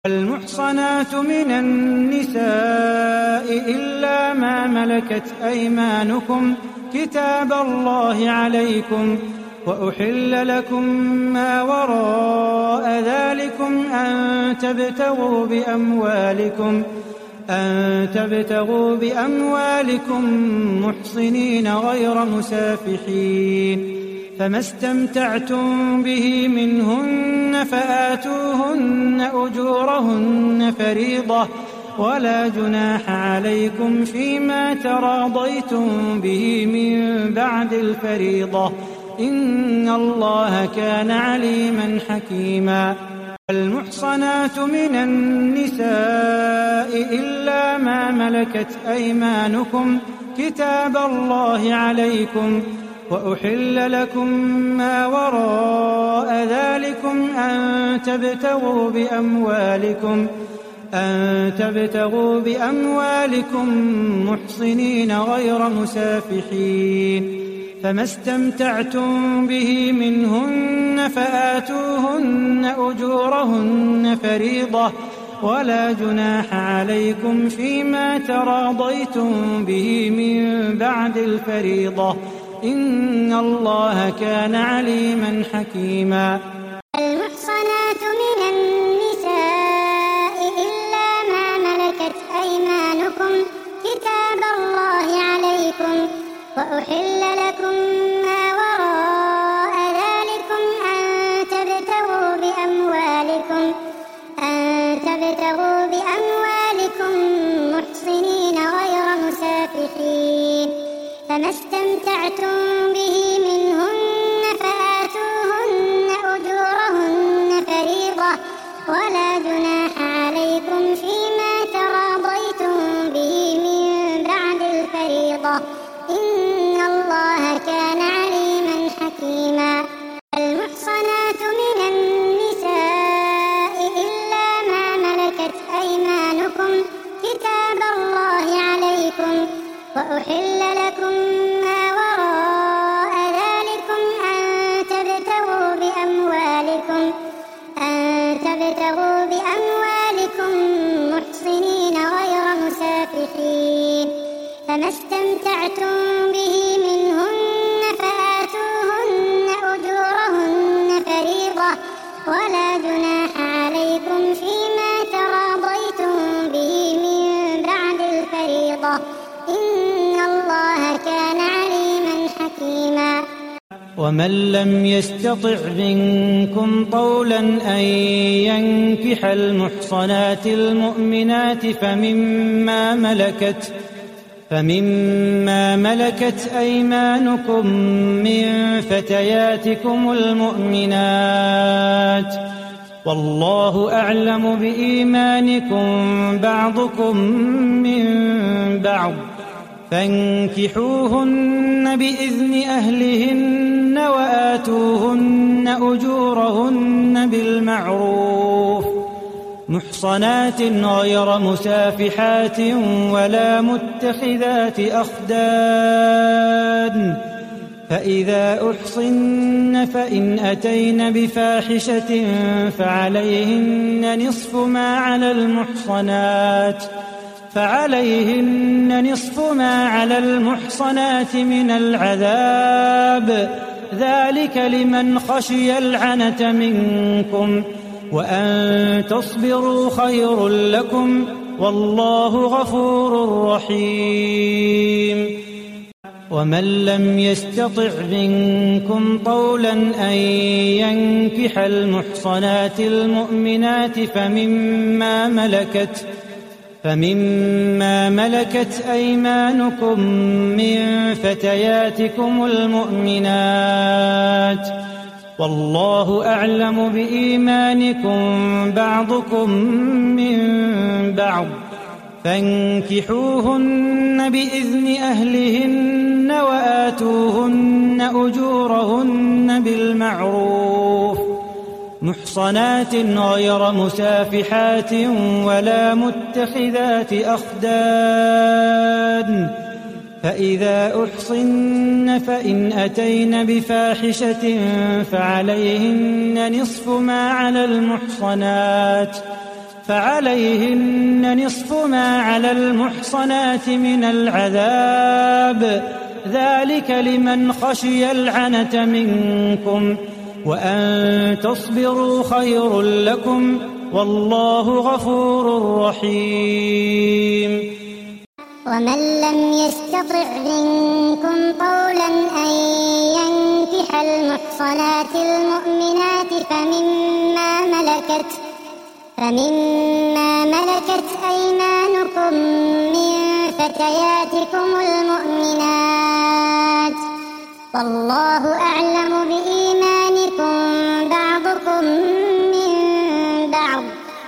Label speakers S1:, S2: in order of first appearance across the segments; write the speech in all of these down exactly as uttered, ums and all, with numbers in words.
S1: المحصنات من النساء إلا ما ملكت أيمانكم كتاب الله عليكم، وأحل لكم ما وراء ذلكم أن تبتغوا بأموالكم أن تبتغوا بأموالكم محصنين غير مسافحين، فما استمتعتم به منهن فآتوهن أجورهن فريضة، ولا جناح عليكم فيما تراضيتم به من بعد الفريضة، إن الله كان عليما حكيما. المحصنات من النساء إلا ما ملكت أيمانكم كتاب الله عليكم، وأحل لكم ما وراء ذلكم أن تبتغوا بأموالكم أن تبتغوا بأموالكم محصنين غير مسافحين، فما استمتعتم به منهن فآتوهن أجورهن فريضة، ولا جناح عليكم فيما تراضيتم به من بعد الفريضة، إن الله كان عليما حكيما.
S2: المحصنات من النساء إلا ما ملكت أيمانكم كتاب الله عليكم، وأحل لكم ما وراء ذلكم أن تبتغوا بأموالكم أن تبتغوا بأموالكم محصنين غير مسافحين، فما استمتعتم به منهن فآتوهن أجورهن فريضة، ولا جناح عليكم فيما تراضيتم به من بعد الفريضة، إن الله كان عليما حكيما. المحصنات من النساء إلا ما ملكت أيمانكم كتاب الله عليكم، وأحل لكم ما وراء ذلكم أن تبتغوا بأموالكم أن تبتغوا بأموالكم محصنين غير مسافحين، فما استمتعتم به منهن فآتوهن أجورهن فريضة، ولا جناح عليكم فيما تراضيتم به من بعد الفريضة، إن الله كان عليما حكيما.
S1: ومن لم يستطع منكم طولا أن ينكح المحصنات المؤمنات فمما ملكت فمما ملكت أيمانكم من فتياتكم المؤمنات، والله أعلم بإيمانكم بعضكم من بعض، فانكحوهن بإذن أهلهن وآتوهن أجورهن بالمعروف محصنات غير مسافحات ولا متخذات أخدان، فإذا أحصن فإن أتين بفاحشة فعليهن نصف ما على المحصنات فعليهن نصف ما على المحصنات من العذاب، ذلك لمن خشي العنة منكم، وأن تصبروا خير لكم، والله غفور رحيم. ومن لم يستطع منكم طولا أن ينكح المحصنات المؤمنات فمما ملكت فمما ملكت أيمانكم من فتياتكم المؤمنات، والله أعلم بإيمانكم بعضكم من بعض، فانكحوهن بإذن أهلهن وآتوهن أجورهن بالمعروف محصنات غير مسافحات ولا متخذات أخدان، فإذا أحصن فإن أتين بفاحشة فعليهن نصف ما على المحصنات فعليهن نصف ما على المحصنات من العذاب، ذلك لمن خشي العنة منكم، وأن تصبروا خير لكم، والله غفور رحيم.
S2: ومن لم يستطع منكم طولا أن ينكح المحصنات المؤمنات فمما ملكت فمما ملكت أيمانكم من فتياتكم المؤمنات، والله أعلم بإيمانكم بعضكم من بعض،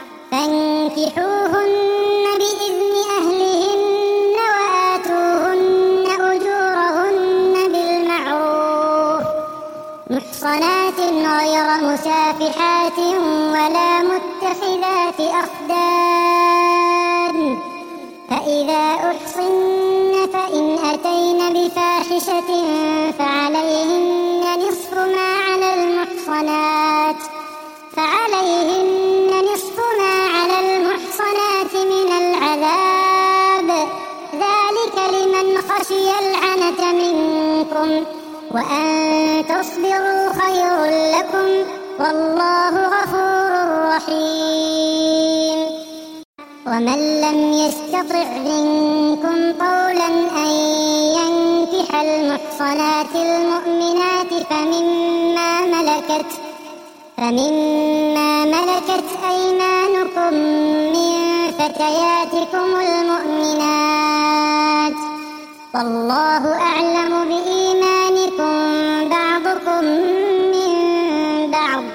S2: فانكحوهن بإذن أهلهن وآتوهن أجورهن بالمعروف محصنات غير مسافحات ولا متخذات أخدان، فإذا أحصن فإن أتين بفاحشة فعليهن نصف ما على المحصنات فعليهن نصف ما على المحصنات من العذاب، ذلك لمن خشي العنة منكم، وأن تصبروا خير لكم، والله غفور رحيم. ومن لم يستطع منكم طولا أن ينكح المحصنات المؤمنات فمما ملكت فمما ملكت أيمانكم من فتياتكم المؤمنات، والله أعلم بإيمانكم بعضكم من بعض،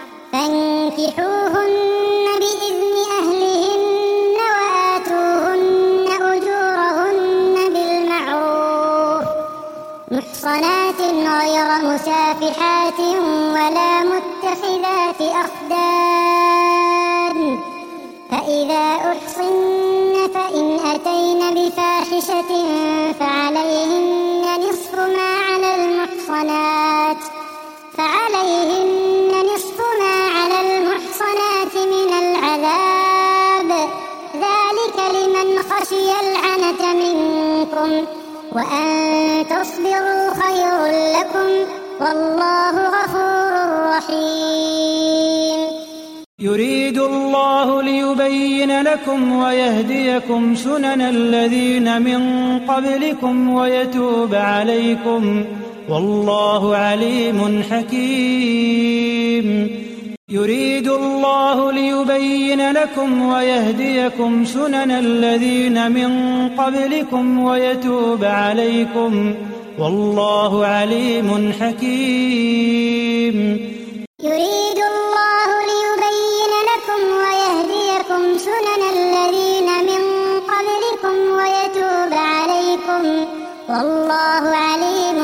S2: فانكحوهن بإذن أهلهن وآتوهن أجورهن بالمعروف محصنات غير مسافحات ولا متخذات أخدان، فإذا أحصن فإن أتين بفاحشة فعليهن نصف ما على المحصنات فعليهن نصف ما على المحصنات من العذاب، ذلك لمن خشي العنة منكم، وأن تصبروا خير لكم، والله غفور رحيم.
S1: يريد الله ليبين لكم ويهديكم سنن الذين من قبلكم ويتوب عليكم، والله عليم حكيم. يريد الله ليبين لكم ويهديكم سنن الذين من قبلكم ويتوب عليكم، والله عليم حكيم.
S2: يريد الله ليبين لكم ويهديكم سنن الذين من قبلكم ويتوب عليكم، والله عليم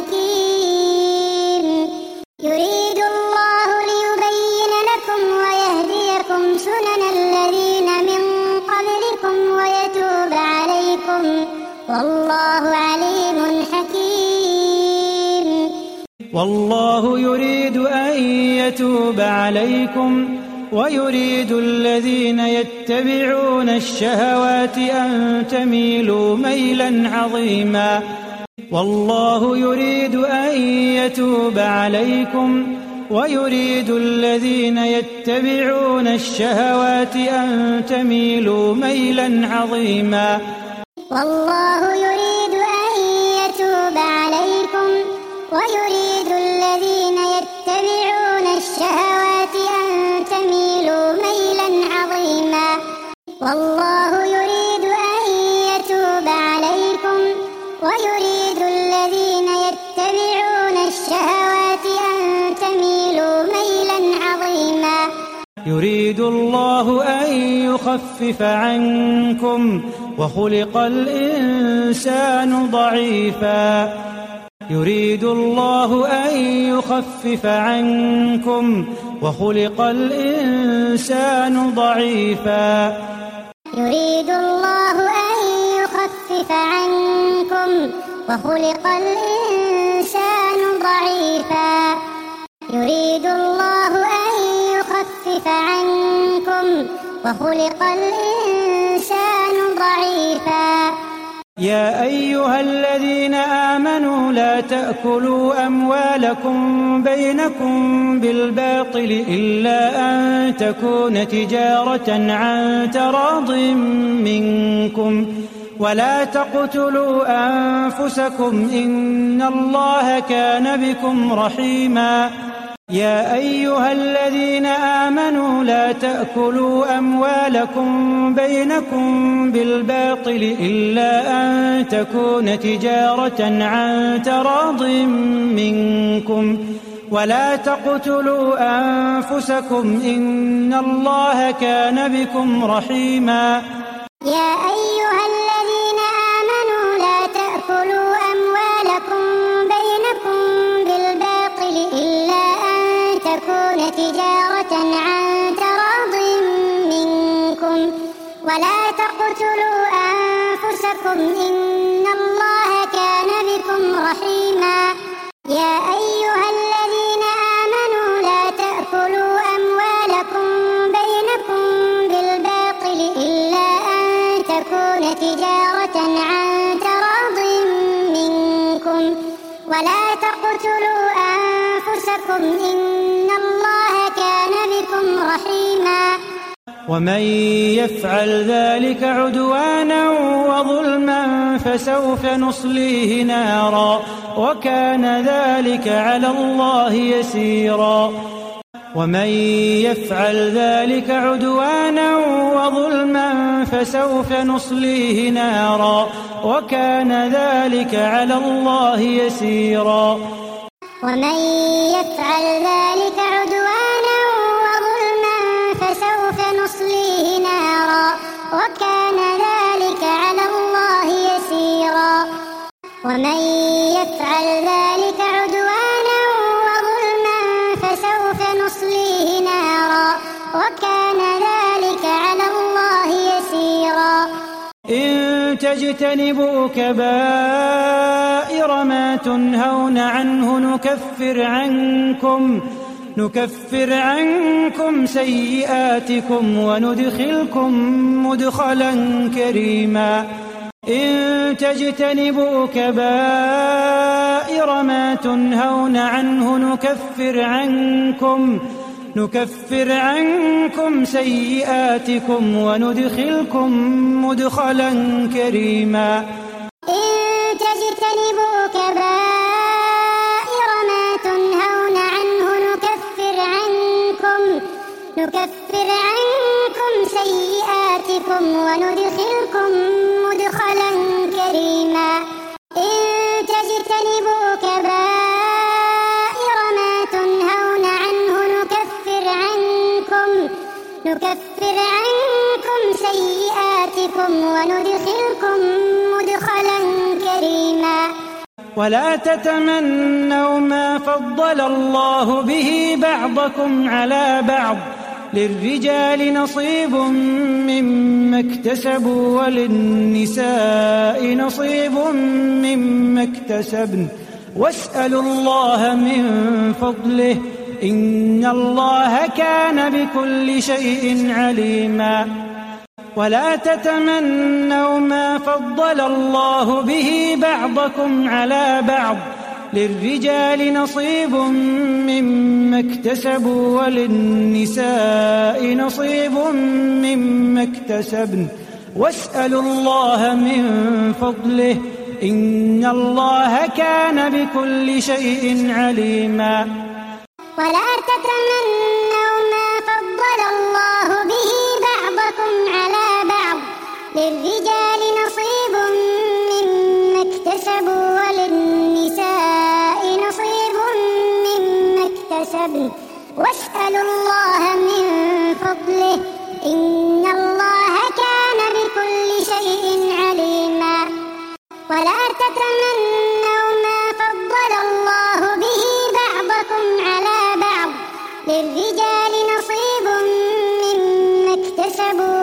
S2: حكيم. يريد الله ليبين لكم ويهديكم سنن الذين من قبلكم ويتوب عليكم، والله عليم حكيم.
S1: والله يريد أن يتوب عليكم ويريد الذين يتبعون الشهوات أن تميلوا ميلا عظيما. والله يريد أن يتوب عليكم ويريد الذين يتبعون الشهوات أن تميلوا ميلا عظيما.
S2: والله يريد أن يتوب عليكم ويريد الذين يتبعون الشهوات أن تميلوا ميلا عظيما. والله يريد أن يتوب عليكم ويريد الذين يتبعون الشهوات أن تميلوا ميلا عظيما.
S1: يريد الله أن يخفف عنكم وخلق الإنسان ضعيفا. يريد الله أن يخفف عنكم وخلق الإنسان ضعيفا.
S2: يريد الله أن يخفف عنكم وخلق الإنسان ضعيفا. يريد الله أن يخفف عنكم وخلق الإنسان ضعيفا.
S1: يا أيها الذين آمنوا لا تأكلوا أموالكم بينكم بالباطل إلا أن تكون تجارة عن تراض منكم ولا تقتلوا أنفسكم إن الله كان بكم رحيما. يا أيها الذين آمنوا لا تأكلوا أموالكم بينكم بالباطل إلا أن تكون تجارة عن تراض منكم ولا تقتلوا أنفسكم إن الله كان بكم رحيما.
S2: يا أيها الذين آمنوا لا تأكلوا أموالكم بينكم بالباطل إلا أن تكون تجارة عن تراض منكم ولا تقتلوا أنفسكم إن الله كان بكم رحيما. يا أيها الذين آمنوا لا تأكلوا أموالكم بينكم بالباطل إلا أن تكون تجارة عن تراض منكم ولا تقتلوا أنفسكم إن الله كان بكم رحيما.
S1: ومن يفعل ذلك عدوانا وظلما فسوف نصليه نارا وكان ذلك على الله يسيرا. ومن يفعل ذلك عدوانا وظلما فسوف نصليه نارا وكان ذلك على الله يسيرا.
S2: ومن يفعل ذلك عدوانا وظلما فسوف نصليه نارا وكان ذلك على الله يسيرا. ومن يفعل ذلك عدوانا وظلما فسوف نصليه نارا وكان ذلك على الله يسيرا.
S1: إن تجتنبوا كبائر ما تنهون عنه نكفر عنكم نكفر عنكم سيئاتكم وندخلكم مدخلا كريما. إن تجتنبوا كبائر ما تنهون عنه نكفر عنكم نكفر عنكم سيئاتكم وندخلكم مدخلا كريما.
S2: إن تجتنبوا كبائر ما تنهون عنه نكفر عنكم نكفر عنكم سيئاتكم وندخلكم مدخلا كريما. إن تجتنبوا كبائر ما تنهون عنه نكفر عنكم نكفر عنكم سيئاتكم وندخلكم مدخلا كريما.
S1: ولا تتمنوا ما فضل الله به بعضكم على بعض للرجال نصيب مما اكتسبوا وللنساء نصيب مما اكتسبن واسألوا الله من فضله إن الله كان بكل شيء عليما. ولا تتمنوا ما فضل الله به بعضكم على بعض للرجال نصيب مما اكتسبوا وللنساء نصيب مما اكتسبن واسألوا الله من فضله إن الله كان بكل شيء عليما.
S2: ولا تتمنوا ما فضل الله به بعضكم على بعض للرجال نصيب مما اكتسبوا وللنساء نصيب مما اكتسبن واسألوا الله من فضله إن الله كان بكل شيء عليما. ولا تتمنوا ما فضل الله به بعضكم على بعض للرجال نصيب مما اكتسبوا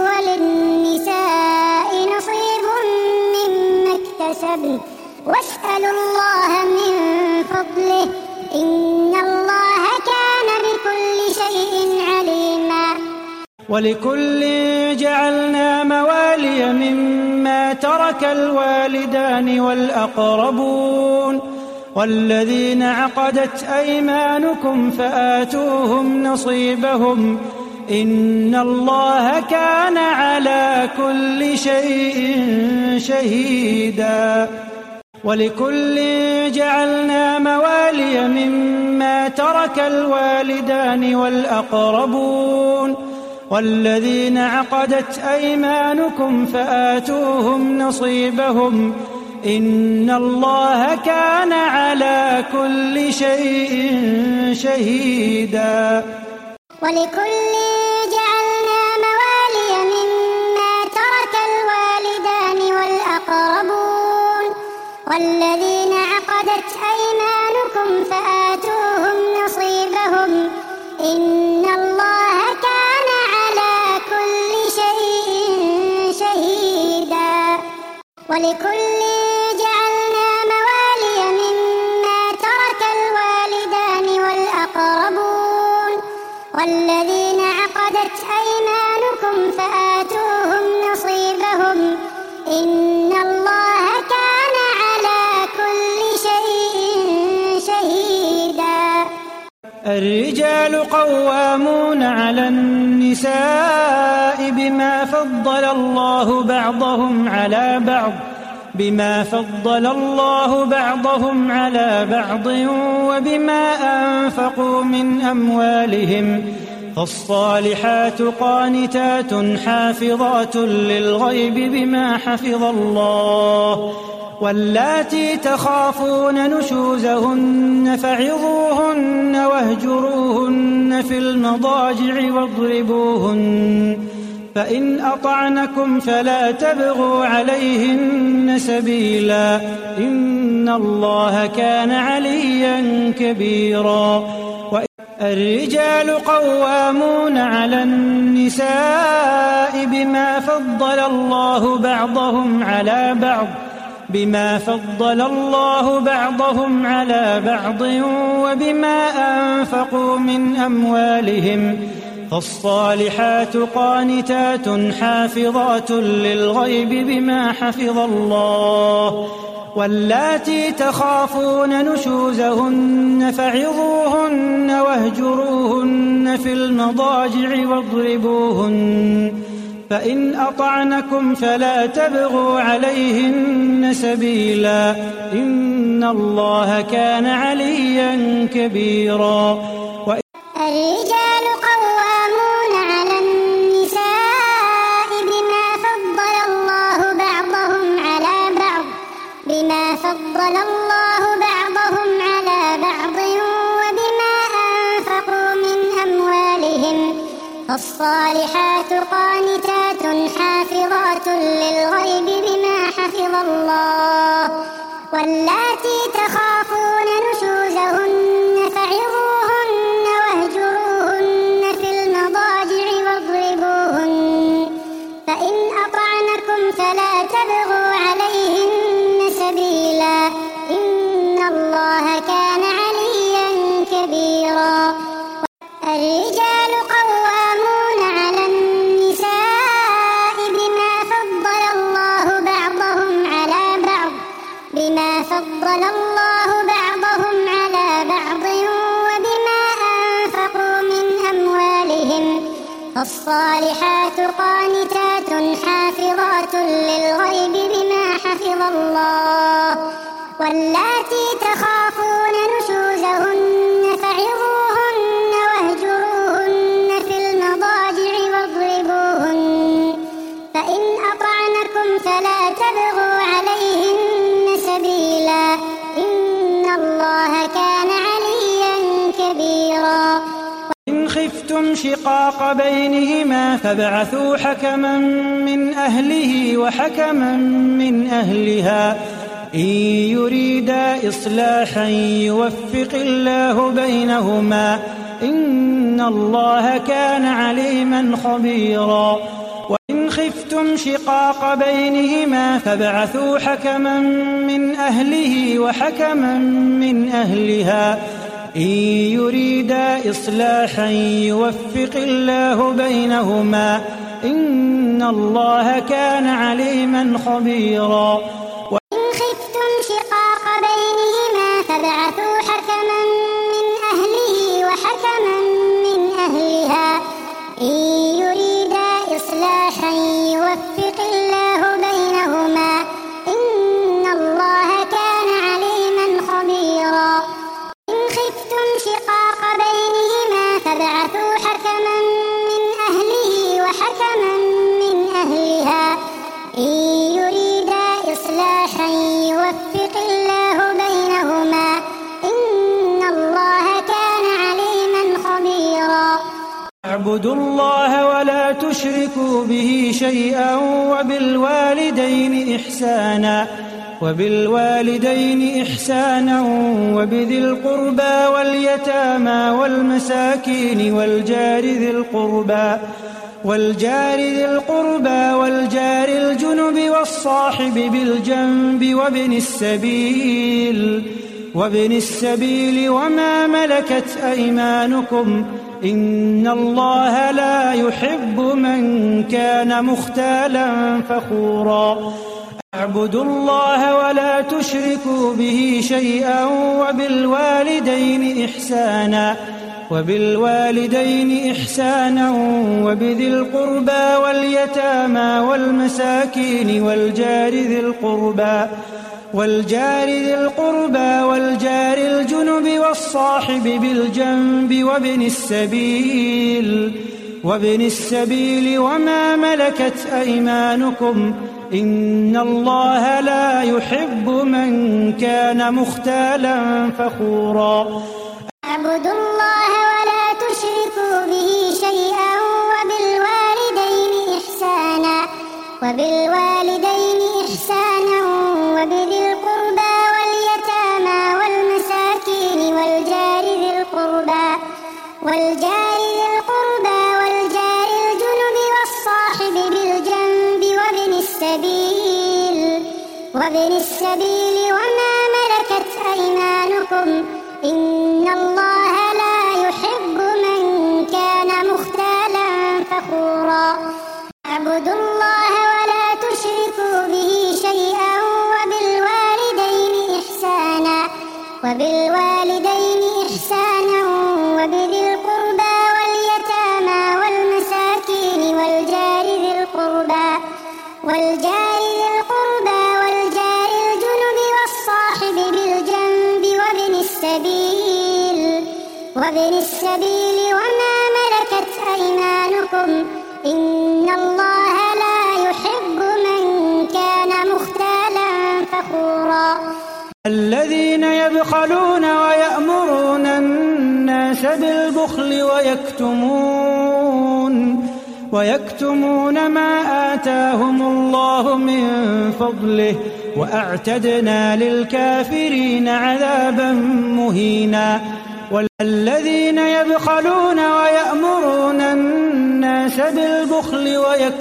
S2: وللنساء نصيب مما اكتسبن واسألوا الله من فضله إن الله كان بكل شيء عليما.
S1: ولكل جعلنا موالي مما ترك الوالدان والأقربون والذين عقدت أيمانكم فآتوهم نصيبهم إن الله كان على كل شيء شهيدا ولكل جعلنا موالي مما ترك الوالدان والأقربون والذين عقدت أيمانكم فآتوهم نصيبهم إن الله كان على كل شيء شهيدا
S2: ولكل جعلنا موالي مما ترك الوالدان والأقربون والذين عقدت أيمانكم فآتوهم نصيبهم إن الله كان على كل شيء شهيدا ولكل جعلنا موالي مما ترك الوالدان والأقربون والذين عقدت أيمانكم فآتوهم نصيبهم إن الله كان على كل شيء شهيدا
S1: الرجال قوامون على النساء بما فضل الله بعضهم على بعض بما فضل الله بعضهم على بعض وبما أنفقوا من أموالهم فالصالحات قانتات حافظات للغيب بما حفظ الله واللاتي تخافون نشوزهن فعظوهن واهجروهن في المضاجع واضربوهن فإن أطعنكم فلا تبغوا عليهن سبيلا إن الله كان عليا كبيرا الرجال قوامون على النساء بما فضل الله بعضهم على بعض بما فضل الله بعضهم على بعض وبما أنفقوا من أموالهم فالصالحات قانتات حافظات للغيب بما حفظ الله واللاتي تخافون نشوزهن فعظوهن واهجروهن في المضاجع واضربوهن فإن أطعنكم فلا تبغوا عليهن سبيلا إن الله كان عليا كبيرا
S2: الرجال قوامون على النساء بما فضل الله بعضهم على بعض بما فضل الله بعضهم على بعض وبما أنفقوا من أموالهم فالصالحات قانتات حافظات للغيب بما حفظ الله واللاتي تخافون نشوزهن فعظوهن واهجروهن في المضاجع واضربوهن فإن أطعنكم فلا تبغوا عليهن سبيلا إن الله كان عليا كبيرا الرجال قوامون على النساء بما فضل الله بعضهم على بعض بما فضل الله بعضهم على بعض وبما أنفقوا من أموالهم فالصالحات قانتات حافظات للغيب بما حفظ الله واللاتي تخافون نشوزهن فعظوهن واهجروهن في المضاجع واضربوهن فإن أطعنكم فلا تبغوا عليهن سبيلا إن الله كان عليا كبيرا
S1: إن خفتم شقاق بينهما فابعثوا حكما من أهله وحكما من أهلها إن يريدا إصلاحا يوفق الله بينهما إن الله كان عليما خبيرا وإن خفتم شقاق بينهما فابعثوا حكما من أهله وحكما من أهلها إن يريدا إصلاحا يوفق الله بينهما إن الله كان عليما خبيرا.
S2: وإن خفتم شقاق بينهما فابعثوا حكما من أهله وحكما من أهلها إن يريدا إصلاحا يوفق الله بينهما إن الله كان عليما خبيرا. إن خفتم شقاق بينهما فابعثوا حكما من أهله وحكما من أهلها إن يريدا إصلاحا يوفق الله بينهما إن الله كان عليما خبيرا.
S1: اعبدوا الله ولا تشركوا به شيئا وبالوالدين إحسانا وبالوالدين إحسانا وبذي القربى واليتامى والمساكين والجار ذي القربى والجار ذي القربى والجار الجنب والصاحب بالجنب وابن السبيل وابن السبيل وما ملكت أيمانكم إن الله لا يحب من كان مختالا فخورا. اعبدوا الله ولا تشركوا به شيئا وبالوالدين إحسانا وبالوالدين إحسانا وبذي القربى واليتامى والمساكين والجار ذي القربى والجار ذي القربى والجار الجنب والصاحب بالجنب وابن السبيل وابن السبيل وما ملكت أيمانكم إن الله لا يحب من كان مختالا فخورا.
S2: اعبدوا الله ولا تشركوا به شيئا وبالوالدين إحسانا وبالوالدين إحسانا وبذي القربى واليتامى والمساكين والجار ذي القربى والجار ذي القربى والجار الجنب والصاحب بالجنب وابن السبيل وابن السبيل وما ملكت أيمانكم إن الله لا يحب من كان مختالا فخورا. اعبدوا الله ولا تشركوا به شيئا وبالوالدين إحسانا وبالوالدين إحسانا وبذي القربى واليتامى والمساكين والجار ذي القربى والجار ذي القربى والجار الجنب والصاحب بالجنب وابن السبيل وابن السبيل وما ملكت أيمانكم إن الله لا يحب من كان مختالا فخورا.
S1: الذين يبخلون ويأمرون الناس بالبخل ويكتمون ويكتمون ما آتاهم الله من فضله وأعتدنا للكافرين عذابا مهينا. والذين يبخلون ويأمرون الناس بالبخل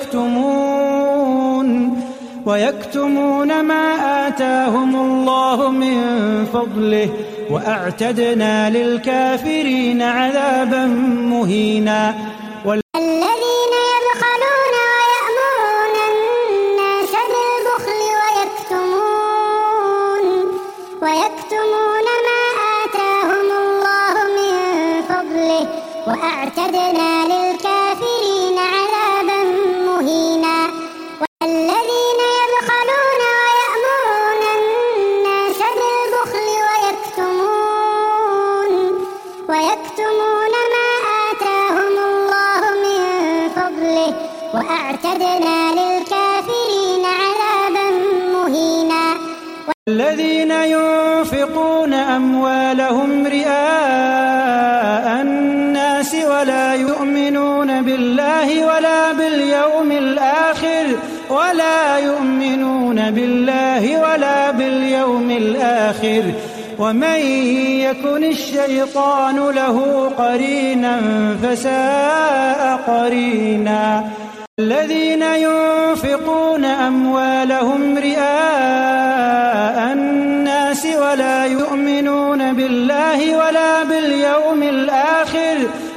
S1: ويكتمون ويكتمون ما آتاهم الله من فضله وأعتدنا للكافرين عذابا مهينا.
S2: الذين يبخلون ويأمرون الناس بالبخل ويكتمون ويكتمون ما آتاهم الله من فضله وأعتدنا للكافرين عذابا مهينا. والذين يبخلون ويأمرون الناس بالبخل ويكتمون ويكتمون ما آتاهم الله من فضله وأعتدنا للكافرين عذابا مهينا.
S1: الذين ينفقون أموالهم رئاء الناس ولا يؤمنون بالله ولا باليوم الآخر ولا يؤمنون بالله ولا باليوم الآخر ومن يكن الشيطان له قرينا فساء قرينا. الذين ينفقون أموالهم رئاء الناس ولا يؤمنون بالله ولا باليوم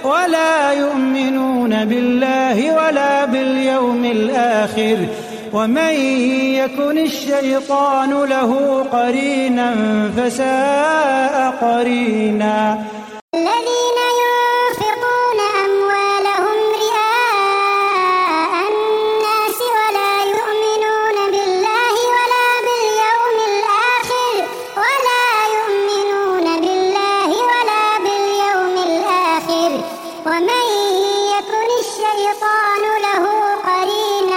S1: ولا يؤمنون بالله ولا باليوم الآخر ومن يكن الشيطان له قرينا فساء قرينا.
S2: الذين ينفقون أموالهم رئاء الناس ولا يؤمنون بالله ولا باليوم الآخر ولا يؤمنون بالله ولا باليوم الآخر ومن يكن الشيطان له قرينا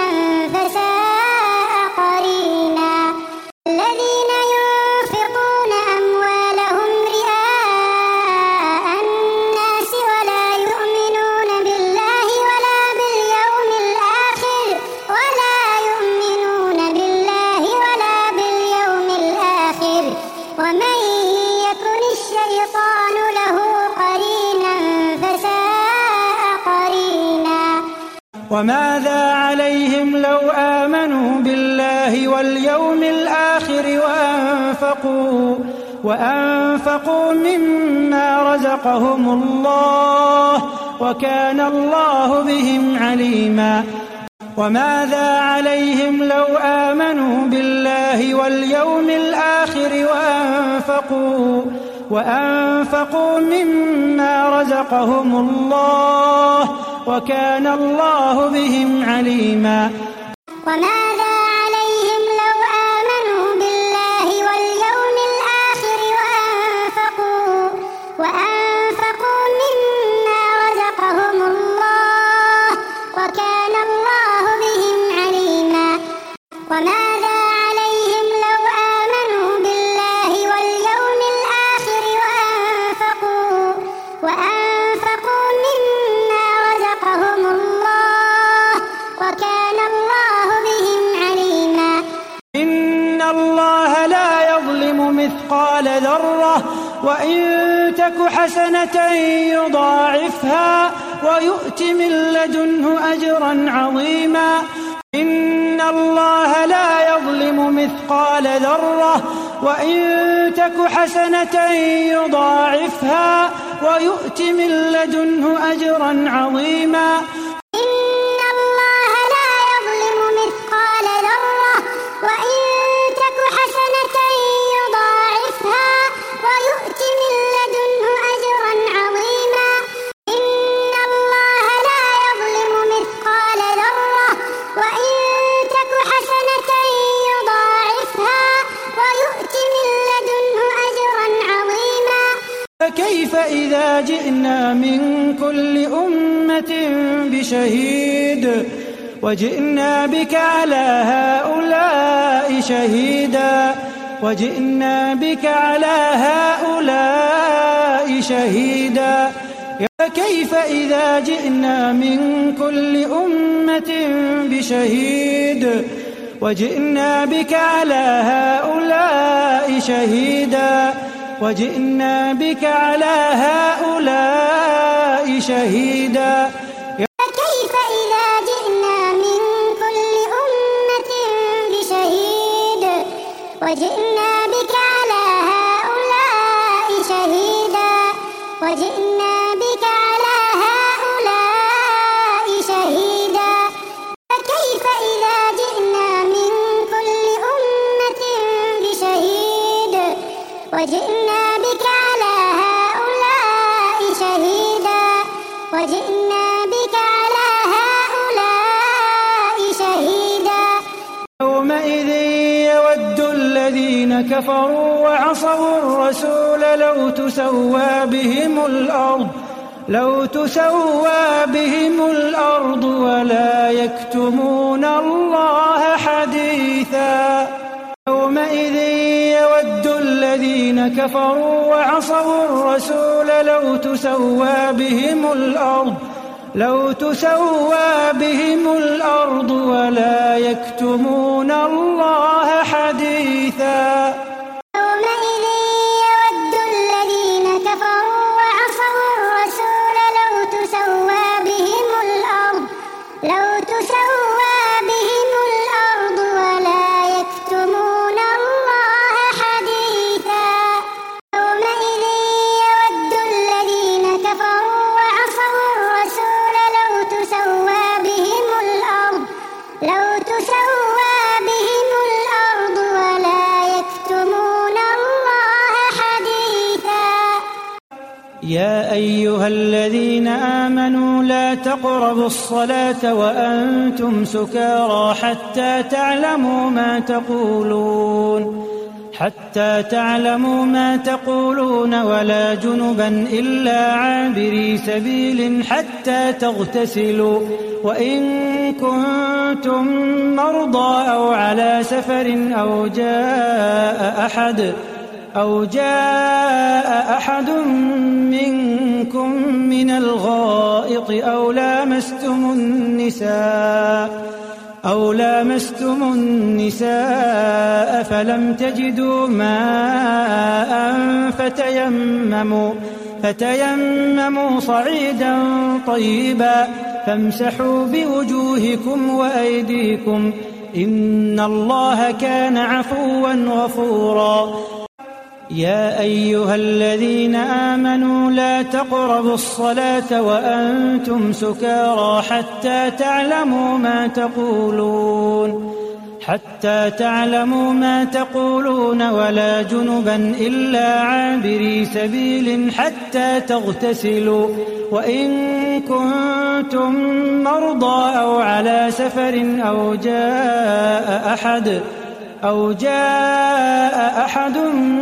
S2: فساء قرينا. الذين ينفقون أموالهم رئاء الناس ولا يؤمنون بالله ولا باليوم الآخر ولا يؤمنون بالله ولا باليوم الآخر ومن يكن الشيطان له قرينا فساء قرينا.
S1: وماذا عليهم لو آمنوا بالله واليوم الآخر وأنفقوا وأنفقوا مما رزقهم الله وكان الله بهم عليما. وماذا عليهم لو آمنوا بالله واليوم الآخر وأنفقوا وأنفقوا مما رزقهم الله وكان الله بهم عليما.
S2: وماذا عليهم لو آمنوا بالله واليوم الآخر وأنفقوا وأنفقوا مما رزقهم الله وكان الله بهم عليما. وماذا عليهم لو آمنوا بالله واليوم الآخر وأنفقوا وأنفقوا مما رزقهم الله وكان الله بهم عليما.
S1: إن الله لا يظلم مثقال ذرة وإن تك حسنة يضاعفها ويؤت من لدنه أجرا عظيما. إن الله لا يظلم مثقال ذرة وإن تك حسنة يضاعفها ويؤت من لدنه أجرا عظيما.
S2: إن الله لا يظلم مثقال ذرة وإن تك حسنة يضاعفها ويؤت من لدنه أجرا عظيما. إن الله لا يظلم مثقال ذرة وإن تك حسنة يضاعفها ويؤت من لدنه أجرا عظيما.
S1: فكيف إذا جئنا من كل أمة بشهيد وجئنا بك على هؤلاء شهيدا وجئنا بك على هؤلاء شهيدا. فكيف إذا جئنا من كل أمة بشهيد وجئنا بك على هؤلاء شهيدا وجئنا بك على هؤلاء شهيدا.
S2: فكيف إذا جئنا من كل أمة بشهيد وجئنا بك على هؤلاء شهيدا وجئنا بك على هؤلاء شهيدا. فكيف إذا جئنا من كل أمة بشهيد وجئنا بك على هؤلاء شهيدا وجئنا بك على هؤلاء شهيدا.
S1: يومئذ يود الذين كفروا وعصوا الرسول لو تسوى بهم الأرض لو تسوى بهم الأرض ولا يكتمون الله حديثا. يومئذ يود الذين كفروا وعصوا الرسول لو تسوى بهم الأرض لو تسوى بهم الأرض ولا يكتمون الله حديثا.
S2: يومئذ يود الذين كفروا وعصوا الرسول لو تسوى بهم الأرض لو تسوى بهم الأرض ولا يكتمون الله حديثا. يومئذ يود الذين كفروا وعصوا تسوى بهم الأرض ولا يكتمون الله حديثا.
S1: يا أيها الذين آمنوا لا تقربوا الصلاة وأنتم سكارى حتى تعلموا ما تقولون حتى تعلموا ما تقولون ولا جنبا إلا عابري سبيل حتى تغتسلوا وإن كنتم مرضى أو على سفر أو جاء أحد أو جاء أحد منكم من الغائط أو لامستم النساء أو لامستم النساء فلم تجدوا ماء فتيمموا فتيمموا صعيدا طيبا فامسحوا بوجوهكم وأيديكم إن الله كان عفوا غفورا. يا أيها الذين آمنوا لا تقربوا الصلاة وأنتم سكارى حتى تعلموا ما تقولون حتى تعلموا ما تقولون ولا جنبا إلا عابري سبيل حتى تغتسلوا وإن كنتم مرضى أو على سفر أو جاء أحد أو جاء أحد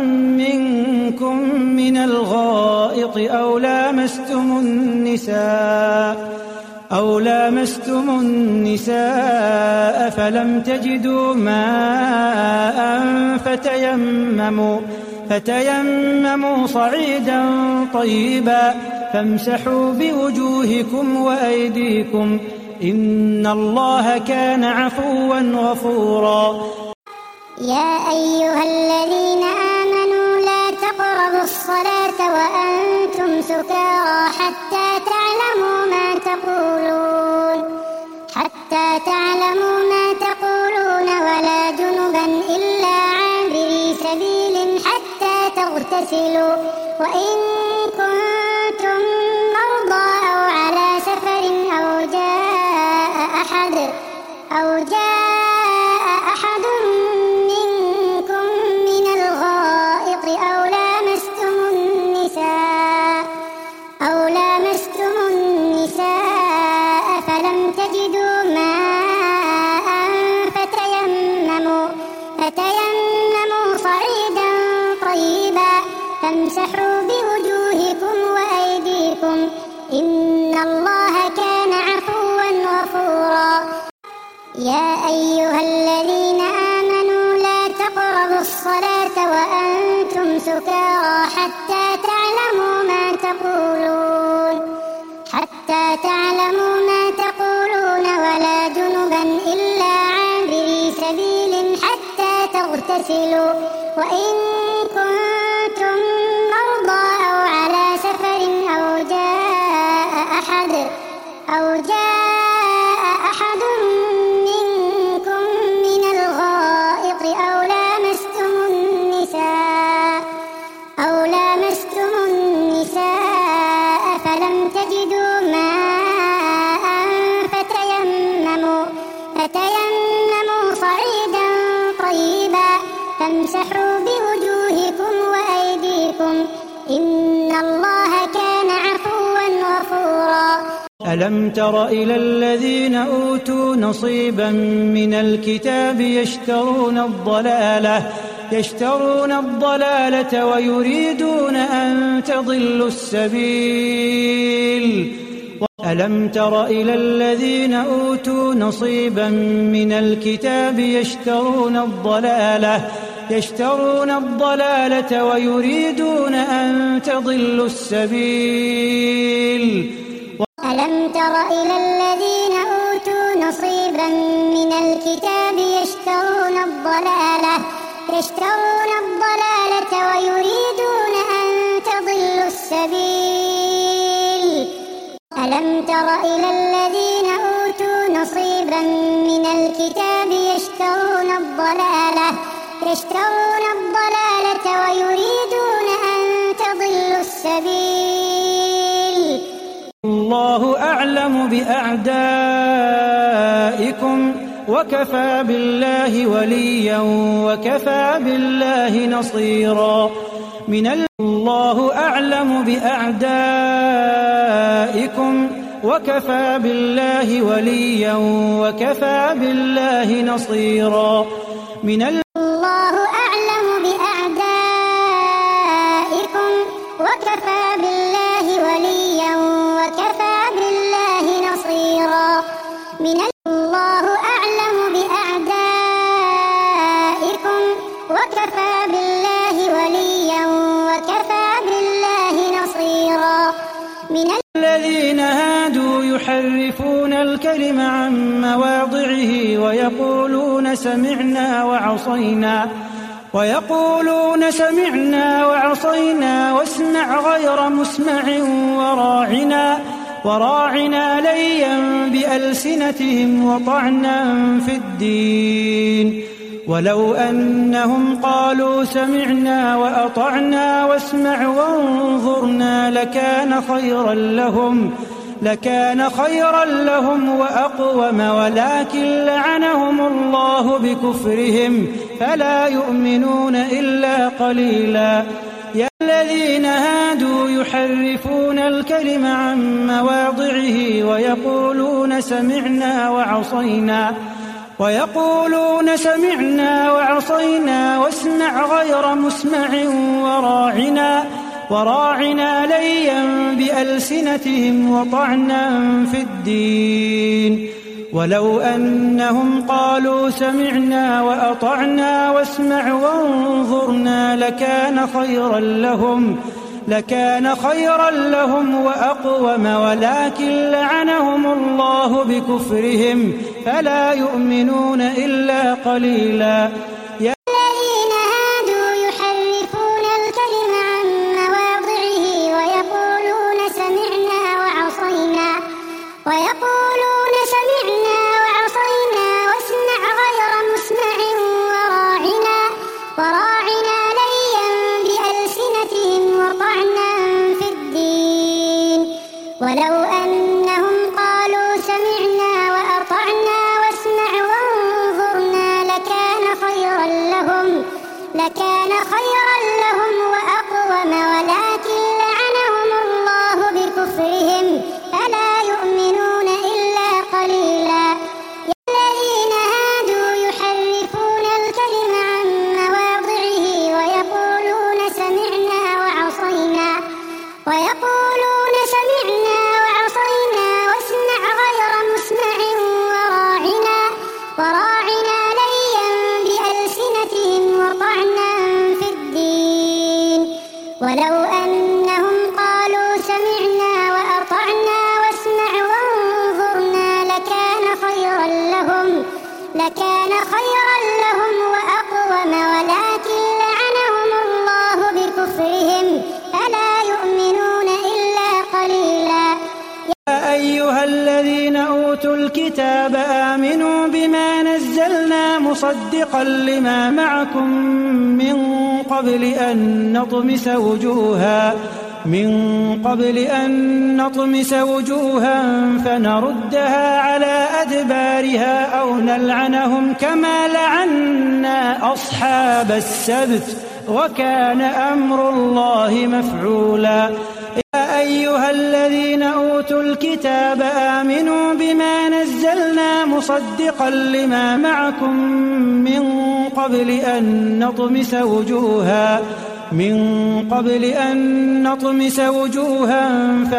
S1: منكم من الغائط أو لامستم النساء أو لامستم النساء فلم تجدوا ماء فتيمموا فتيمموا صعيدا طيبا فامسحوا بوجوهكم وأيديكم إن الله كان عفوا غفورا.
S2: يا أيها الذين آمنوا لا تقربوا الصلاة وأنتم سكارى حتى تعلموا ما تقولون حتى تعلموا ما تقولون ولا جنبا إلا عابري سبيل حتى تغتسلوا وإن كنتم مرضى أو على سفر أو جاء أحد أو جاء أحد فتيمموا صعيدا طيبا فامسحوا بوجوهكم وأيديكم إن الله كان عفوا غفورا. يا أيها الذين آمنوا لا تقربوا الصلاة وأنتم سكارى حتى تعلموا ما تقولون حتى تعلموا ما تقولون ولا جنبا إلا عابري سبيل حتى تغتسلوا وإن كنتم مرضى أو على سفر أو جاء أحد أو جاء أحد منكم من الغائط أو لامستم النساء أو لامستم النساء فلم تجدوا ماء فتيمموا فتيمموا صعيدا طيبا فامسحوا بوجوهكم وأيديكم إن الله كان عفوا غفورا.
S1: ألم تر إلى الذين أوتوا نصيبا من الكتاب يشترون الضلالة يشترون الضلالة ويريدون أن تضلوا السبيل. ألم تر إلى الذين أوتوا نصيبا من الكتاب يشترون الضلالة يشترون الضلالة ويريدون أن تضلوا السبيل.
S2: ألم تر إلى الذين أوتوا نصيبا من الكتاب يشترون الضلالة يشترون الضلالة ويريدون أن تضلوا السبيل. ألم تر إلى الذين أوتوا نصيبا من الكتاب يشترون الضلالة يشترون الضلالة ويريدون أن تضلوا السبيل.
S1: الله أعلم بأعدائكم وكفى بالله وليا وكفى بالله نصيرا. من الله أعلم بأعدائكم وكفى بالله وليا وكفى بالله نصيرا. من
S2: الله أعلم بأعدائكم وكفى بالله وليا وكفى بالله نصيرا. من الله أعلم بأعدائكم وكفى بالله وليا وكفى بالله نصيرا. من
S1: الذين هادوا يحرفون الكلم عن مواضعه ويقولون سمعنا وعصينا ويقولون سمعنا وعصينا واسمع غير مسمع وراعنا وراعنا ليا بألسنتهم وطعنا في الدين. ولو أنهم قالوا سمعنا وأطعنا واسمع وانظرنا لكان خيرا لهم لكان خيرا لهم وأقوم ولكن لعنهم الله بكفرهم فلا يؤمنون إلا قليلا. يا الذين هادوا يحرفون الكلم عن مواضعه ويقولون سمعنا وعصينا ويقولون سمعنا وعصينا واسمع غير مسمع وراعنا وراعنا ليا بألسنتهم وطعنا في الدين. ولو أنهم قالوا سمعنا وأطعنا واسمع وانظرنا لكان خيرا لهم لكان خيرا لهم وأقوم ولكن لعنهم الله بكفرهم فلا يؤمنون إلا قليلا. يا
S2: الذين هادوا يحرفون الكلم عن مواضعه ويقولون سمعنا وعصينا ويقولون سمعنا وعصينا واسمع غير مسمع وراعنا وراعنا ليا بألسنتهم وطعنا في الدين. ولو أنهم قالوا سمعنا وأطعنا واسمع وانظرنا لكان خيرا لهم لكان خيرا لهم وأقوم ولكن لعنهم الله بكفرهم فلا يؤمنون إلا قليلا. يا الذين هادوا يحرفون الكلم عن مواضعه ويقولون سمعنا وعصينا ويقولون سمعنا وعصينا واسمع غير مسمع وراعنا وراعنا ليا بألسنتهم وطعنا في الدين. ولو أنهم قالوا سمعنا وأطعنا واسمع وانظرنا لكان خيرا لهم لكان خيرا لهم وأقوم ولكن لعنهم الله بكفرهم فلا يؤمنون إلا قليلا.
S1: يا أيها الذين أوتوا الكتاب آمنوا بما نزلنا مصدقا لما معكم من قبل أن نطمس وجوها من قبل أن نطمس وجوها فنردها على أدبارها أو نلعنهم كما لعنا أصحاب السبت وكان أمر الله مفعولا. يا أيها الذين أوتوا الكتاب آمنوا بما نزلنا مصدقا لما معكم من قبل أن نطمس وجوها من قبل أن نطمس وجوها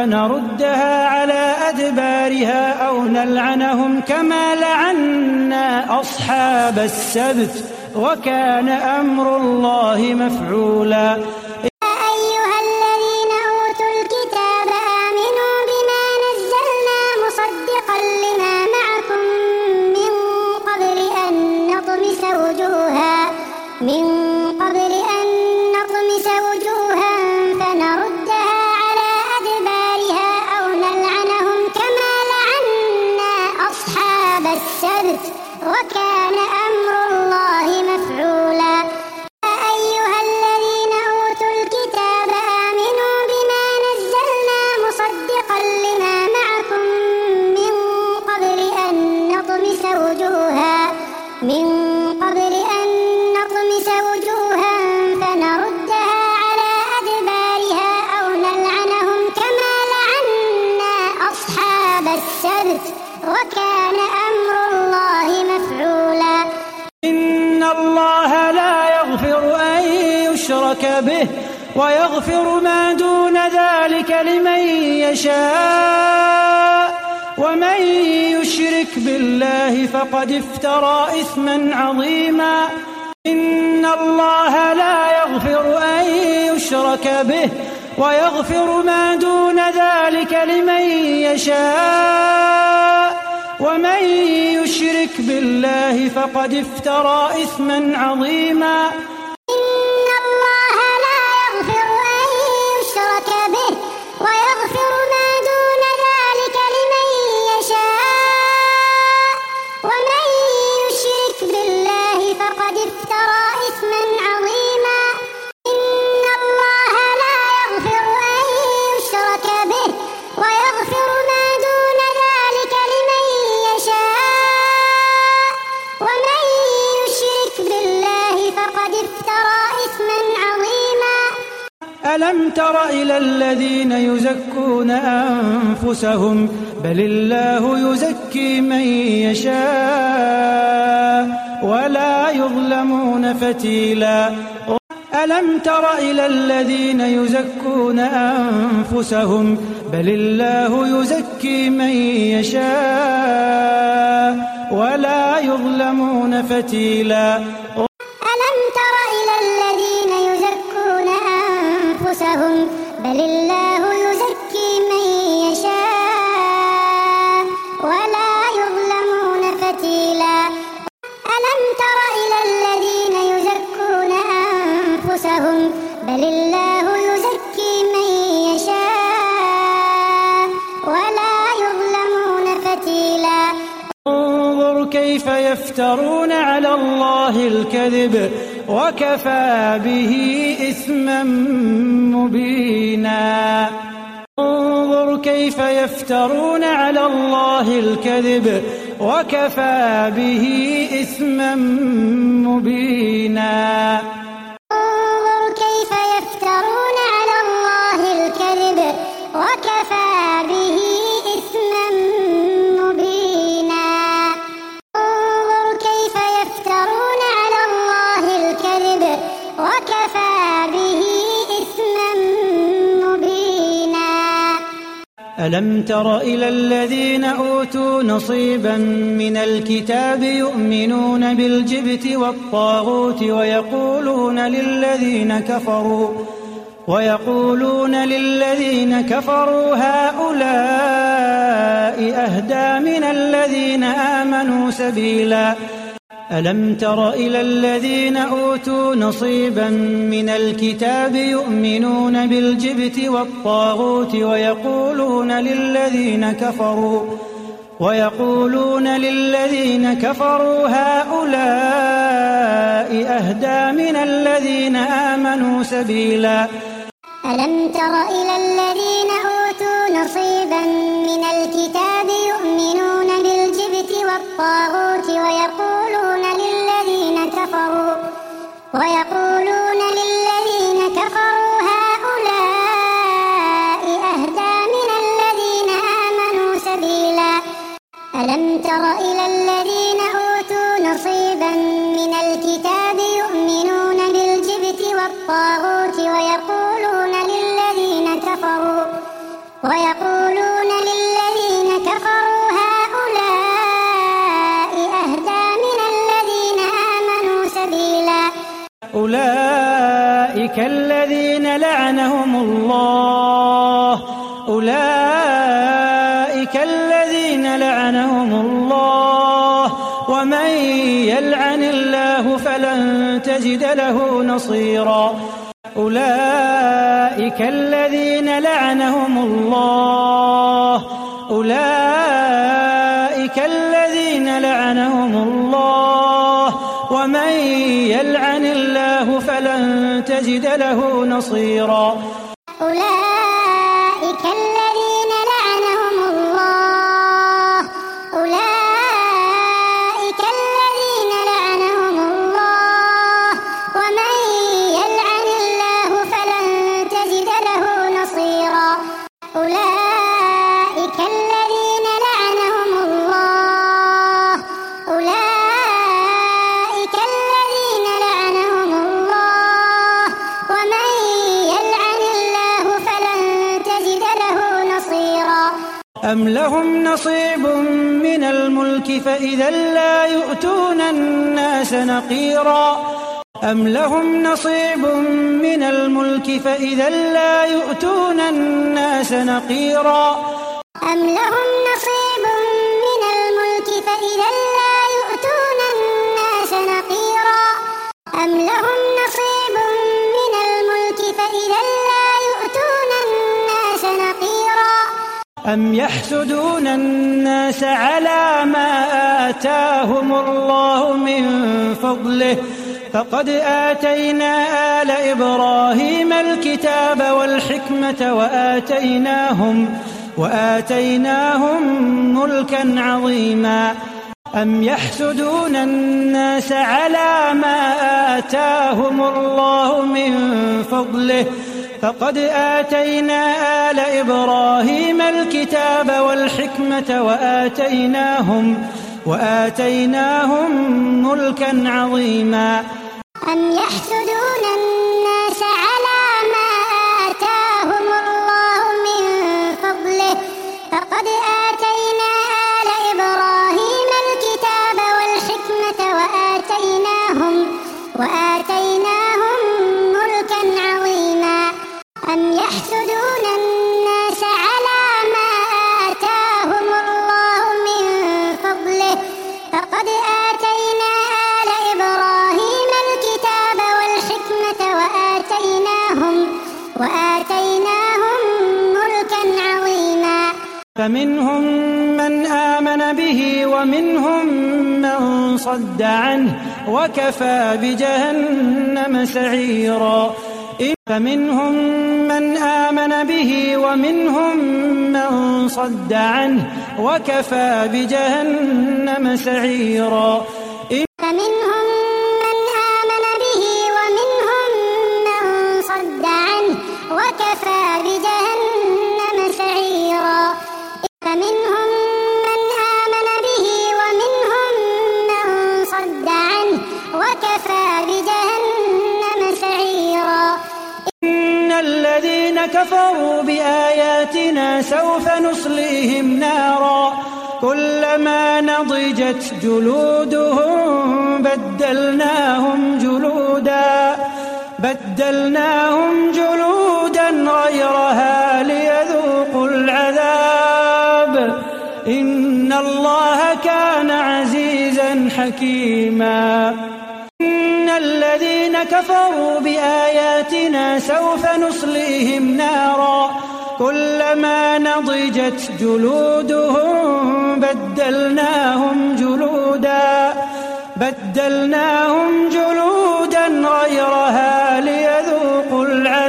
S1: فنردها على أدبارها أو نلعنهم كما لعنا أصحاب السبت وكان أمر الله مفعولا.
S2: من قبل أن نطمس وجوها فنردها على أدبارها أو نلعنهم كما لعنا أصحاب السبت وكان أمر الله مفعولا. يا أيها الذين أوتوا الكتاب آمنوا بما نزلنا مصدقا لما معكم من قبل أن نطمس وجوها قبل أن نطمس وجوها فنردها على أدبارها أو نلعنهم كما لعنا أصحاب السبت وكان أمر الله مفعولا
S1: إن الله لا يغفر أن يشرك به ويغفر ما دون ذلك لمن يشاء ومن يشرك بالله فقد افترى إثما عظيما إن الله لا يغفر أن يشرك به ويغفر ما دون ذلك لمن يشاء ومن يشرك بالله فقد افترى إثما عظيما
S2: إن الله لا يغفر أن يشرك به ويغفر ما دون ذلك لمن يشاء ومن يشرك بالله فقد افترى إثما عظيما إن الله لا يغفر أن يشرك به ويغفر ما دون ذلك لمن يشاء ومن يشرك بالله فقد افترى إثما عظيما
S1: ألم تر إلى الذين يزكون أنفسهم بل الله يزكي من يشاء ولا يظلمون فتيلا ألم تر إلى الذين يزكون أنفسهم بل الله يزكي من يشاء ولا يظلمون فتيلا
S2: ألم تر إلى الذين يزكون أنفسهم بل الله يزكي من يشاء ولا يظلمون فتيلا ألم تر إلى الذين يزكون أنفسهم بل الله يزكي من يشاء ولا يظلمون فتيلا
S1: انظر كيف يفترون على الله الكذب وكفى به إثما مبينا انظر كيف يفترون على الله الكذب وكفى به إثما مبينا
S2: انظر كيف يفترون على الله الكذب وكفى به إثما مبينا انظر كيف يفترون على الله الكذب وكفى به إثما مبينا
S1: ألم تر إلى الذين أوتوا نصيبا من الكتاب يؤمنون بالجبت والطاغوت ويقولون للذين كفروا ويقولون للذين كفروا هؤلاء أهدى من الذين آمنوا سبيلا ألم تر إلى الذين أوتوا نصيبا من الكتاب يؤمنون بالجبت والطاغوت ويقولون للذين كفروا ويقولون للذين كفروا هؤلاء أهدى من الذين آمنوا سبيلا
S2: ألم تر إلى الذين أوتوا نصيبا من الكتاب يؤمنون بالجبت والطاغوت ويقولون للذين كفروا ويقولون للذين كفروا هؤلاء أهدى من الذين آمنوا سبيلا ألم تر إلى الذين أوتوا نصيبا من الكتاب يؤمنون بالجبت والطاغوت ويقولون للذين كفروا ويقولون للذين كفروا هؤلاء أهدى من الذين آمنوا سبيلا
S1: أولئك الذين لعنهم الله أولئك الذين لعنهم الله ومن يلعن الله فلن تجد له نصيرا أولئك الذين لعنهم الله أولئك الذين لعنهم الله ومن يلعن الله فلن تجد له نصيرا
S2: أولئك الذين لعنهم الله أولئك الذين لعنهم الله
S1: أم لهم نصيب من الملك فإذا لا يؤتون الناس نقيرا أم لهم نصيب من الملك فإذا لا يؤتون الناس نقيرا
S2: أم لهم نصيب من الملك فإذا لا يؤتون الناس نقيرا أم لهم نصيب من الملك فإذا لا يؤتون الناس نقيرا
S1: أم يحسدون الناس على ما آتاهم الله من فضله فقد آتينا آل إبراهيم الكتاب والحكمة وآتيناهم وآتيناهم ملكا عظيما أم يحسدون الناس على ما آتاهم الله من فضله فقد آتينا آل إبراهيم الكتاب والحكمة وآتيناهم وآتيناهم ملكا عظيما
S2: أم يحسدون الناس على ما آتاهم الله من فضله فقد آتينا آل إبراهيم الكتاب والحكمة وآتيناهم وآتيناهم ملكا عظيما أم يحسدون الناس على ما آتاهم الله من فضله فقد آتينا آل إبراهيم الكتاب والحكمة وآتيناهم وآتيناهم ملكا عظيما
S1: فمنهم من آمن به ومنهم من صد عنه وكفى بجهنم سعيرا فمنهم من آمن به ومنهم من صد عنه وكفى بجهنم سعيرا
S2: فمنهم من آمن به ومنهم من صد عنه وكفى بجهنم سعيرا فمنهم من آمن به ومنهم من صد عنه وكفى بجهنم سعيرا
S1: إن الذين كفروا بآياتنا سوف نصليهم نارا كلما نضجت جلودهم بدلناهم جلودا بدلناهم جلودا غيرها ليذوقوا العذاب إن الله كان عزيزا حكيما إن الذين كفروا بآياتنا سوف نصليهم نارا كلما نضجت جلودهم بدلناهم جلودا بدلناهم جلودا غيرها ليذوقوا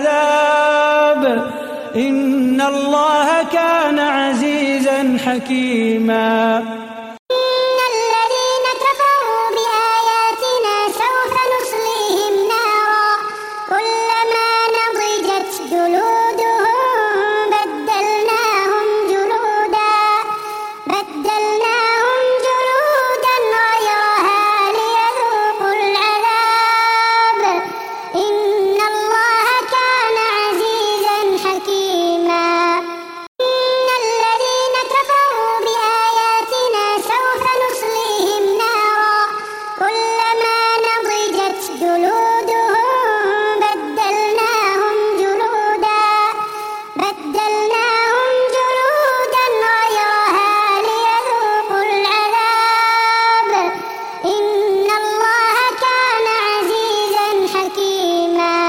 S1: العذاب إن الله كان عزيزا حكيما
S2: إن الذين كفروا بآياتنا سوف نصليهم نارا كلما نضجت جلودهم بدلناهم جلودا بدلناهم جلودا غيرها ليذوقوا العذاب إن الله كان عزيزا حكيما إن الذين كفروا بآياتنا سوف نصليهم نارا كلما نضجت جلودهم بدلناهم جلودا بدلناهم جلودا غيرها ليذوقوا العذاب إن الله كان عزيزا حكيما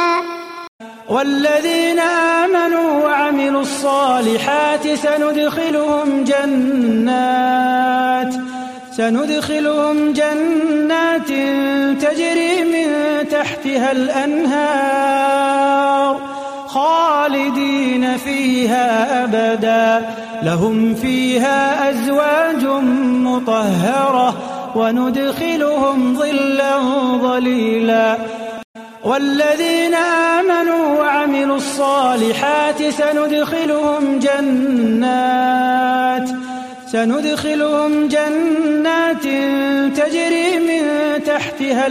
S1: والذين آمنوا وعملوا الصالحات سندخلهم جنات سندخلهم جنات تجري من تحتها الأنهار خالدين فيها أبدا لهم فيها أزواج مطهرة وندخلهم ظلا ظليلا والذين آمنوا وعملوا الصالحات سندخلهم جنات سندخلهم جنات تجري من تحتها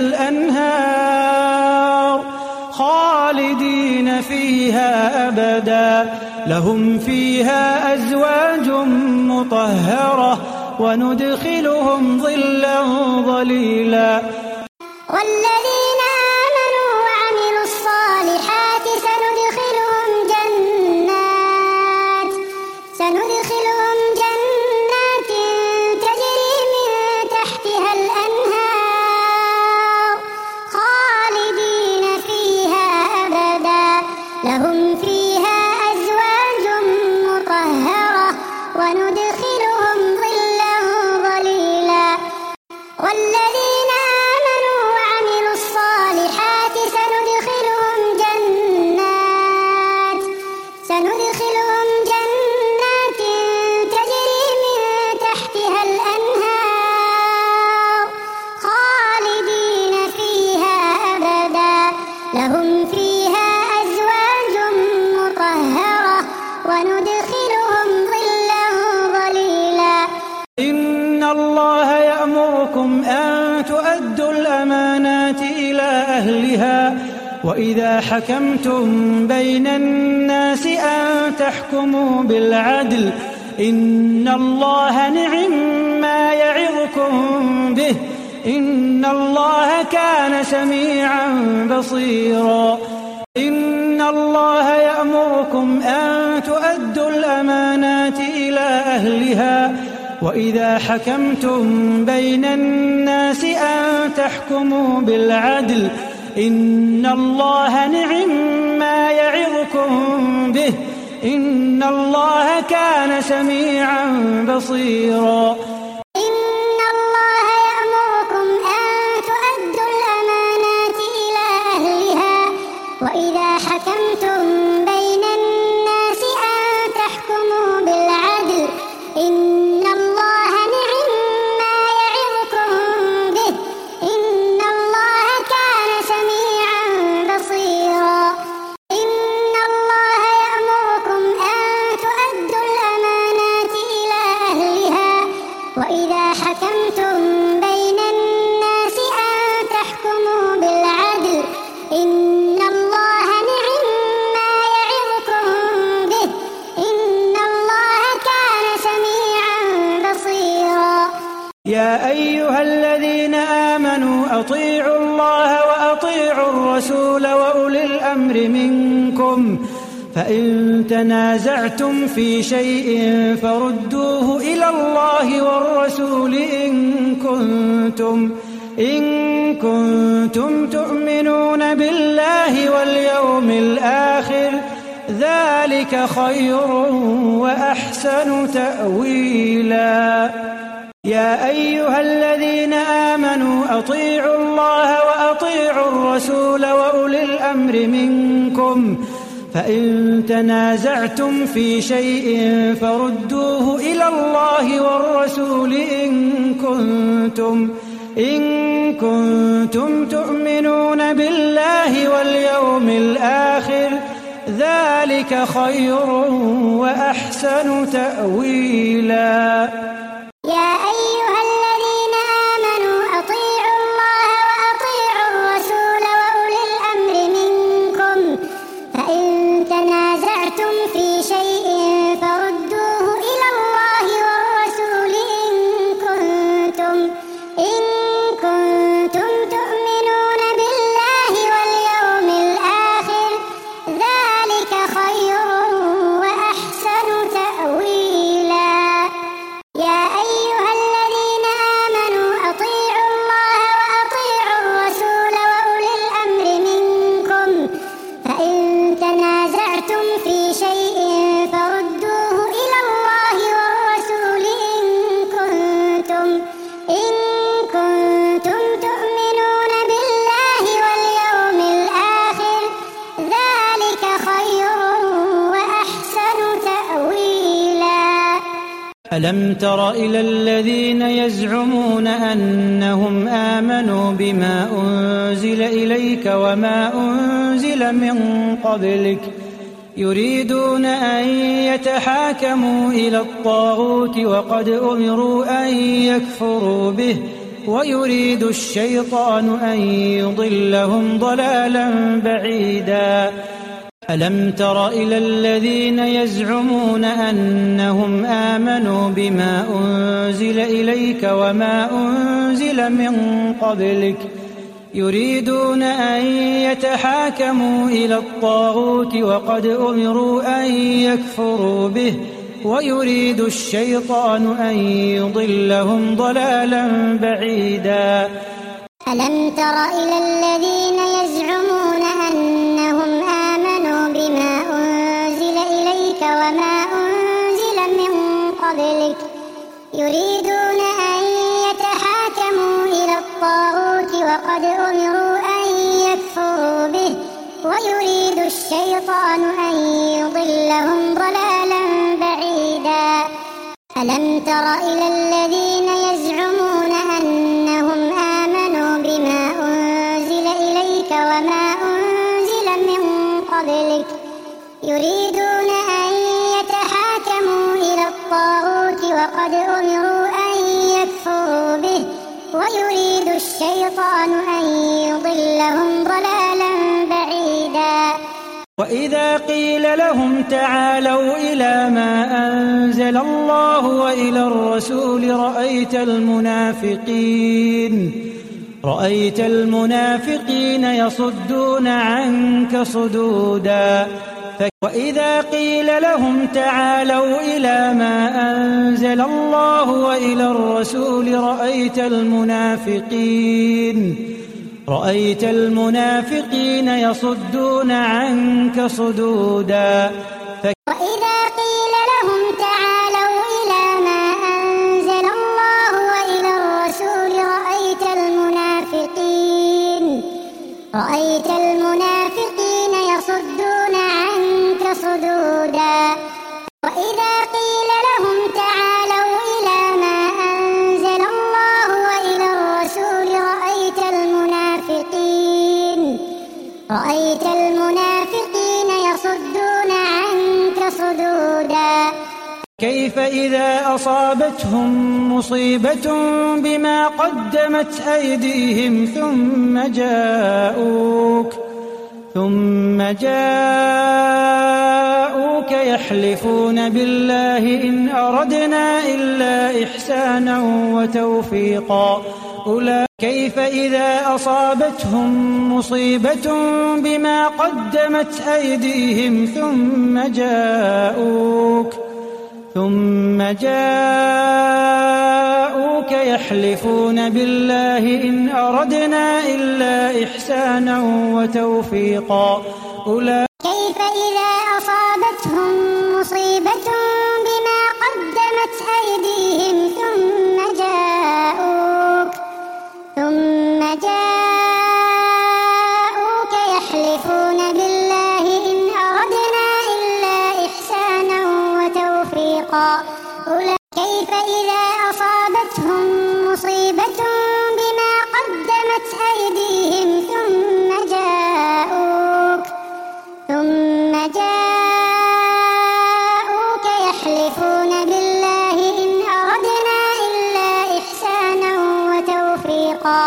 S1: الأنهار خالدين فيها أبدا لهم فيها أزواج مطهرة وندخلهم ظلا ظليلا.
S2: والذين آمنوا وعملوا الصالحات سندخلهم جنات سندخلهم جنات تجري من تحتها الأنهار خالدين فيها أبدا لهم فيها أزواج مطهرة وندخلهم ظلا ظليلا. والذين آمنوا وعملوا الصالحات سندخلهم جنات سندخلهم جنات تجري من تحتها الأنهار خالدين فيها أبدا لهم فيها أزواج مطهرة وندخلهم ظلا ظليلا.
S1: إن الله يأمركم أن تؤدوا الأمانات إلى أهلها وإذا حكمتم بين الناس أن تحكموا بالعدل إن الله نعم ما يعظكم به إن الله كان سميعا بصيرا. إن الله يأمركم أن تؤدوا الأمانات إلى أهلها وإذا حكمتم بين الناس أن تحكموا بالعدل إن الله نعم ما يعظكم به إن الله كان سميعا بصيرا.
S2: إن الله يأمركم أن تؤدوا الأمانات إلى أهلها وإذا حكمتم بين الناس أن تحكموا بالعدل إن الله نعم ما يعظكم به إن الله كان سميعا بصيرا. إن الله يأمركم أن تؤدوا الأمانات إلى أهلها وإذا حكمتم بين الناس أن تحكموا بالعدل إن الله نعم ما يعظكم به إن الله كان سميعا بصيرا.
S1: يا أيها الذين آمنوا أطيعوا الله وأطيعوا الرسول وأولي الأمر منكم فإن تنازعتم في شيء فردوه إلى الله والرسول إن كنتم إن كنتم تؤمنون بالله واليوم الآخر ذلك خير وأحسن تأويلا. يا أيها الذين آمنوا أطيعوا الله وأطيعوا الرسول وأولي الأمر منكم فإن تنازعتم في شيء فردوه إلى الله والرسول إن كنتم إن كنتم تؤمنون بالله واليوم الآخر ذلك خير وأحسن تأويلا.
S2: يا أيها الذين آمنوا أطيعوا الله وأطيعوا الرسول وأولي الأمر منكم فإن تنازعتم في شيء فردوه إلى الله والرسول إن كنتم إن كنتم تؤمنون بالله واليوم الآخر ذلك خير وأحسن تأويلا. يا أيها الذين آمنوا أطيعوا الله وأطيعوا الرسول وأولي الأمر منكم فإن تنازعتم في شيء فردوه إلى الله والرسول إن كنتم إن كنتم تؤمنون بالله واليوم الآخر ذلك خير وأحسن تأويلا.
S1: ألم تر إلى الذين يزعمون أنهم آمنوا بما أنزل إليك وما أنزل من قبلك يريدون أن يتحاكموا إلى الطاغوت وقد أمروا أن يكفروا به ويريد الشيطان أن يضلهم ضلالا بعيدا. ألم تر إلى الذين يزعمون أنهم آمنوا بما أنزل إليك وما أنزل من قبلك يريدون أن يتحاكموا إلى الطاغوت وقد أمروا أن يكفروا به ويريد الشيطان أن يضلهم ضلالا بعيدا.
S2: ألم تر إلى الذين يزعمون أنهم آمنوا بما أنزل إليك وما أنزل من قبلك يريدون أن يتحاكموا إلى الطاغوت وقد أمروا أن يكفروا به ويريد الشيطان أن يضلهم ضلالا بعيدا. ألم تر إلى الذين يزعمون أنهم آمنوا بما أنزل إليك وما أنزل من قبلك يريدون أن يتحاكموا إلى الطاغوت وقد أمروا أن يكفروا به ويريد الشيطان أن يضلهم ضلالا بعيدا.
S1: وإذا قيل لهم تعالوا إلى ما أنزل الله وإلى الرسول رأيت المنافقين رأيت المنافقين يصدون عنك صدودا. وإذا قيل لهم تعالوا إلى ما أنزل الله وإلى الرسول رأيت المنافقين رأيت المنافقين يصدون عنك صدودا.
S2: وإذا قيل لهم تعالوا إلى ما أنزل الله وإلى الرسول رأيت المنافقين رأيت المنافقين يصدون عنك صدودا. وإذا قيل لهم تعالوا إلى ما أنزل الله وإلى الرسول رأيت المنافقين رأيت المنافقين يصدون عنك صدودا.
S1: كيف إذا أصابتهم مصيبة بما قدمت أيديهم ثم جاءوك ثم جاءوك يحلفون بالله إن أردنا إلا إحسانا وتوفيقا أولئك كيف إذا أصابتهم مصيبة بما قدمت أيديهم ثم جاءوك ثم جاءوك يحلفون بالله إن أردنا إلا إحسانا وتوفيقا أولئك
S2: كيف إذا أصابتهم مصيبة بما قدمت أيديهم ثم جاءوك ثم جاءوك يحلفون بالله إن أردنا إلا إحسانا وتوفيقا أولئك كيف إذا أصابتهم مصيبة بما قدمت أيديهم ثم جاءوك ثم جاءوك يحلفون بالله إن أردنا إلا إحسانا وتوفيقا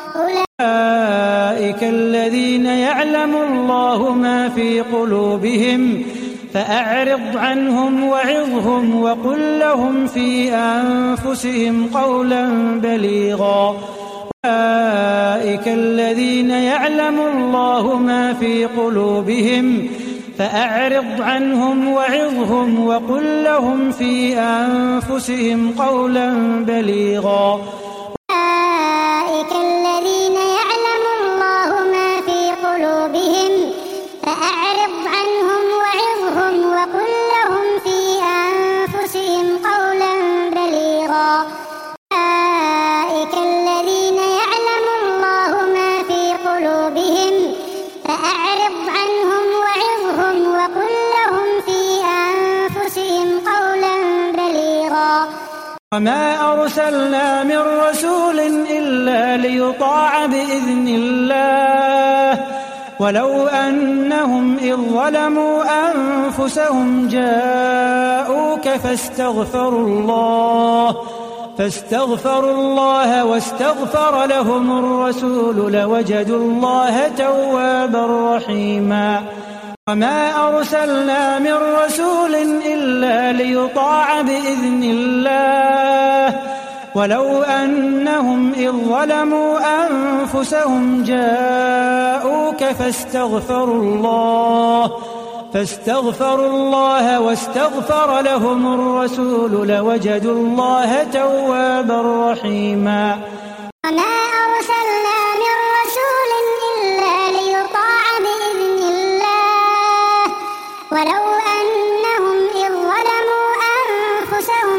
S1: أولئك الذين يعلم الله ما في قلوبهم فأعرض عنهم وعظهم وقل لهم في أنفسهم قولا بليغا. أولئك الذين يعلم الله ما في قلوبهم فأعرض عنهم وعظهم وقل لهم في أنفسهم قولا بليغا.
S2: أولئك الذين يعلم الله ما في قلوبهم فأعرض عنهم وعظهم وقل لهم في أنفسهم قولا بليغا. أولئك الذين يعلم الله ما في قلوبهم فأعرض عنهم وعظهم وقل لهم في أنفسهم قولا بليغا.
S1: وما أرسلنا من رسول إلا ليطاع بإذن الله ولو أنهم إذ ظلموا أنفسهم جاءوك فاستغفروا الله فاستغفروا الله واستغفر لهم الرسول لوجدوا الله توابا رحيما. وما أرسلنا من رسول إلا ليطاع بإذن الله ولو أنهم إذ ظلموا أنفسهم جاءوك فاستغفروا الله فاستغفروا الله واستغفر لهم الرسول لوجدوا الله توابا رحيما.
S2: وما أرسلنا من رسول إلا ليطاع بإذن الله ولو أنهم إذ ظلموا أنفسهم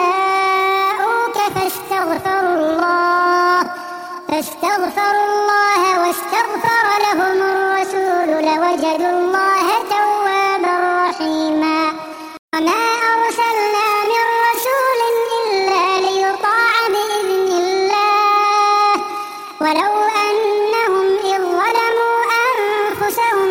S2: جاءوك فاستغفروا الله فاستغفروا الله واستغفر لهم الرسول لوجدوا الله توابا رحيما. وما أرسلنا من رسول إلا ليطاع بإذن الله ولو أنهم إذ ظلموا أنفسهم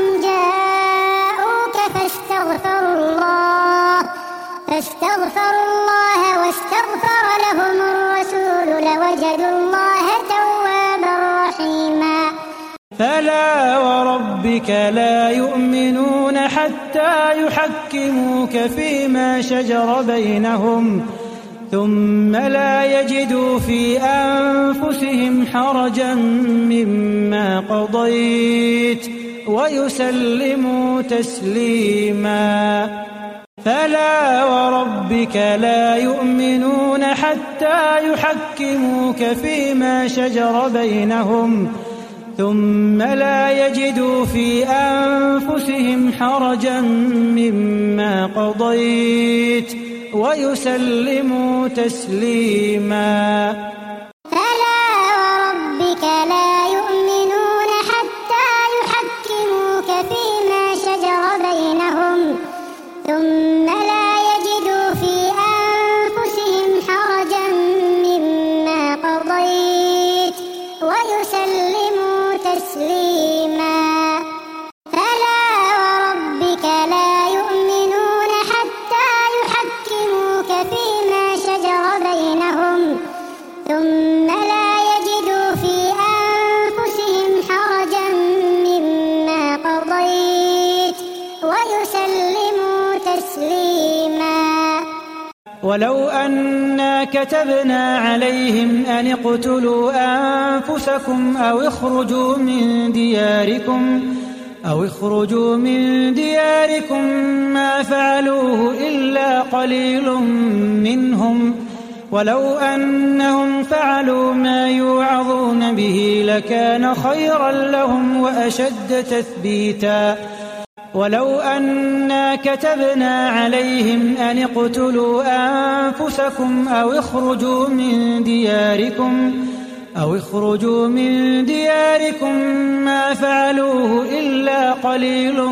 S2: جاءوك فاستغفروا الله فاستغفروا الله واستغفر لهم الرسول لوجدوا الله توابا رحيما.
S1: فلا وربك لا يؤمنون حتى يحكموك فيما شجر بينهم ثم لا يجدوا في أنفسهم حرجا مما قضيت ويسلموا تسليما. فلا وربك لا يؤمنون حتى يحكموك فيما شجر بينهم ثم لا يجدوا في أنفسهم حرجا مما قضيت ويسلموا تسليما.
S2: فلا وربك لا يؤمنون حتى يحكموك فيما شجر بينهم ثم لا يجدوا في أنفسهم حرجا مما قضيت ويسلموا تسليما. فلا وربك لا يؤمنون حتى يحكموك فيما شجر بينهم ثم لا يجدوا في أنفسهم حرجا مما قضيت ويسلموا تسليما.
S1: ولو أنا كتبنا عليهم أن اقتلوا أنفسكم أو اخرجوا من دياركم أو اخرجوا من دياركم ما فعلوه إلا قليل منهم ولو أنهم فعلوا ما يوعظون به لكان خيرا لهم وأشد تثبيتا. ولو أنا كتبنا عليهم أن اقتلوا أنفسكم أو اخرجوا من دياركم أو اخرجوا من دياركم ما فعلوه إلا قليل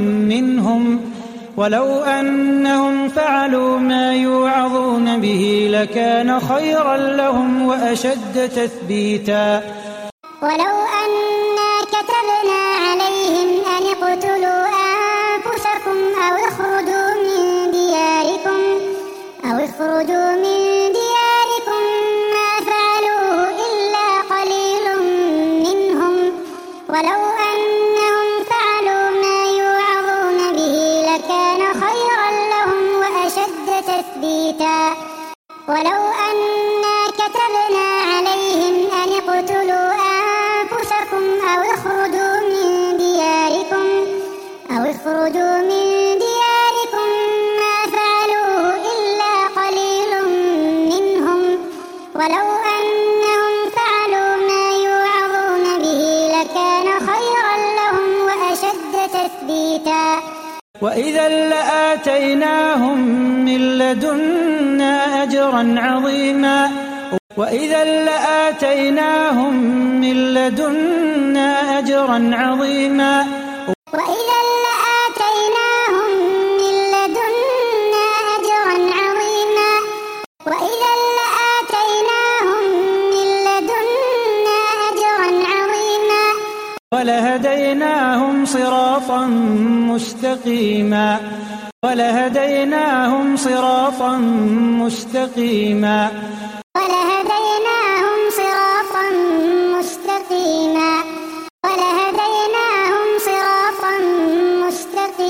S1: منهم ولو أنهم فعلوا ما يوعظون به لكان خيرا لهم وأشد تثبيتا.
S2: ولو أنا كتبنا عليهم أن اقتلوا أنفسكم أو اخرجوا من دياركم أو اخرجوا من دياركم ما فعلوه إلا قليل منهم ولو أنهم فعلوا ما يوعظون به لكان خيرا لهم وأشد تثبيتا. ولو أنا كتبنا عليهم أن اقتلوا أنفسكم أو اخرجوا من دياركم أو اخرجوا من دياركم ما فعلوه إلا قليل منهم ولو أنهم فعلوا ما يوعظون به لكان خيرا لهم وأشد تثبيتا.
S1: وإذا لآتيناهم من لدنا أجرا عظيما وإذا لآتيناهم من لدنا أجرا عظيما
S2: وإذا لآتيناهم من لدنا أجرا عظيما وإذا لآتيناهم من لدنا أجرا عظيما
S1: ولهديناهم صراطا مستقيما ولهديناهم صراطا مستقيما
S2: ولهديناهم صراطا مستقيما ولهديناهم صراطا مستقيما.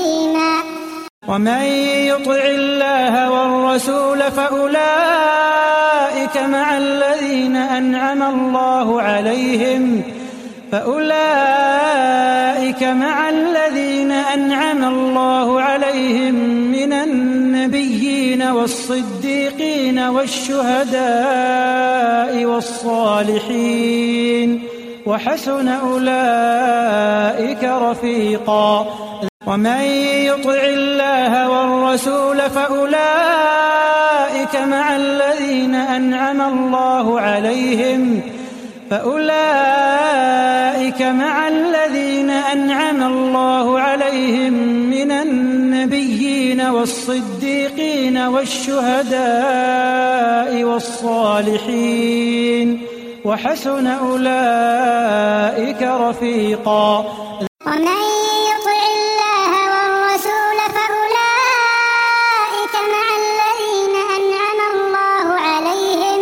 S1: ومن يطع الله والرسول فأولئك مع الذين أنعم الله عليهم فأولئك مع الذين أنعم الله عليهم من النبيين والصديقين والشهداء والصالحين وحسن أولئك رفيقا ومن يطع الله والرسول فأولئك مع الذين أنعم الله عليهم فأولئك مع الذين أنعم الله عليهم من النبيين والصديقين والشهداء والصالحين وحسن أولئك رفيقا
S2: ومن يطع الله والرسول فأولئك مع الذين أنعم الله عليهم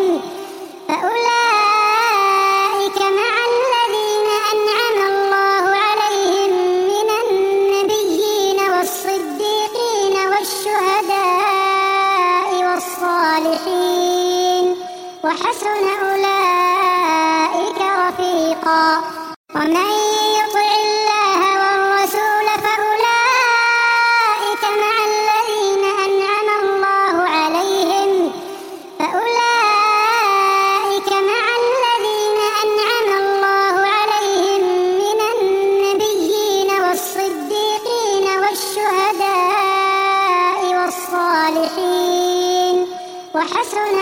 S2: فأولئك مع الذين أنعم الله عليهم من النبيين والصديقين والشهداء والصالحين وحسن أولئك رفيقا ومن يطع الله والرسول فأولئك مع الذين أنعم الله عليهم فأولئك مع الذين أنعم الله عليهم من النبيين والصديقين والشهداء والصالحين وحسن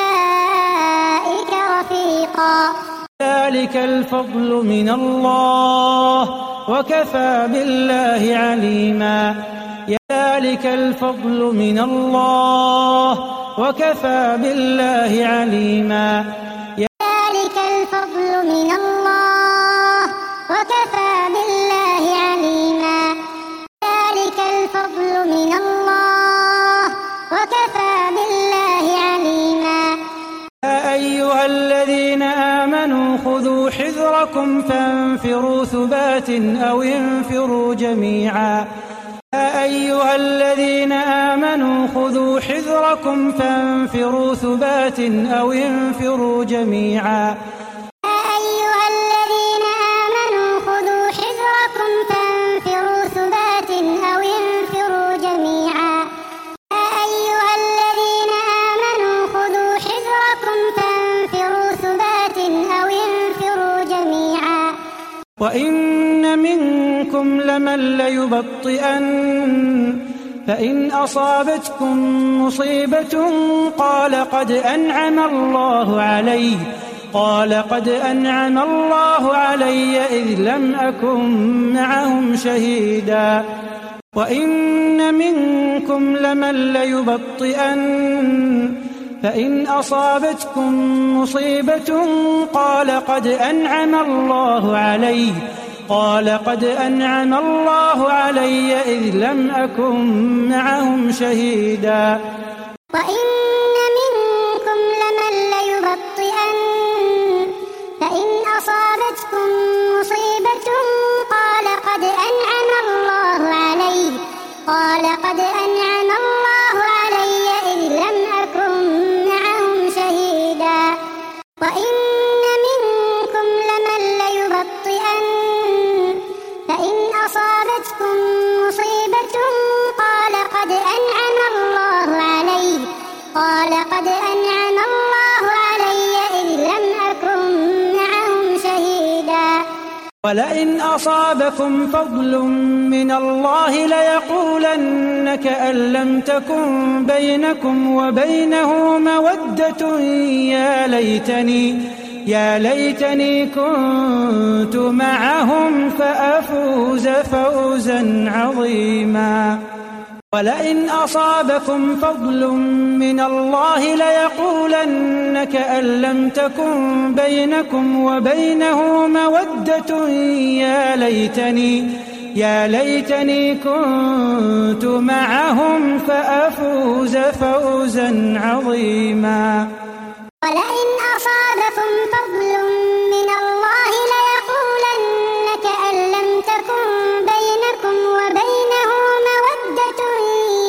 S2: أولئك رفيقا
S1: ذلك الفضل من الله وكفى بالله عليما ذلك الفضل من الله وكفى بالله عليما
S2: ذلك الفضل من الله وكفى بالله عليما ذلك الفضل من الله وكفى بالله عليما
S1: يا أيها الذين آمنوا خذوا حذركم فانفروا ثبات أو انفروا جميعا يا أيها الذين آمنوا خذوا حذركم فانفروا ثبات أو انفروا جميعا
S2: يا أيها الذين آمنوا خذوا حذركم فانفروا ثبات أو انفروا جميعا يا أيها الذين آمنوا خذوا حذركم فانفروا ثبات أو انفروا جميعا
S1: وإن منكم لمن ليبطئن فإن أصابتكم مصيبة قال قد أنعم الله علي قال قد أنعم الله علي إذ لم أكن معهم شهيدا وإن منكم لمن ليبطئن فإن أصابتكم مصيبة قال قد أنعم الله علي قال قد أنعم الله علي إذ لم أكن معهم شهيدا
S2: وإن منكم لمن ليبطئن فإن أصابتكم مصيبة قال قد أنعم الله علي قال قد أنعم الله علي إذ لم أكن معهم شهيدا وإن منكم لمن ليبطئن فإن أصابتكم مصيبة قال قد أنعم الله علي قال قد أنعم الله علي إذ لم أكن معهم شهيدا
S1: ولئن أصابكم فضل من الله ليقولن كأن لم تكن بينكم وبينه مودة يا ليتني يا ليتني كنت معهم فأفوز فوزا عظيما ولئن أصابكم فضل من الله ليقولن كأن لم تكن بينكم وبينه مودة يا ليتني يا ليتني كنت معهم فأفوز فوزا عظيما
S2: ولئن أصابكم فضل من الله ليقولن كأن لم تكن بينكم وبينه مودة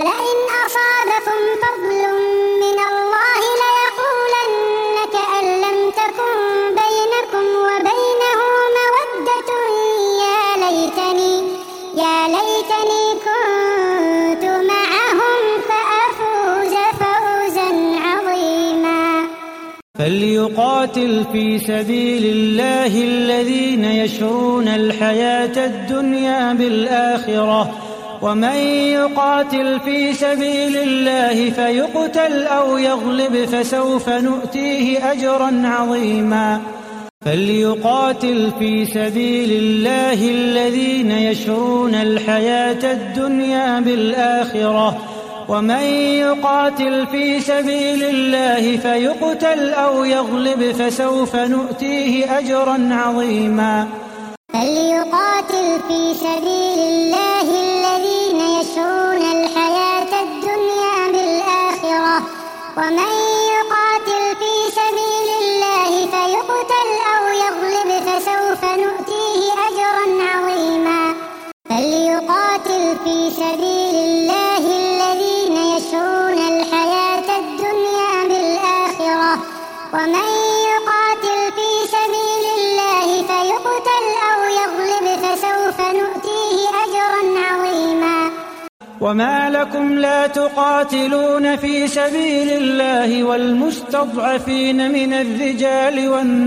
S2: ولئن أصابكم فضل من الله ليقولن كأن لم تكن بينكم وبينه مودة يا ليتني يا ليتني كنت معهم فأفوز فوزا عظيما.
S1: فليقاتل في سبيل الله الذين يشرون الحياة الدنيا بالآخرة، ومن يقاتل في سبيل الله فيقتل أو يغلب فسوف نؤتيه أجرا عظيما. فليقاتل في سبيل الله الذين يشرون الحياة الدنيا بالآخرة، ومن يقاتل في سبيل الله فيقتل أو يغلب فسوف نؤتيه أجرا عظيما.
S2: فليقاتل في سبيل الله الذين يشرون الحياة الدنيا بالآخرة، ومن يقاتل في سبيل الله فيقتل أو يغلب فسوف نؤتيه أجرا عظيما. فليقاتل في سبيل الله الذين يشرون الحياة الدنيا بالآخرة، ومن يقاتل في سبيل الله فيقتل أو يغلب فسوف نؤتيه أجرا عظيما.
S1: وما لكم لا تقاتلون في سبيل الله والمستضعفين من الرجال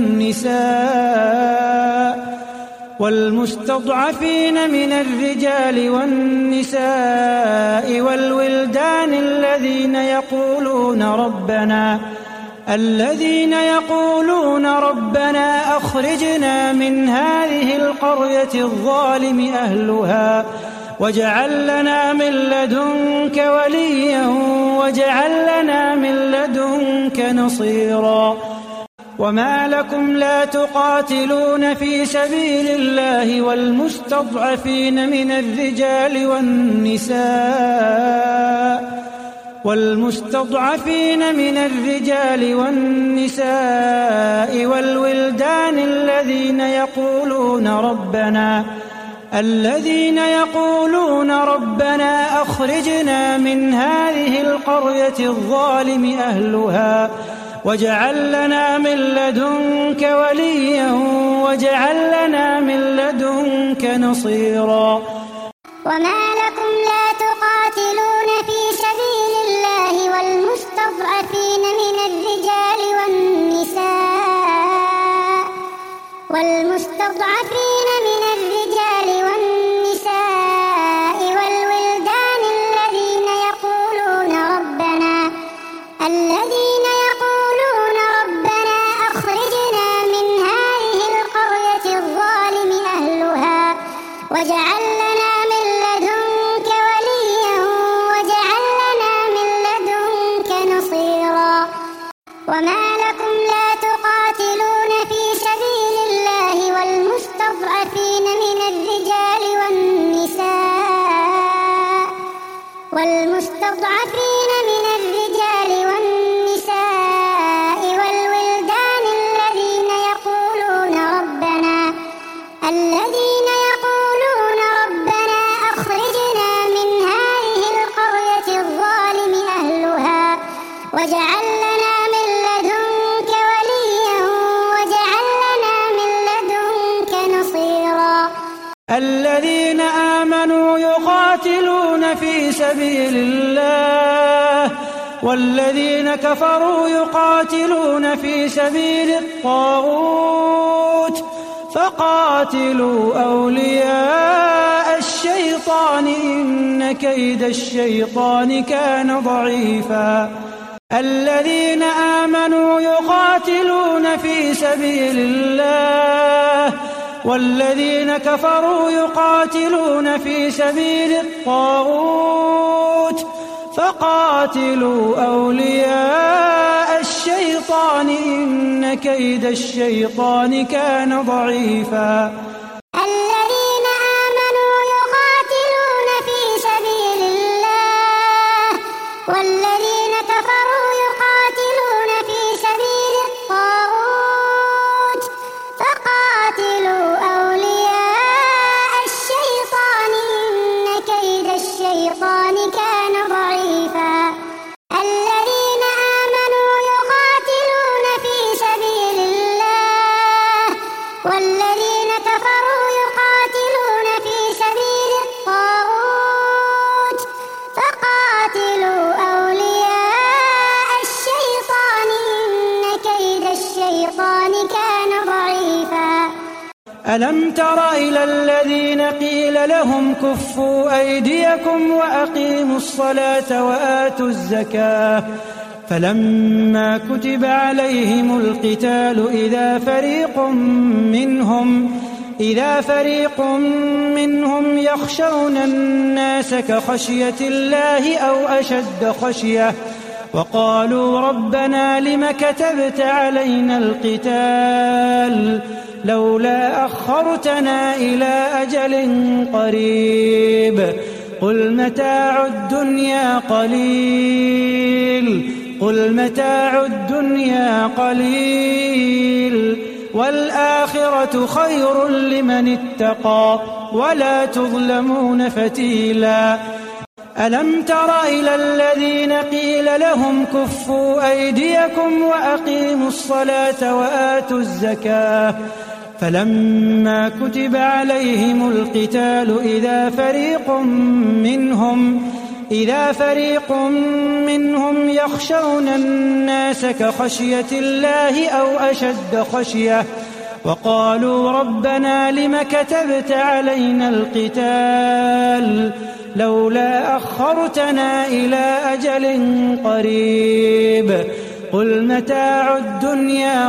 S1: والنساء والمستضعفين من الرجال والنساء والولدان الذين يقولون ربنا الذين يقولون ربنا أخرجنا من هذه القرية الظالم أهلها واجعل لنا من لدنك وليا واجعل لنا من لدنك نصيرا. وما لكم لا تقاتلون في سبيل الله والمستضعفين من الرجال والنساء والمستضعفين من الرجال والنساء والولدان الذين يقولون ربنا الذين يقولون ربنا أخرجنا من هذه القرية الظالم أهلها واجعل لنا من لدنك وليا واجعل لنا من لدنك نصيرا.
S2: وما لكم لا تقاتلون في سبيل الله والمستضعفين من الرجال والنساء والمستضعفين من الرجال والنساء والولدان الذين يقولون ربنا الذين يقولون ربنا أخرجنا من هذه القرية الظالم أهلها واجعل لنا من لدنك وليا واجعل لنا من لدنك نصيرا. وما لكم لا تقاتلون في سبيل الله والمستضعفين من الرجال والنساء والمستضعفين من الرجال والنساء والولدان الذين يقولون ربنا الذين يقولون ربنا أخرجنا من هذه القرية الظالم أهلها واجعل لنا من لدنك وليا واجعل لنا من لدنك نصيرا.
S1: الذين آمنوا يقاتلون في سبيل الله والذين كفروا يقاتلون في سبيل الطاغوت فقاتلوا أولياء الشيطان إن كيد الشيطان كان ضعيفا. الذين آمنوا يقاتلون في سبيل الله والذين كفروا يقاتلون في سبيل الطاغوت فقاتلوا أولياء الشيطان إن كيد الشيطان كان ضعيفا.
S2: الذين آمنوا يقاتلون في سبيل الله والذين كفروا يقاتلون في سبيل الطاغوت فقاتلوا أولياء الشيطان إن كيد الشيطان كان ضعيفا.
S1: ألم تر إلى الذين قيل لهم كفوا أيديكم وأقيموا الصلاة وآتوا الزكاة فلما كتب عليهم القتال إذا فريق منهم إذا فريق منهم يخشون الناس كخشية الله أو أشد خشية وقالوا ربنا لم كتبت علينا القتال لولا أخرتنا إلى أجل قريب قل متاع الدنيا قليل قل متاع الدنيا قليل والآخرة خير لمن اتقى ولا تظلمون فتيلا ألم تر إلى الذين قيل لهم كفوا أيديكم وأقيموا الصلاة وآتوا الزكاة فلما كتب عليهم القتال إذا فريق منهم إذا فريق منهم يخشون الناس كخشية الله أو أشد خشية وقالوا ربنا لم كتبت علينا القتال لولا أخرتنا إلى أجل قريب قل متاع الدنيا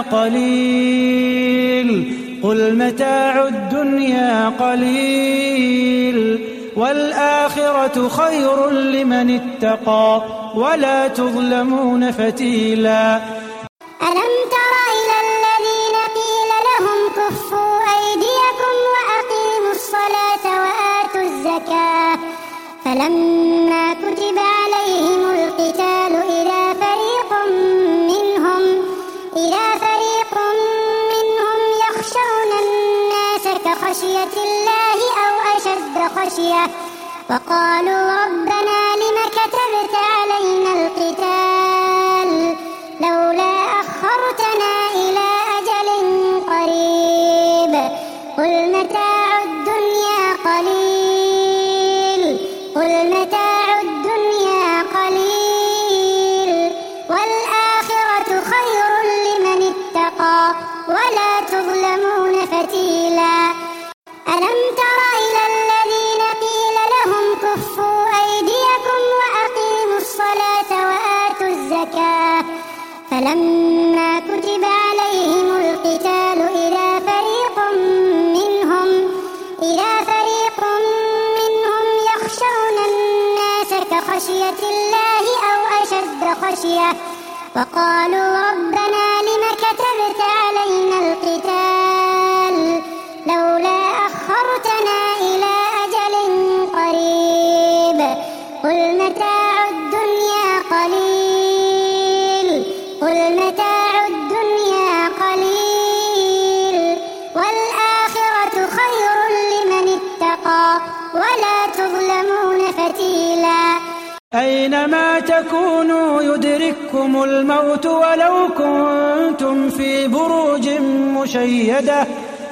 S1: قليل قل متاع الدنيا قليل والآخرة خير لمن اتقى ولا تظلمون فتيلا
S2: ألم تر إلى الذين قيل لهم كفوا أيديكم وأقيموا الصلاة وآتوا الزكاة فلما كتب عليهم القتال إذا فريق منهم إذا فريق منهم يخشون الناس كخشية الله أو أشد خشية وقالوا ربنا لم كتبت علينا القتال لولا أخرتنا إلى أجل قريب قل متاع الدنيا قليل قل متاع الدنيا قليل والآخرة خير لمن اتقى ولا تظلمون فتيلا ألم تر إلى الذين قيل لهم كفوا أيديكم وأقيموا الصلاة وآتوا الزكاة فلما كتب عليهم القتال إذا فريق منهم إذا فريق منهم يخشون الناس كخشية الله أو أشد خشية وقالوا ربنا لم كتبت علينا القتال لولا أخرتنا إلى أجل قريب قل متاع الدنيا قليل قل متاع الدنيا قليل والآخرة خير لمن اتقى ولا تظلمون فتيلا
S1: أينما تكونوا يدرككم الموت ولو كنتم في بروج مشيدة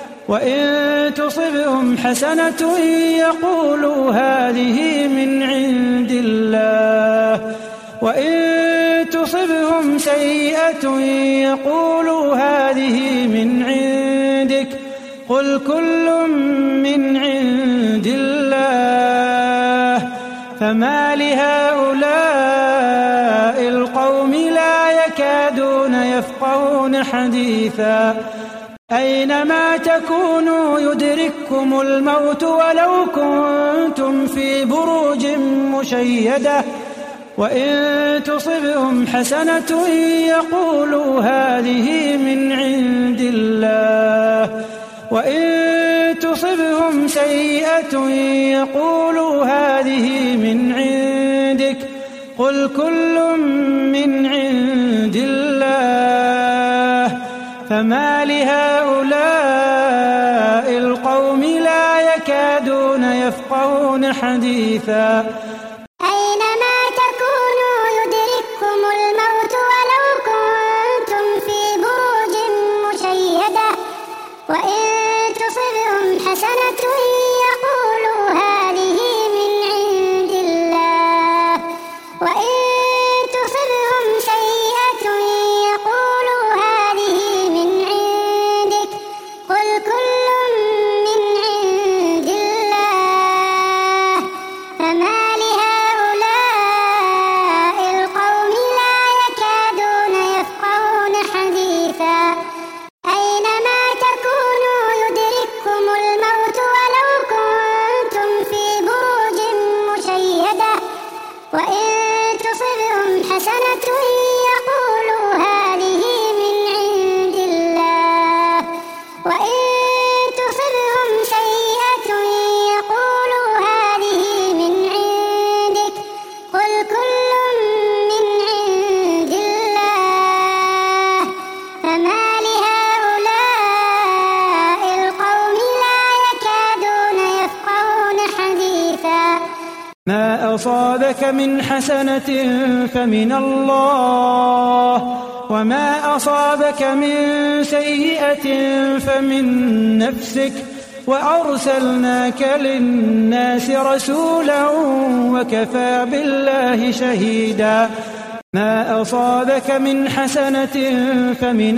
S1: وإن تصبهم حسنة يقولوا هذه من عند الله وإن تصبهم سيئة يقولوا هذه من عندك قل كل من عند الله فما لهؤلاء القوم لا يكادون يفقهون حديثا أينما تكونوا يدرككم الموت ولو كنتم في بروج مشيدة وإن تصبهم حسنة يقولوا هذه من عند الله وإن تصبهم سيئة يقولوا هذه من عندك قل كل من عند الله فما لهؤلاء القوم لا يكادون يفقهون حديثا
S2: أينما تكونوا يدرككم الموت ولو كنتم في بروج مشيدة وإن تصبهم حسنة يقولوا هذه من عند الله وإن تصبهم سيئة يقولوا هذه من عندك قل كل تصبهم حسنة يقولوا هذه من عند الله وإن تصبهم سيئة يقولوا هذه من عندك قل كل من عند الله فما لهؤلاء القوم لا يكادون يفقهون حديثا
S1: ما أصابك من حسنة فمن الله وما أصابك من سيئة فمن نفسك وأرسلناك للناس رسولا وكفى بالله شهيدا ما أصابك من حسنة فمن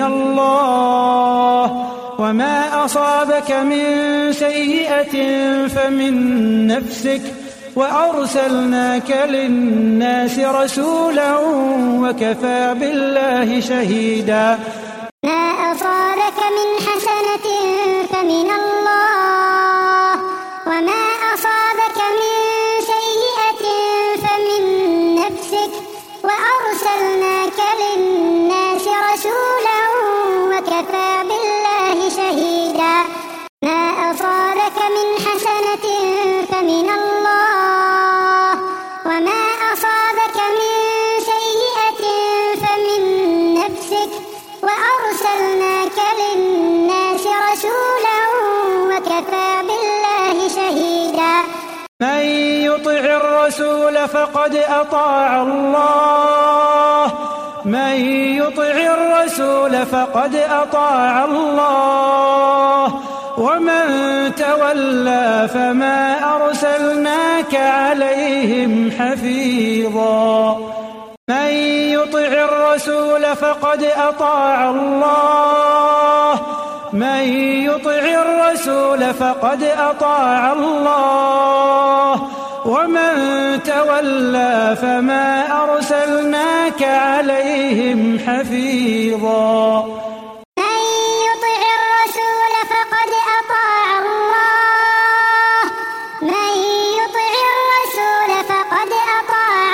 S1: الله وما أصابك من سيئة فمن نفسك وأرسلناك للناس رسولا وكفى بالله شهيدا
S2: ما أصابك من حسنة فمن الله وما أصابك من سيئة فمن نفسك وأرسلناك للناس رسولا وكفى بالله شهيدا ما أصابك من حسنة فمن الله وما أصابك من سيئة فمن نفسك وأرسلناك للناس رسولا وكفى بالله شهيدا
S1: من يطع الرسول فقد أطاع الله من يطع الرسول فقد أطاع الله ومن تولى فما أرسلناك عليهم حفيظا من يطع الرسول فقد أطاع الله من يطع الرسول فقد أطاع الله ومن تولى فما أرسلناك عليهم حفيظا
S2: من يطع الرسول فقد أطاع الله من يطع الرسول فقد أطاع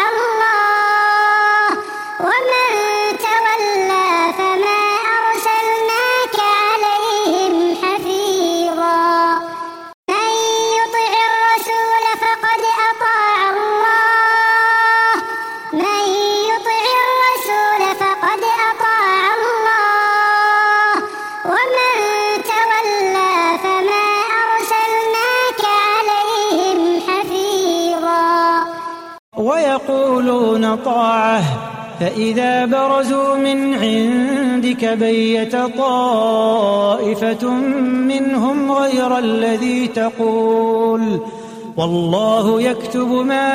S2: الله ومن تولى فما أرسلناك عليهم حفيظا من يطع الرسول فقد أطاع الله من يطع الرسول فقد أطاع الله ومن تولى فما أرسلناك عليهم حفيظا
S1: ويقولون طاعة فإذا برزوا من عندك بيت طائفة منهم غير الذي تقول والله يكتب ما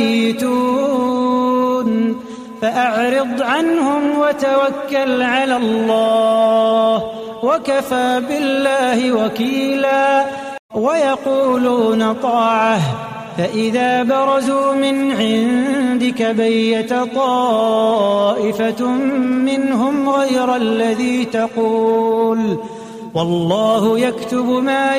S1: يبيتون فأعرض عنهم وتوكل على الله وكفى بالله وكيلا ويقولون طاعة فإذا برزوا من عندك بيت طائفة منهم غير الذي تقول والله يكتب ما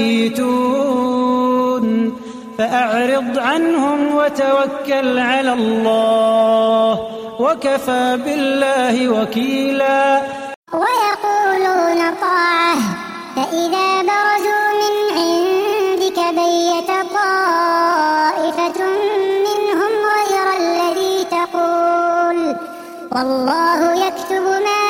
S1: يبيتون فأعرض عنهم وتوكل على الله وكفى بالله وكيلا
S2: ويقولون طاعة فإذا برزوا من عندك بيت طائفة منهم غير الذي تقول والله يكتب ما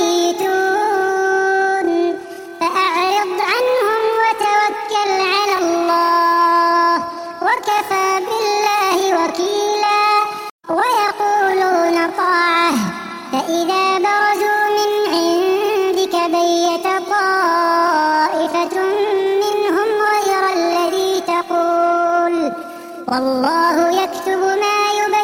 S2: يبيتون فأعرض عنهم وتوكل على الله وكفى بالله وكيلا ويقولون طاعة فإذا برزوا من عندك بيت طائفة منهم غير الذي تقول والله يكتب ما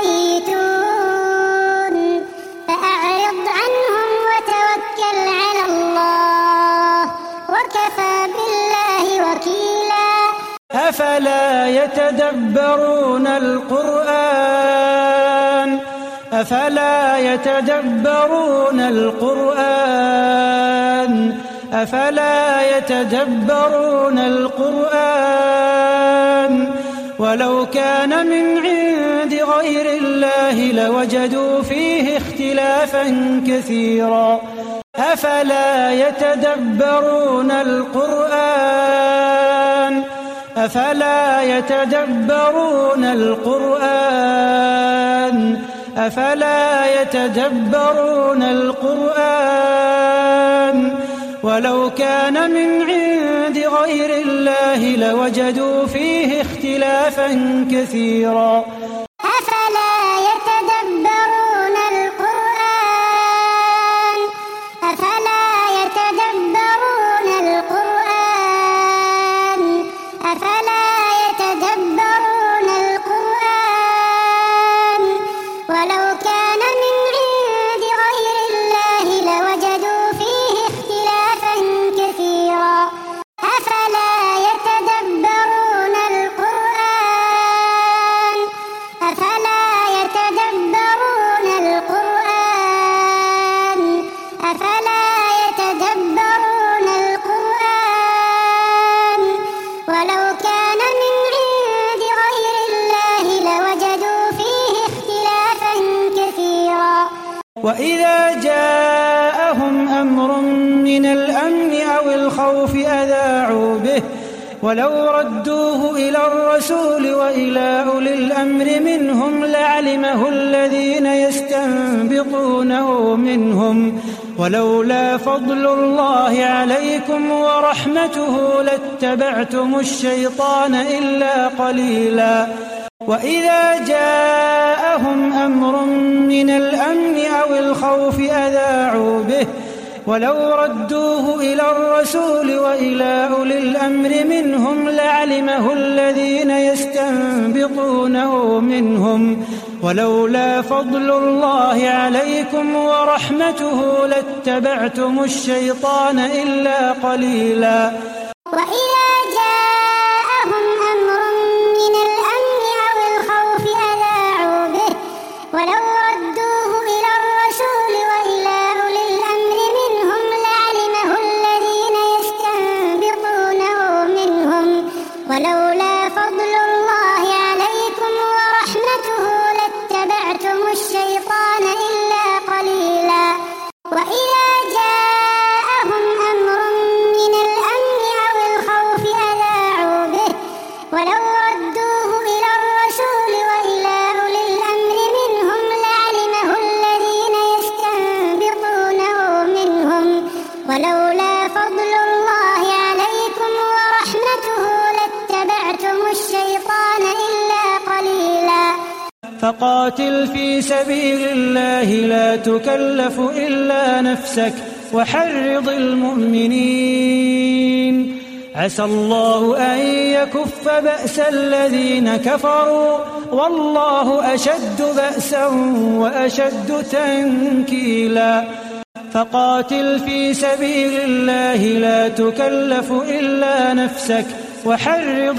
S2: يبيتون فأعرض عنهم وتوكل على الله وكفى بالله وكيلا
S1: أفلا يتدبرون القرآن أفلا يتدبرون القرآن أفلا يتدبرون القرآن ولو كان من عند غير الله لوجدوا فيه اختلافا كثيرا أفلا يتدبرون القرآن أفلا يتدبرون القرآن أفلا يتدبرون القرآن ولو كان من عند غير الله لوجدوا فيه اختلافا كثيرا
S2: أفلا يتدبرون القرآن أفلا يتدبرون القرآن أفلا يتدبرون القرآن ولو كان من عند غير الله لوجدوا فيه اختلافا كثيرا أفلا يتدبرون القرآن أفلا يتدبرون القرآن أفلا يتدبرون القرآن ولو كان من عند غير الله لوجدوا فيه اختلافا كثيرا
S1: وإذا جاءهم أمر من الأمن أو الخوف أذاعوا به ولو ردوه إلى الرسول وإلى أولي الأمر منهم لعلمه الذين يستنبطونه منهم ولولا فضل الله عليكم ورحمته لاتبعتم الشيطان إلا قليلا وإذا جاءهم أمر من الأمن أو الخوف أذاعوا به ولو ردوه إلى الرسول وإلى أولي الأمر منهم لعلمه الذين يستنبطونه منهم ولولا فضل الله عليكم ورحمته لاتبعتم الشيطان إلا قليلا
S2: وإذا جاءهم أمر من الأمن أو الخوف أذاعوا به ولو ردوه إلى الرسول وإلى أولي الأمر منهم لعلمه الذين يستنبطونه منهم ولولا فضل الله عليكم ورحمته لاتبعتم الشيطان إلا قليلا وإذا جاءهم أمر من الأمن أو الخوف أذاعوا به ولو ردوه إلى الرسول وإلى أولي الأمر منهم لعلمه الذين يستنبطونه منهم ولولا فضل الله عليكم ورحمته لاتبعتم الشيطان إلا قليلا
S1: فقاتل في سبيل الله لا تكلف إلا نفسك وحرض المؤمنين عسى الله أن يكف بأس الذين كفروا والله أشد بأسا وأشد تنكيلا فقاتل في سبيل الله لا تكلف إلا نفسك وحرض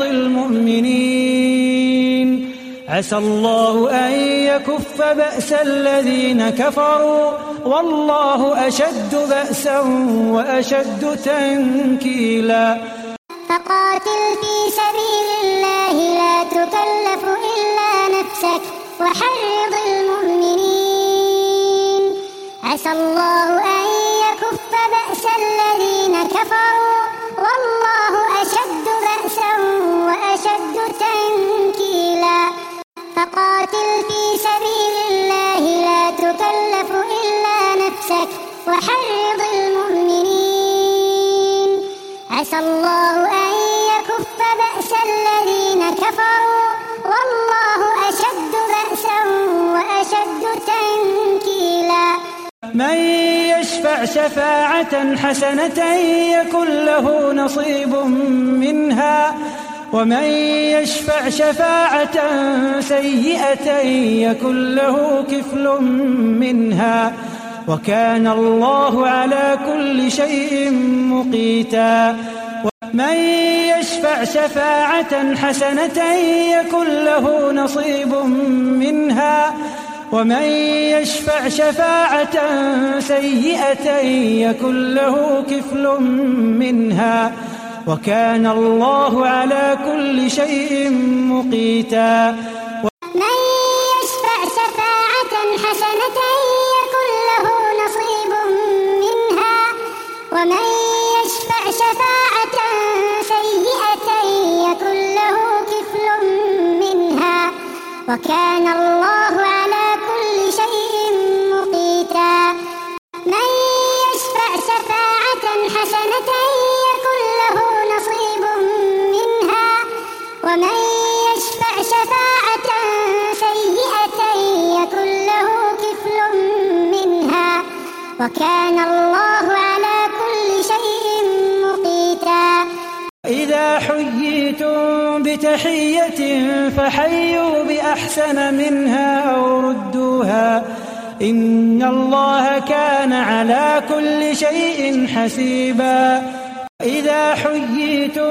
S1: المؤمنين عسى الله أن يكف بأس الذين كفروا والله أشد بأسا وأشد تنكيلا
S2: فقاتل في سبيل الله لا تكلف إلا نفسك وحرض المؤمنين عسى الله أن يكف بأس الذين كفروا والله أشد بأسا وأشد تنكيلا فقاتل في سبيل الله لا تكلف إلا نفسك وحرض المؤمنين عسى الله أن يكف بأس الذين كفروا والله أشد بأسا وأشد تنكيلا
S1: من يشفع شفاعة حسنة يكن له نصيب منها ومن يشفع شفاعة سيئة يكن له كفل منها وكان الله على كل شيء مقيتا من يشفع شفاعة حسنة يكن له نصيب منها ومن يشفع شفاعة سيئة يكن له كفل منها وكان الله على كل شيء مقيتا.
S2: من يشفع شفاعة حسنة يكن له نصيب منها ومن يشفع شفاعة سيئة يكن له كفل منها وكان الله على كل شيء مقيتا. من يشفع شفاعة حسنة يكن له نصيب منها ومن يشفع شفاعة سيئة يكن له كفل منها وكان الله على كل شيء مقيتا.
S1: إذا حييتم بتحية فحيوا بأحسن منها أو ردوها إن الله كان على كل شيء حسيبا. إذا حييتم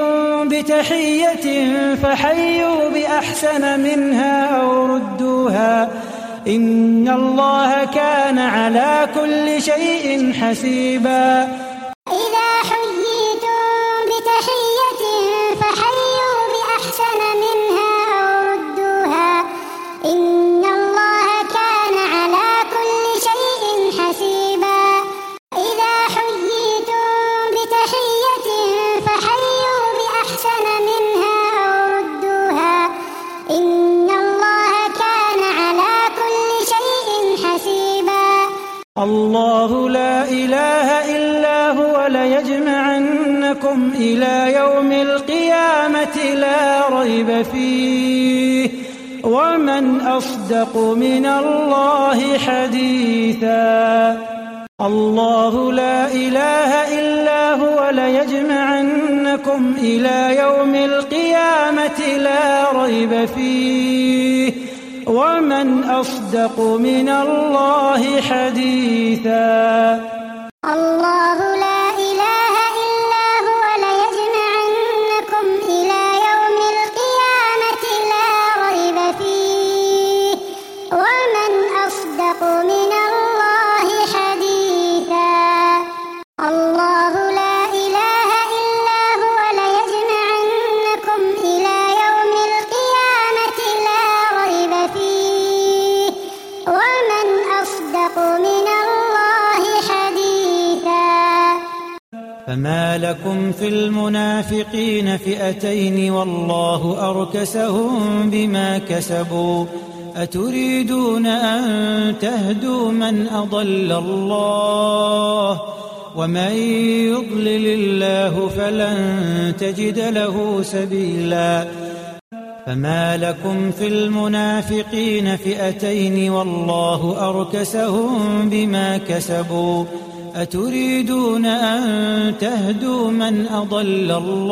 S1: بتحية فحيوا بأحسن منها أو ردوها إن الله كان على كل شيء حسيبا.
S2: إذا حييتم بتحية فحيوا بأحسن منها أو ردوها إن الله كان على كل شيء حسيبا. إذا حييتم بتحية فحيوا بأحسن منها أو ردوها إن الله كان على كل شيء حسيبا.
S1: الله لا إله إلا هو ليجمعنكم إلى يوم القيامة لا ريب فيه ومن أصدق من الله حديثا. الله لا إله إلا هو ليجمعنكم إلى يوم القيامة لا ريب فيه ومن أصدق من الله حديثا.
S2: الله لا إله إلا هو ليجمعنكم إلى يوم القيامة لا ريب فيه ومن أصدق من الله حديثا. الله لا إله إلا هو ليجمعنكم إلى يوم القيامة لا ريب فيه ومن أصدق من الله حديثا.
S1: فما لكم في المنافقين فئتين والله أركسهم بما كسبوا أتريدون أن تهدوا من أضل الله ومن يضلل الله فلن تجد له سبيلا. فما لكم في المنافقين فئتين والله أركسهم بما كسبوا أتريدون أن تهدوا من أضل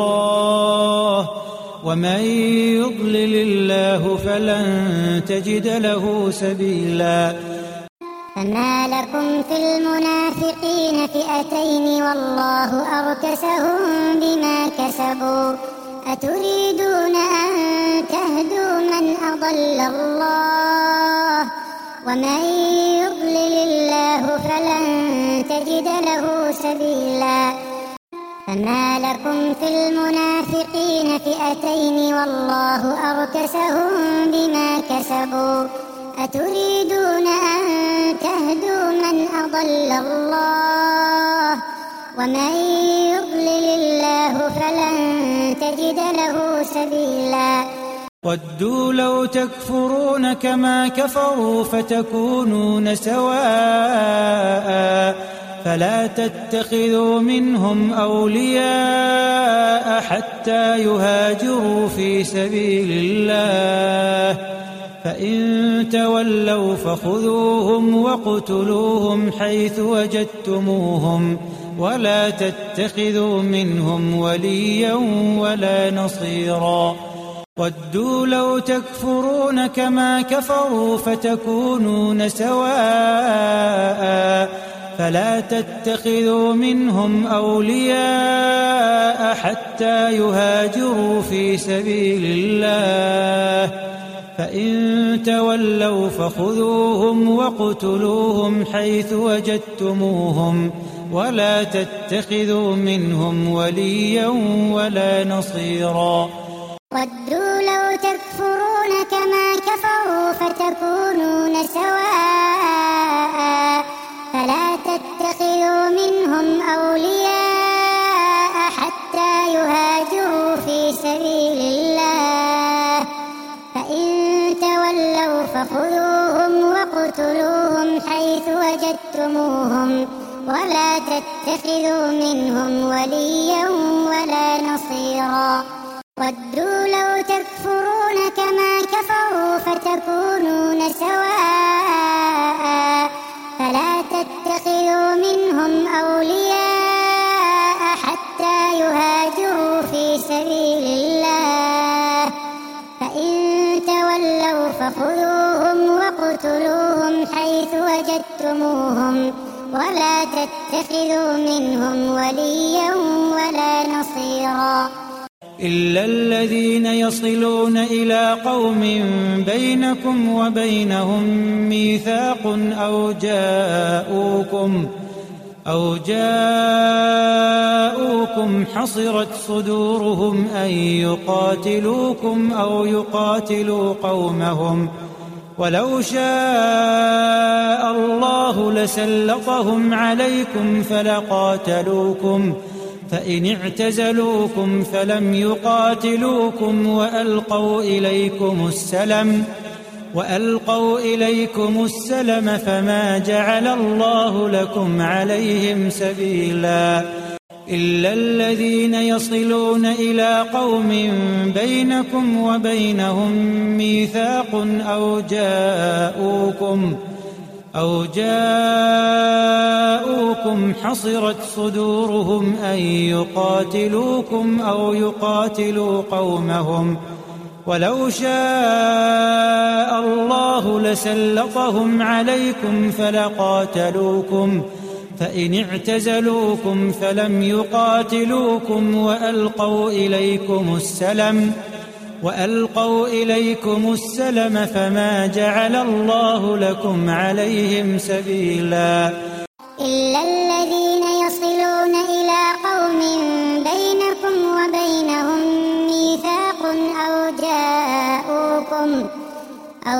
S1: الله ومن يضلل الله فلن تجد له سبيلا.
S2: فما لكم في المنافقين فئتين والله أركسهم بما كسبوا أتريدون أن تهدوا من أضل الله ومن يضلل الله فلن تجد له سبيلا. فما لكم في المنافقين فئتين والله أركسهم بما كسبوا أتريدون أن تهدوا من أضل الله ومن يضلل الله فلن تجد له سبيلا.
S1: ودوا لو تكفرون كما كفروا فتكونون سواء فلا تتخذوا منهم أولياء حتى يهاجروا في سبيل الله فإن تولوا فخذوهم وقتلوهم حيث وجدتموهم ولا تتخذوا منهم وليا ولا نصيرا. ودوا لو تكفرون كما كفروا فتكونون سواء فلا تتخذوا منهم أولياء حتى يهاجروا في سبيل الله فإن تولوا فخذوهم وقتلوهم حيث وجدتموهم ولا تتخذوا منهم وليا ولا نصيرا.
S2: ودوا لو تكفرون كما كفروا فتكونون سواء فلا تتخذوا منهم أولياء حتى يهاجروا في سبيل الله فإن تولوا فخذوهم وقتلوهم حيث وجدتموهم ولا تتخذوا منهم وليا ولا نصيرا. ودوا لو تكفرون كما كفروا فتكونون سواء فلا تتخذوا منهم أولياء حتى يهاجروا في سبيل الله فإن تولوا فخذوهم وقتلوهم حيث وجدتموهم ولا تتخذوا منهم وليا ولا نصيرا.
S1: إلا الذين يصلون إلى قوم بينكم وبينهم ميثاق أو جاءوكم أو جاءوكم حصرت صدورهم أن يقاتلوكم أو يقاتلوا قومهم ولو شاء الله لسلطهم عليكم فلقاتلوكم فإن اعتزلوكم فلم يقاتلوكم وألقوا إليكم السلم وألقوا إليكم السلم فما جعل الله لكم عليهم سبيلا. إلا الذين يصلون إلى قوم بينكم وبينهم ميثاق أو جاءوكم أو جاءوكم حصرت صدورهم أن يقاتلوكم أو يقاتلوا قومهم ولو شاء الله لسلطهم عليكم فلقاتلوكم فإن اعتزلوكم فلم يقاتلوكم وألقوا إليكم السلم وألقوا إليكم السلم فما جعل الله لكم عليهم سبيلا.
S2: إلا الذين يصلون إلى قوم بينكم وبينهم ميثاق أو جاءوكم أو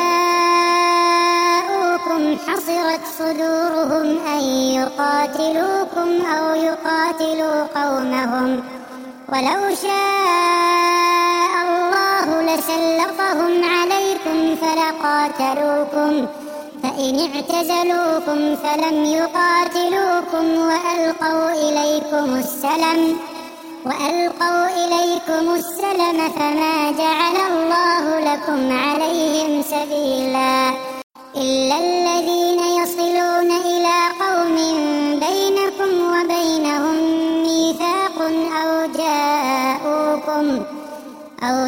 S2: جاءوكم حصرت صدورهم أن يقاتلوكم أو يقاتلوا قومهم ولو شاء الله لسلطهم عليكم فلقاتلوكم فإن اعتزلوكم فلم يقاتلوكم وألقوا إليكم السلم وألقوا إليكم السلم فما جعل الله لكم عليهم سبيلا. إلا الذين يصلون إلى قوم بينكم وبينهم ميثاق أو جاءوكم أو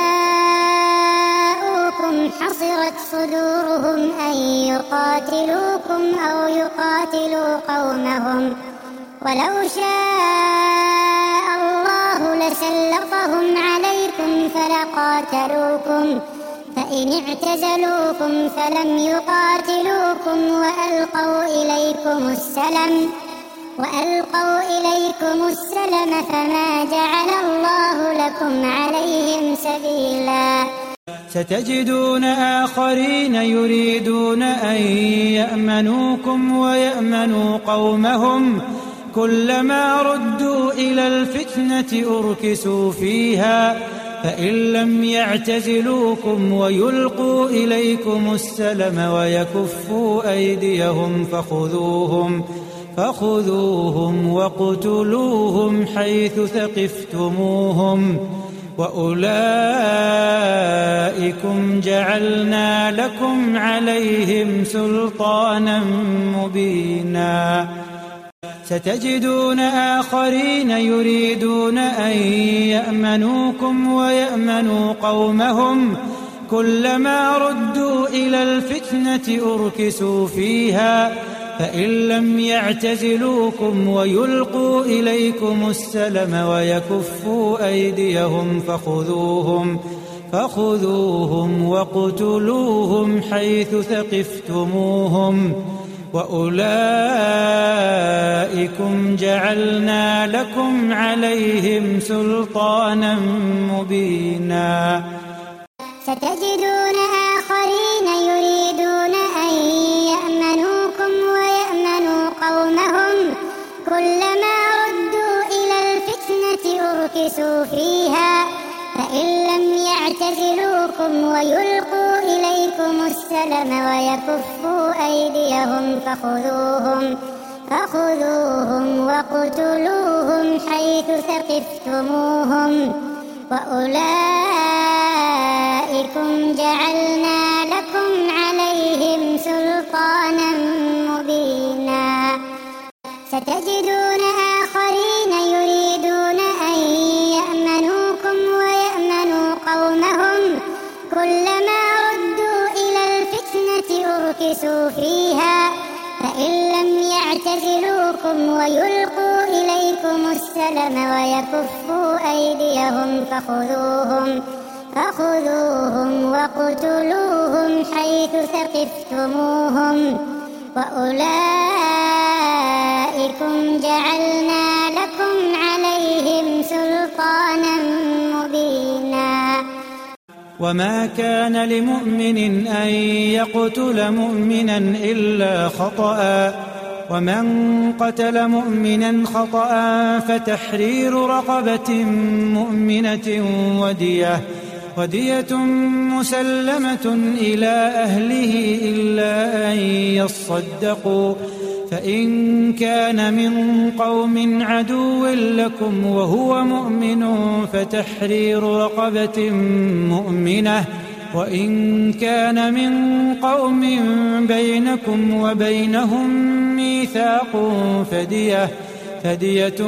S2: جاءوكم حصرت صدورهم أن يقاتلوكم أو يقاتلوا قومهم ولو شاء الله لسلطهم عليكم فلقاتلوكم فإن اعتزلوكم فلم يقاتلوكم وألقوا إليكم السلم وألقوا إليكم السلم فما جعل الله لكم عليهم سبيلا.
S1: ستجدون آخرين يريدون أن يأمنوكم ويأمنوا قومهم كلما ردوا إلى الفتنة أركسوا فيها فإن لم يعتزلوكم ويلقوا إليكم السلم ويكفوا أيديهم فخذوهم فخذوهم وقتلوهم حيث ثقفتموهم وأولئكم جعلنا لكم عليهم سلطانا مبينا. ستجدون آخرين يريدون أن يأمنوكم ويأمنوا قومهم كلما ردوا إلى الفتنة أركسوا فيها فإن لم يعتزلوكم ويلقوا إليكم السلم ويكفوا أيديهم فخذوهم فخذوهم وقتلوهم حيث ثقفتموهم وأولئكم جعلنا لكم عليهم سلطانا مبينا.
S2: ستجدون آخرين يريدون أن يأمنوكم ويأمنوا قومهم كلما ردوا إلى الفتنة أركسوا فيها فإن لم يعتزلوكم ويلقوا إليكم السلم ويكفوا أيديهم فخذوهم فخذوهم وقتلوهم حيث ثقفتموهم وأولئكم جعلنا لكم عليهم سلطانا مبينا. ستجدون آخرين يريدون أن يأمنوكم ويأمنوا قومهم كلما ردوا إلى الفتنة أركسوا فيها فإن لم يعتزلوكم ويلقوا إليكم السلم ويكفوا أيديهم فخذوهم فخذوهم وقتلوهم حيث ثقفتموهم وأولئكم جعلنا لكم عليهم سلطانا مبينا.
S1: وما كان لمؤمن أن يقتل مؤمنا إلا خطأ ومن قتل مؤمنا خطأ فتحرير رقبة مؤمنة ودية ودية مسلمة إلى أهله إلا أن يصدقوا فإن كان من قوم عدو لكم وهو مؤمن فتحرير رقبة مؤمنة وإن كان من قوم بينكم وبينهم ميثاق فدية فدية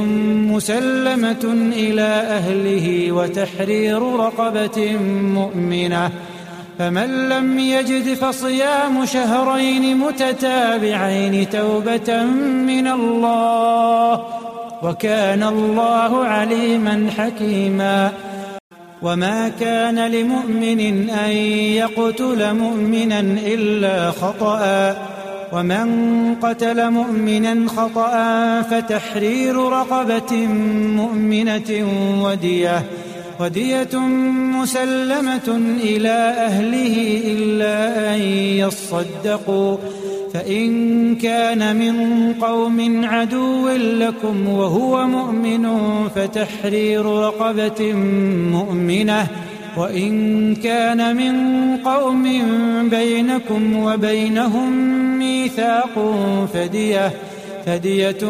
S1: مسلمة إلى أهله وتحرير رقبة مؤمنة فمن لم يجد فصيام شهرين متتابعين توبة من الله وكان الله عليما حكيما. وما كان لمؤمن أن يقتل مؤمنا إلا خطأ ومن قتل مؤمنا خطأ فتحرير رقبة مؤمنة ودية ودية مسلمة إلى أهله إلا أن يصدقوا فإن كان من قوم عدو لكم وهو مؤمن فتحرير رقبة مؤمنة وإن كان من قوم بينكم وبينهم ميثاق فدية فدية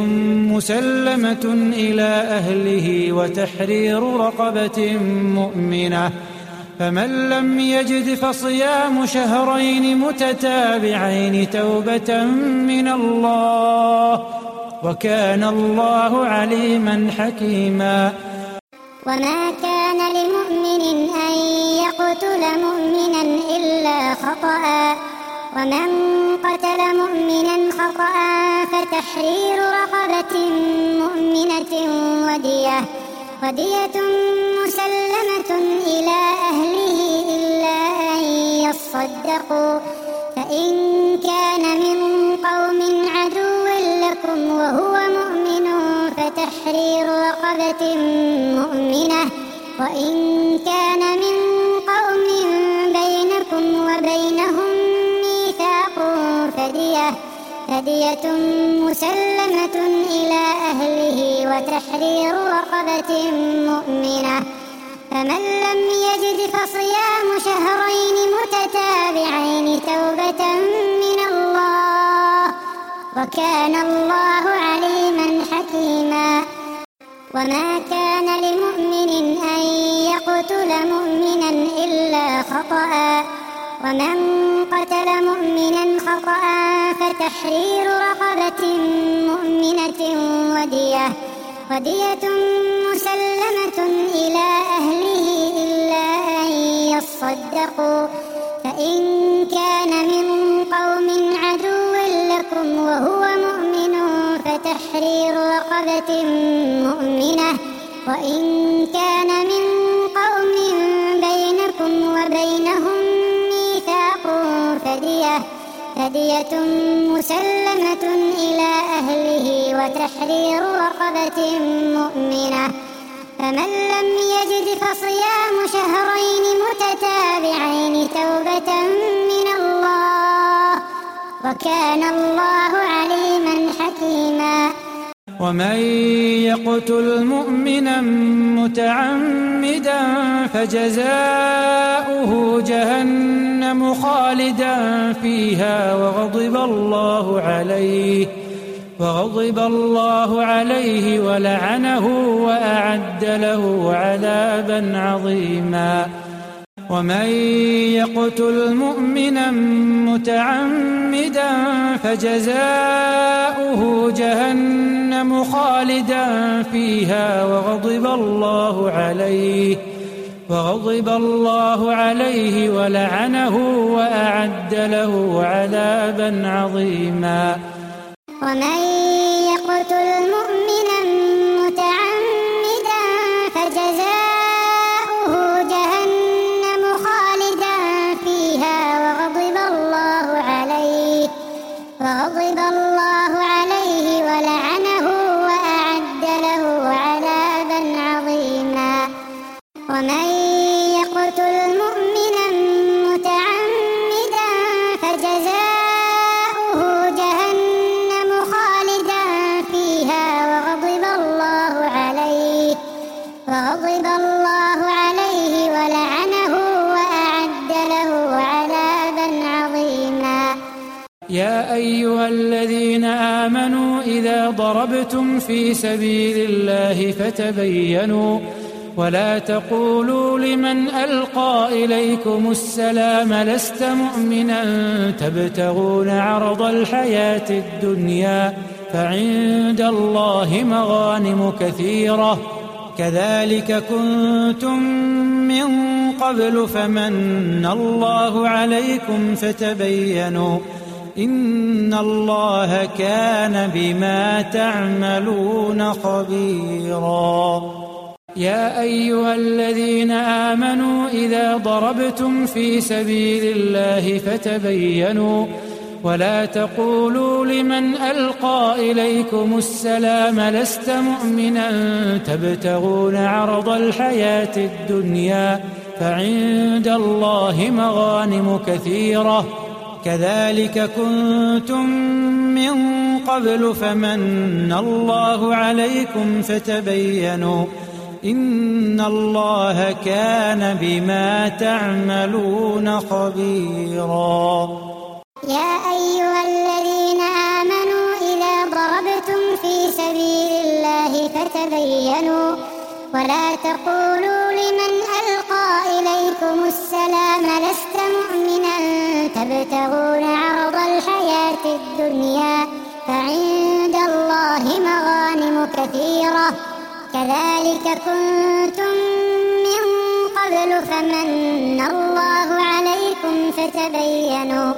S1: مسلمة إلى أهله وتحرير رقبة مؤمنة فمن لم يجد فصيام شهرين متتابعين توبة من الله وكان الله عليما حكيما.
S2: وما كان لمؤمن أن يقتل مؤمنا إلا خطأ ومن قتل مؤمنا خطأ فتحرير رقبة مؤمنة ودية ودية مسلمة إلى أهله إلا أن يصدقوا فإن كان من قوم عدو لكم وهو مؤمن فتحرير رقبة مؤمنة وإن كان من قوم بينكم وبينهم ميثاق فدية فدية مسلمة إلى أهله وتحرير رقبة مؤمنة فمن لم يجد فصيام شهرين متتابعين توبة من الله وكان الله عليما حكيما. وما كان لمؤمن أن يقتل مؤمنا إلا خطأ ومن قتل مؤمنا خطأ فتحرير رقبة مؤمنة ودية ودية مسلمة إلى أهله إلا أن يصدقوا فإن كان من قوم عدو لكم وهو مؤمن فتحرير رقبة مؤمنة وإن كان من قوم بينكم وبينهم ميثاق فدية فدية مسلمة إلى أهله وتحرير رقبة مؤمنة فمن لم يجد فصيام شهرين متتابعين توبة من الله وكان الله عليما حكيما.
S1: ومن يقتل مؤمنا متعمدا فجزاؤه جهنم خالدا فيها وغضب الله عليه وغضب الله عليه ولعنه وأعد له عذابا عظيما. ومن يقتل مؤمنا متعمدا فجزاؤه جهنم خالدا فيها وغضب الله عليه وغضب الله عليه ولعنه وأعد له عذابا عظيما.
S2: ومن يقتل مؤمنا متعمدا فجزاؤه جهنم خالدا فيها وغضب الله عليه وغضب الله عليه ولعنه وأعد له عذابا عظيما. ومن يقتل مؤمنا متعمدا فجزاؤه جهنم خالدا فيها وغضب الله عليه وغضب الله عليه ولعنه وأعد له عذابا عظيما.
S1: يا أيها الذين آمنوا إذا ضربتم في سبيل الله فتبينوا ولا تقولوا لمن ألقى إليكم السلام لست مؤمنا تبتغون عرض الحياة الدنيا فعند الله مغانم كثيرة كذلك كنتم من قبل فمن الله عليكم فتبينوا إن الله كان بما تعملون خبيرا. يا أيها الذين آمنوا إذا ضربتم في سبيل الله فتبينوا ولا تقولوا لمن ألقى إليكم السلام لست مؤمنا تبتغون عرض الحياة الدنيا فعند الله مغانم كثيرة كذلك كنتم من قبل فمن الله عليكم فتبينوا إن الله كان بما تعملون خبيرا.
S2: يا أيها الذين آمنوا إذا ضربتم في سبيل الله فتبينوا ولا تقولوا لمن ألقى إليكم السلام لست مؤمنا تبتغون عرض الحياة الدنيا فعند الله مغانم كثيرة كذلك كنتم من قبل فمن الله عليكم فتبينوا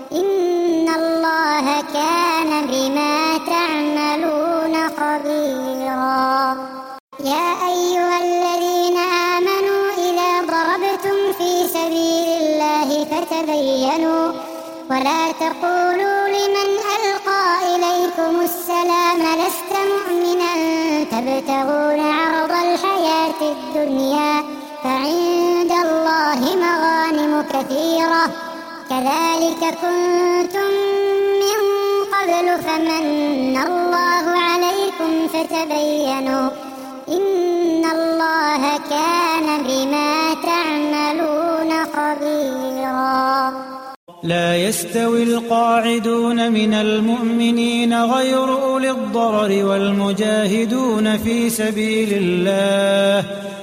S2: إن الله كان بما تعملون خبيرا. يا أيها الذين آمنوا إذا ضربتم في سبيل الله فتبينوا ولا تقولوا لمن ألقى إليكم السلام لست مؤمنا تبتغون عرض الحياة الدنيا فعند الله مغانم كثيرة كذلك كنتم من قبل فمن الله عليكم فتبينوا إن الله كان بما تعملون خبيرا.
S1: لا يستوي القاعدون من المؤمنين غير أولي الضرر والمجاهدون في سبيل الله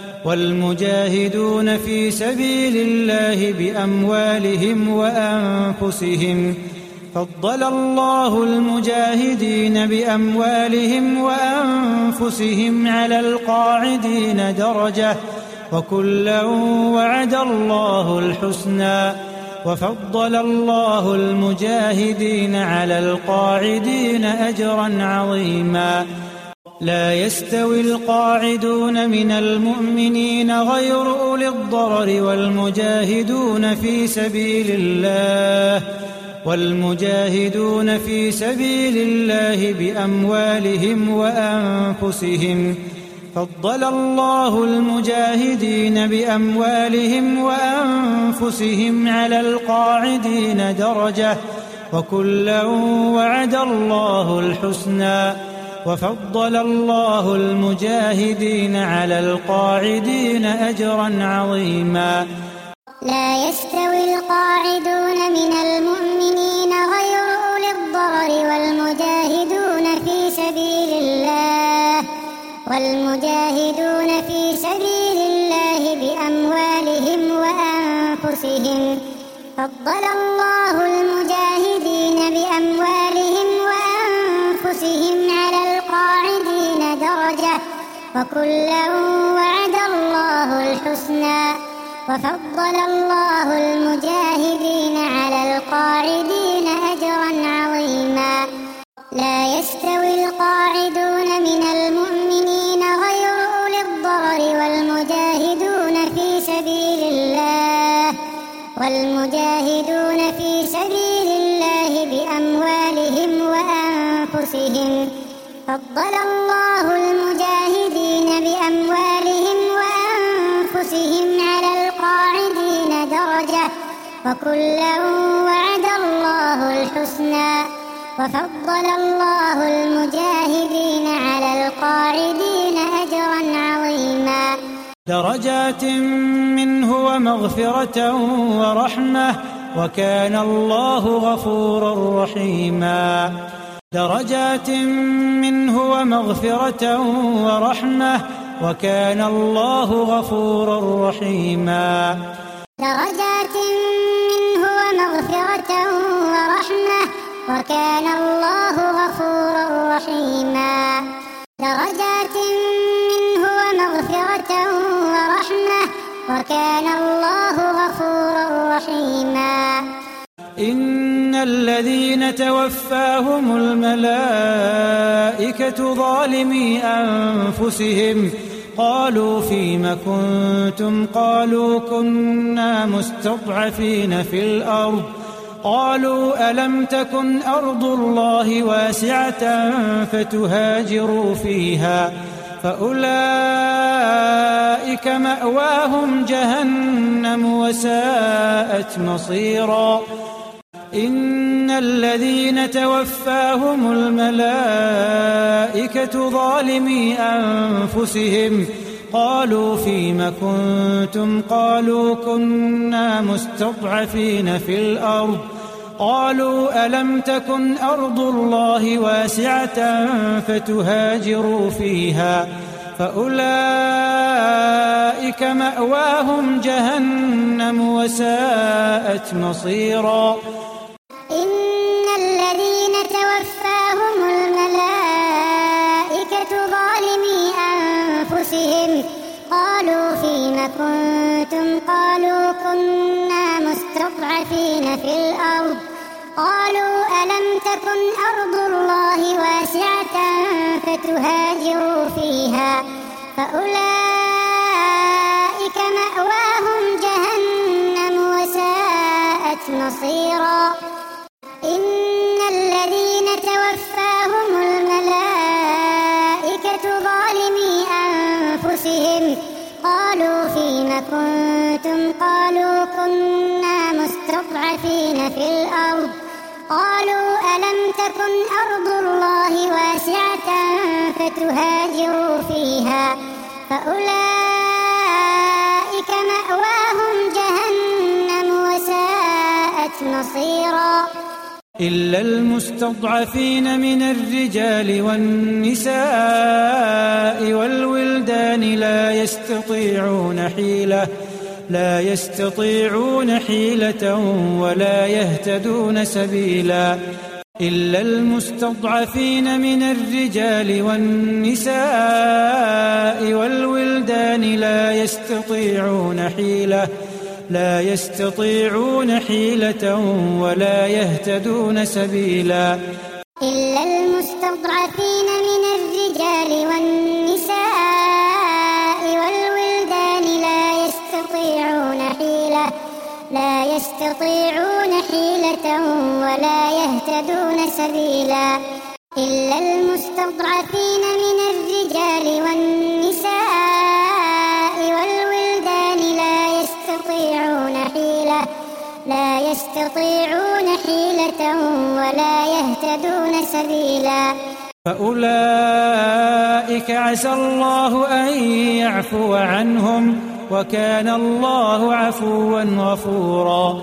S1: والمجاهدون في سبيل الله بأموالهم وأنفسهم فضل الله المجاهدين بأموالهم وأنفسهم على القاعدين درجة وكلا وعد الله الحسنى وفضل الله المجاهدين على القاعدين أجرا عظيما. لا يستوي القاعدون من المؤمنين غير أولي الضرر والمجاهدون في سبيل الله والمجاهدون في سبيل الله بأموالهم وأنفسهم. فضل الله المجاهدين بأموالهم وأنفسهم على القاعدين درجة، وكلا وعد الله الحسنى. وفضل الله المجاهدين على القاعدين أجرا عظيما.
S2: لا يستوي القاعدون من المؤمنين غير أولي الضرر والمجاهدون في سبيل الله والمجاهدون في سبيل الله بأموالهم وأنفسهم. فضل الله المجاهدين بأموالهم وأنفسهم على القاعدين درجة، وكلا وعد الله الحسنى. وفضل الله المجاهدين على القاعدين أجرا عظيما. لا يستوي القاعدون من المؤمنين غير أولي الضرر والمجاهدون في سبيل الله والمجاهدون في سبيل الله بأموالهم وأنفسهم. فضل الله المجاهدين بأموالهم وأنفسهم على القاعدين درجة، وكلا وعد الله الحسنى. وفضل الله المجاهدين على القاعدين أجرا عظيما.
S1: درجات منه ومغفرة ورحمة، وكان الله غفورا رحيما. درجات منه ومغفرة ورحمة، وكان الله غفورا رحيما.
S2: درجات منه ومغفرة ورحمة، وكان الله غفورا رحيما. درجات منه ومغفرة ورحمة، وكان الله غفورا رحيما.
S1: إن الذين توفاهم الملائكة ظالمي أنفسهم قالوا فيم كنتم؟ قالوا كنا مستضعفين في الأرض. قالوا ألم تكن أرض الله واسعة فتهاجروا فيها فأولئك مأواهم جهنم وساءت مصيرا. إن الذين توفاهم الملائكة ظالمي أنفسهم قالوا فيم كنتم؟ قالوا كنا مستضعفين في الأرض. قالوا ألم تكن أرض الله واسعة فتهاجروا فيها فأولئك مأواهم جهنم وساءت مصيرا.
S2: إن الذين توفاهم الملائكة ظالمي أنفسهم قالوا فيم كنتم؟ قالوا كنا مستضعفين في الأرض. قالوا ألم تكن أرض الله واسعة فتهاجروا فيها فأولئك مأواهم جهنم وساءت مصيرا. إن الذين توفاهم الملائكة ظالمي أنفسهم قالوا فيم كنتم؟ قالوا كنا مستضعفين في الأرض. قالوا ألم تكن أرض الله واسعة فتهاجروا فيها فأولئك مأواهم جهنم وساءت مصيرا.
S1: إلا المستضعفين من الرجال والنساء والولدان لا يستطيعون حيلة لا يستطيعون حيلة ولا يهتدون سبيلا. إلا المستضعفين من الرجال والنساء والولدان لا يستطيعون حيلة لا يستطيعون حيلة ولا يهتدون سبيلا.
S2: إلا المستضعفين من الرجال والنساء والولدان لا يستطيعون حيلة لا يستطيعون حيلة ولا يهتدون سبيلا إلا المستضعفين من الرجال والنساء والولدان لا يستطيعون حيلة لا يستطيعون حيلة ولا يهتدون سبيلا
S1: فأولئك عسى الله أن يعفو عنهم وكان الله عفوا غفورا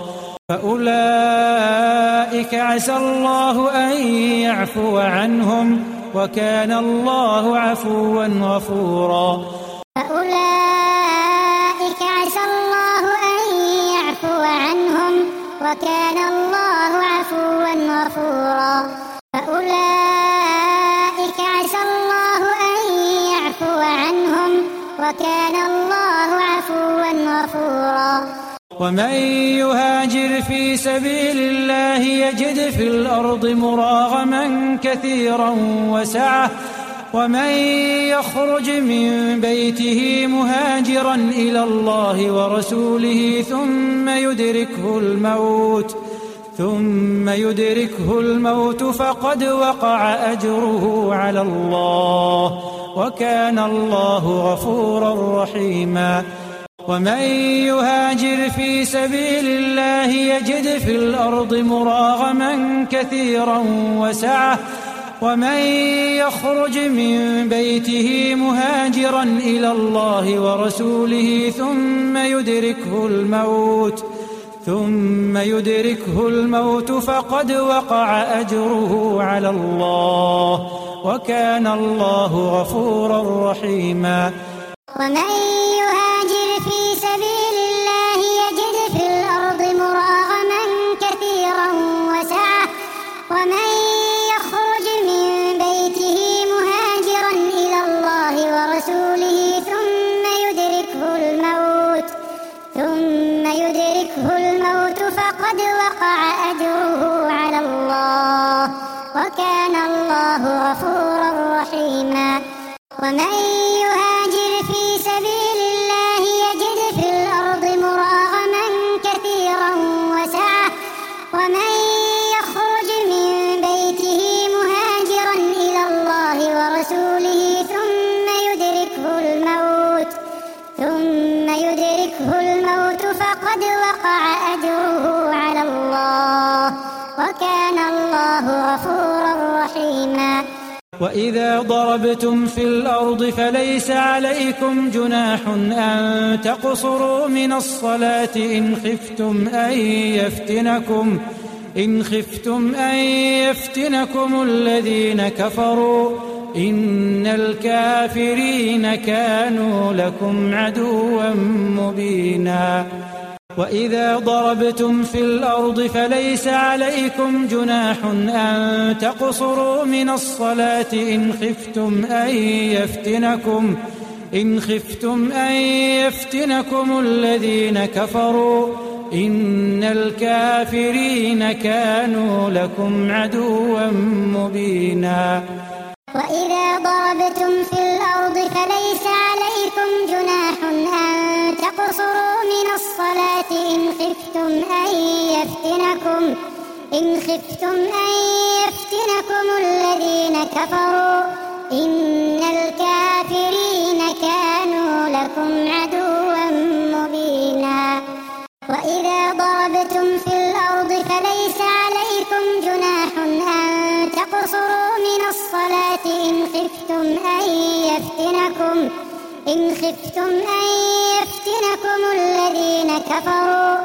S1: فأولئك عسى الله أن يعفو عنهم وكان الله عفوا غفورا
S2: فأولئك عسى الله أن يعفو عنهم وكان الله عفوا غفورا فأولئك عسى الله أن يعفو عنهم وكان الله عفوا غفورا
S1: ومن يهاجر في سبيل الله يجد في الأرض مراغما كثيرا وسعة ومن يخرج من بيته مهاجرا إلى الله ورسوله ثم يدركه الموت ثم يدركه الموت فقد وقع أجره على الله وكان الله غفورا رحيما ومن يهاجر في سبيل الله يجد في الأرض مراغما كثيرا وسعة ومن يخرج من بيته مهاجرا إلى الله ورسوله ثم يدركه الموت ثم يدركه الموت فقد وقع أجره على الله وكان الله غفورا رحيما
S2: ومن يهاجر في سبيل الله يجد في الأرض مراغما كثيرا وسعة ومن يخرج من بيته مهاجرا إلى الله ورسوله ثم يدركه الموت ثم يدركه الموت فقد وقع أجره على الله وكان الله غفورا رحيما ومن يهاجر في سبيل الله يجد في الأرض مراغما كثيرا وسعة ومن يخرج من بيته مهاجرا إلى الله ورسوله ثم يدركه الموت ثم يدركه الموت فقد وقع أجره على الله وكان الله غفورا رحيما
S1: وإذا ضربتم في الأرض فليس عليكم جناح أن تقصروا من الصلاة إن خفتم أن يفتنكم إن خفتم أن يفتنكم الذين كفروا إن الكافرين كانوا لكم عدوا مبينا وإذا ضربتم في الأرض فليس عليكم جناح أن تقصروا من الصلاة إن خفتم أن يفتنكم إن خفتم أن يفتنكم الذين كفروا إن الكافرين كانوا لكم عدوا مبينا
S2: وإذا ضربتم في الأرض فليس عليكم جناح أن تقصروا من الصلاة إن خفتم أن يفتنكم إن خفتم أن يفتنكم الذين كفروا إن الكافرين كانوا لكم عدوا مبينا وإذا ضربتم في الأرض فليس عليكم جناح أن تقصروا من الصلاة إن خفتم أن يفتنكم إن خفتم أن يفتنكم الذين كفروا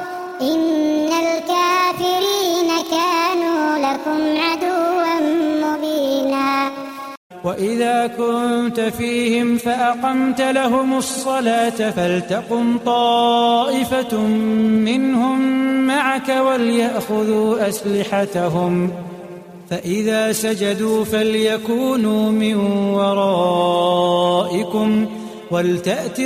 S2: إن الكافرين كانوا لكم عدوا مبينا
S1: وإذا كنت فيهم فأقمت لهم الصلاة فلتقم طائفة منهم معك وليأخذوا أسلحتهم فإذا سجدوا فليكونوا من ورائكم ولتأت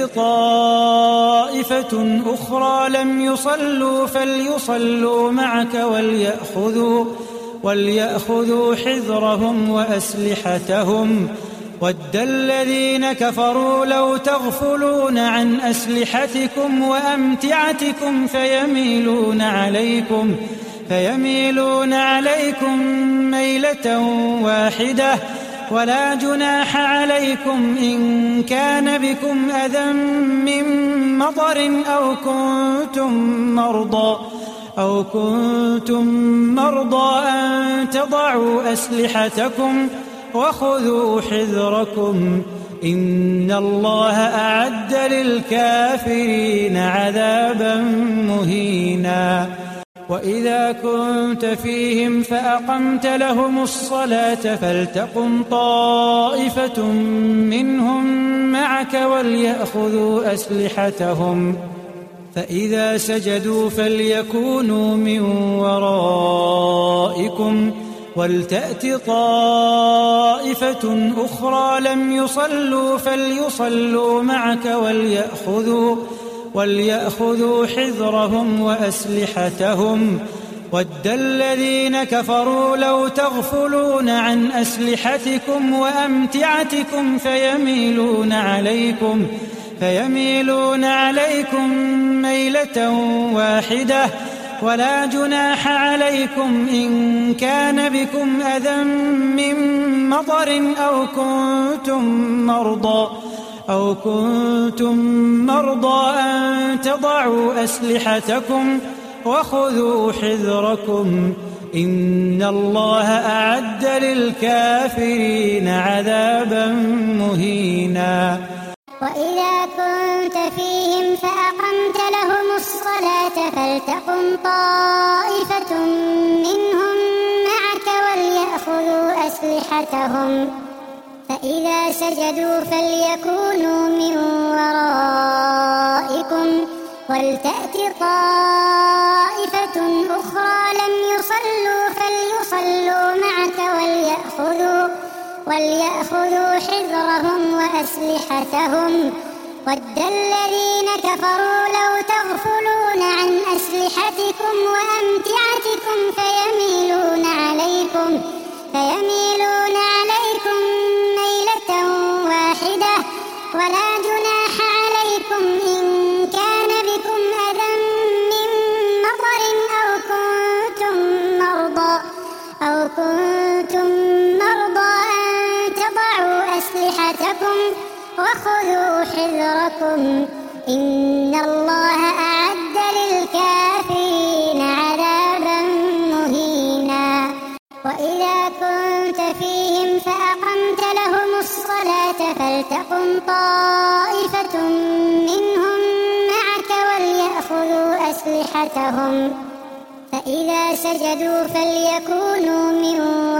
S1: طائفة أخرى لم يصلوا فليصلوا معك وليأخذوا وليأخذوا حذرهم وأسلحتهم ود الذين كفروا لو تغفلون عن أسلحتكم وأمتعتكم فيميلون عليكم فيميلون عليكم ميلة واحدة ولا جناح عليكم إن كان بكم أذى من مطر أو كنتم مرضى أو كنتم مرضى أن تضعوا أسلحتكم وخذوا حذركم إن الله أعد للكافرين عذابا مهينا وإذا كنت فيهم فأقمت لهم الصلاة فلتقم طائفة منهم معك وليأخذوا أسلحتهم فإذا سجدوا فليكونوا من ورائكم ولتأت طائفة أخرى لم يصلوا فليصلوا معك وليأخذوا وليأخذوا حذرهم وأسلحتهم ود الذين كفروا لو تغفلون عن أسلحتكم وأمتعتكم فيميلون عليكم فيميلون عليكم ميلة واحدة ولا جناح عليكم إن كان بكم أذى من مطر أو كنتم مرضى أو كنتم مرضى أن تضعوا أسلحتكم وخذوا حذركم إن الله أعد للكافرين عذابا مهينا
S2: وإذا كنت فيهم فأقمت لهم الصلاة فلتقم طائفة منهم معك وليأخذوا أسلحتهم فإذا سجدوا فليكونوا من ورائكم ولتأت طائفة أخرى لم يصلوا فليصلوا معك وليأخذوا وليأخذوا حذرهم وأسلحتهم ود الذين كفروا لو تغفلون عن أسلحتكم وأمتعتكم فيميلون عليكم فيميلون عليكم ميلة واحدة ولا جناح عليكم إن كان بكم أذى من مطر أو كنتم مرضى أو كنتم مرضى أن تضعوا أسلحتكم وخذوا حذركم إن الله أعد للكافرين عذابا مهينا وإذا كنت فيهم فأقمت لهم الصلاة فلتقم طائفة منهم معك وليأخذوا أسلحتهم فإذا سجدوا فليكونوا من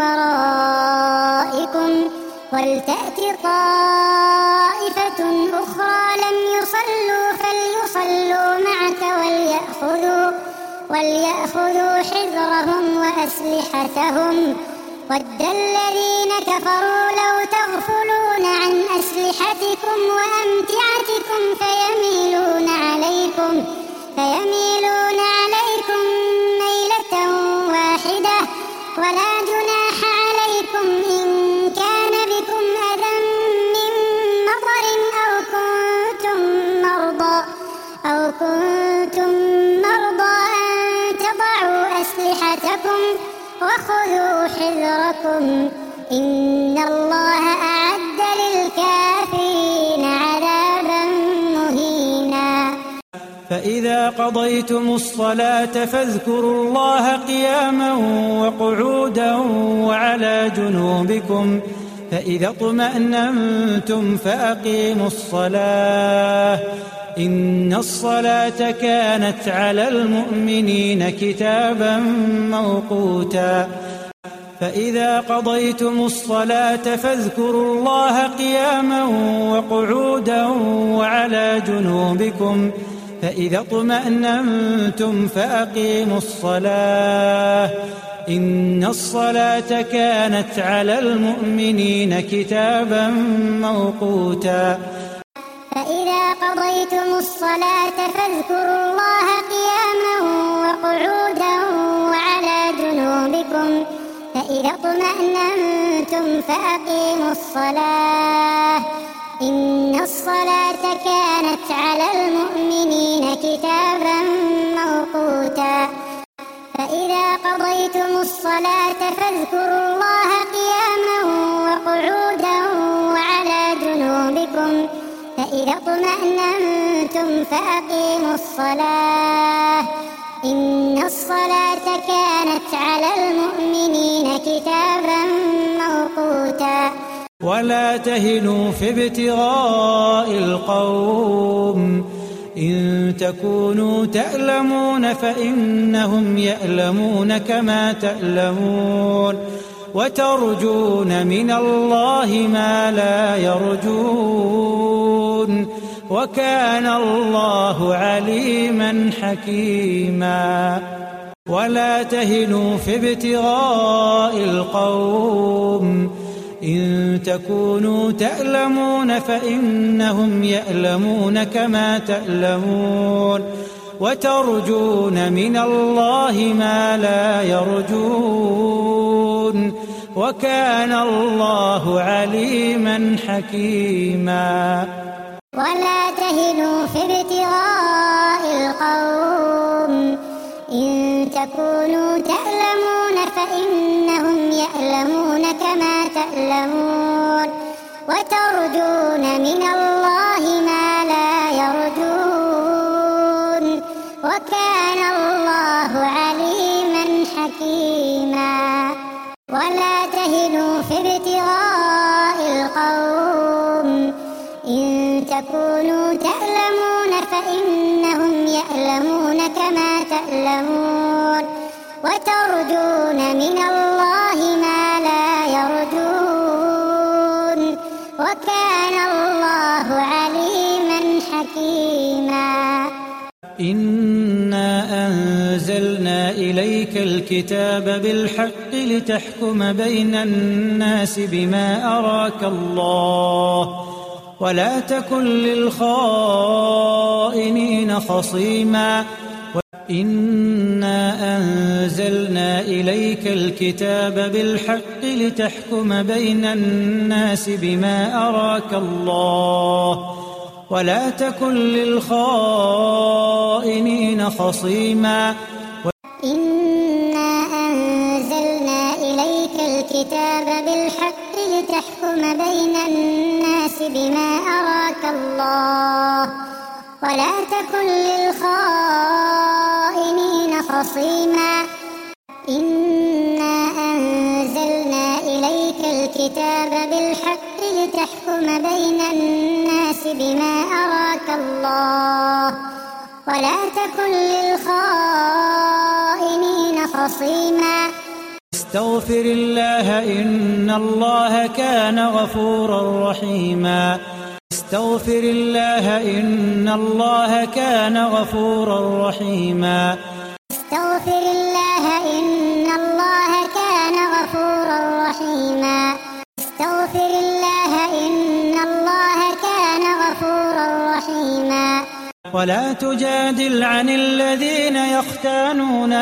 S2: ورائكم ولتأت طائفة أخرى لم يصلوا فليصلوا معك وليأخذوا وليأخذوا حذرهم وأسلحتهم ود الذين كفروا لو تغفلون عن أسلحتكم وأمتعتكم فيميلون عليكم فيميلون عليكم ميلة واحدة ولا جناح عليكم إن كان بكم أذى من مطر أو كنتم مرضى أو كنتم مرضى أن تضعوا أسلحتكم وخذوا حذركم إن الله أعد للكافرين عذابا مهينا
S1: فإذا قضيتم الصلاة فاذكروا الله قياما وقعودا وعلى جنوبكم فإذا اطمأننتم فأقيموا الصلاة إن الصلاة كانت على المؤمنين كتابا موقوتا فإذا قضيتم الصلاة فاذكروا الله قياما وقعودا وعلى جنوبكم فإذا اطمأننتم فأقيموا الصلاة إن الصلاة كانت على المؤمنين كتابا موقوتا
S2: فإذا قضيتم الصلاة فاذكروا الله قياما وقعودا وعلى جنوبكم فإذا اطمأننتم فأقيموا الصلاة إن الصلاة كانت على المؤمنين كتابا موقوتا فإذا قضيتم الصلاة فاذكروا الله قياما وقعودا وعلى جنوبكم فإذا اطمأننتم فأقيموا الصلاة إن الصلاة كانت على المؤمنين كتابا موقوتا
S1: ولا تهنوا في ابتغاء القوم إن تكونوا تألمون فإنهم يألمون كما تألمون وترجون من الله ما لا يرجون وكان الله عليما حكيما ولا تهنوا في ابتغاء القوم إن تكونوا تألمون فإنهم يألمون كما تألمون وترجون من الله ما لا يرجون وكان الله عليما حكيما
S2: ولا تهنوا في ابتغاء القوم إن تكونوا تألمون فإنهم يألمون كما تألمون وترجون من الله ما لا يرجون وكان الله عليما حكيما ولا تهنوا في ابتغاء القوم إن تكونوا تألمون فإنهم يألمون كما تألمون وترجون من الله ما لا يرجون وكان الله عليما حكيما
S1: إنا أنزلنا إليك الكتاب بالحق لتحكم بين الناس بما أراك الله ولا تكن للخائنين خصيما إنا أنزلنا إليك الكتاب بالحق لتحكم بين الناس بما أراك الله ولا تكن للخائنين خصيما
S2: إنا أنزلنا إليك الكتاب بالحق لتحكم بين الناس بما أراك الله ولا تكن للخائنين خصيما إنا أنزلنا إليك الكتاب بالحق لتحكم بين الناس بما أراك الله ولا تكن للخائنين خصيما
S1: استغفر الله إن الله كان غفورا رحيما استغفر الله إن الله كان غفورا رحيما
S2: استغفر الله إن الله كان غفورا رحيما استغفر الله إن الله كان غفورا رحيما
S1: ولا تجادل عن الذين يختانون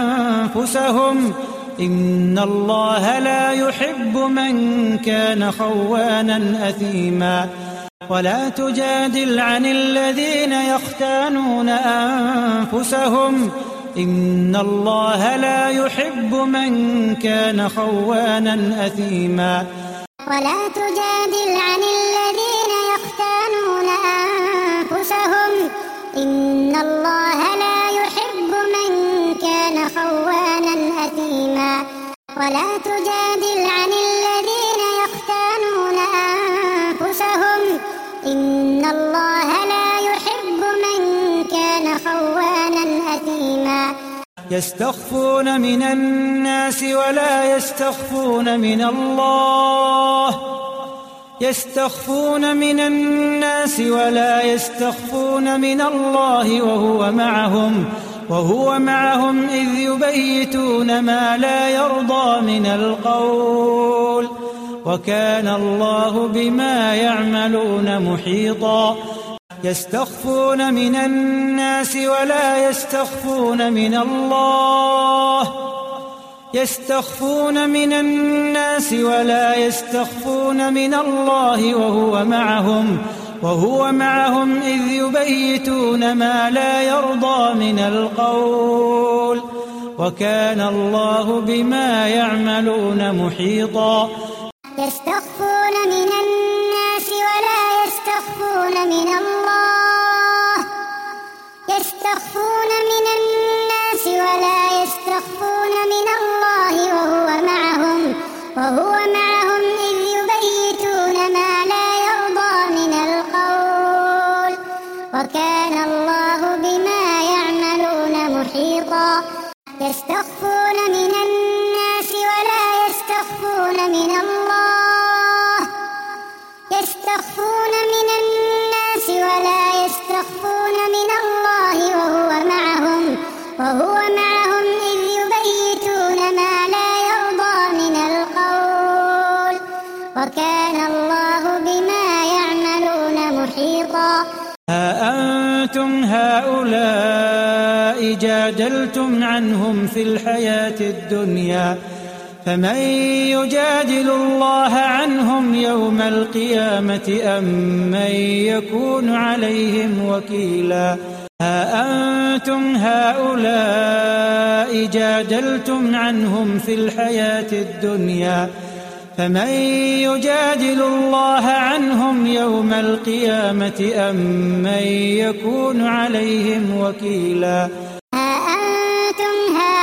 S1: أنفسهم إن الله لا يحب من كان خوانا أثيما ولا تجادل عن الذين يختانون أنفسهم إن الله لا يحب من كان خوانا أثيما
S2: ولا تجادل عن الذين يختانون أنفسهم إن الله لا يحب من كان خوانا أثيما ولا تجادل عن الذين يختانون أنفسهم إن الله لا يحب من كان خوانا أثيما
S1: يستخفون من الناس ولا يستخفون من الله يستخفون من الناس ولا يستخفون من الله وهو معهم وهو معهم إذ يبيتون ما لا يرضى من القول وكان الله بما يعملون محيطا يستخفون من الناس ولا يستخفون من الله يستخفون من الناس ولا يستخفون من الله وهو معهم وهو معهم إذ يبيتون ما لا يرضى من القول وكان الله بما يعملون محيطا.
S2: يستخفون من الناس ولا يستخفون من الله يستخفون من الناس ولا يستخفون من الله وهو معهم وهو معهم إذ يبيتون ما لا يرضى من القول وكان الله بما يعملون محيطا. يستخفون من الناس ولا يستخفون من الله يستخفون من الناس ولا يستخفون من الله وهو معهم وهو معهم إذ يبيتون ما لا يرضى من القول وكان الله بما يعملون محيطا.
S1: ها أنتم هؤلاء جادلتم عنهم في الحياة الدنيا فمن يجادل الله عنهم يوم القيامة أم من يكون عليهم وكيلا. ها أنتم هؤلاء جادلتم عنهم في الحياة الدنيا فمن يجادل الله عنهم يوم القيامة أم من يكون عليهم وكيلا.
S2: ها أنتم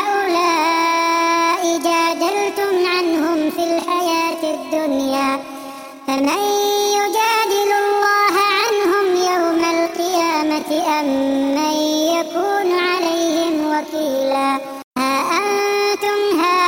S2: هؤلاء جادلتم عنهم في الحياة الدنيا فمن يجادل الله عنهم يوم القيامة أم من يكون عليهم وكيلا. ها أنتم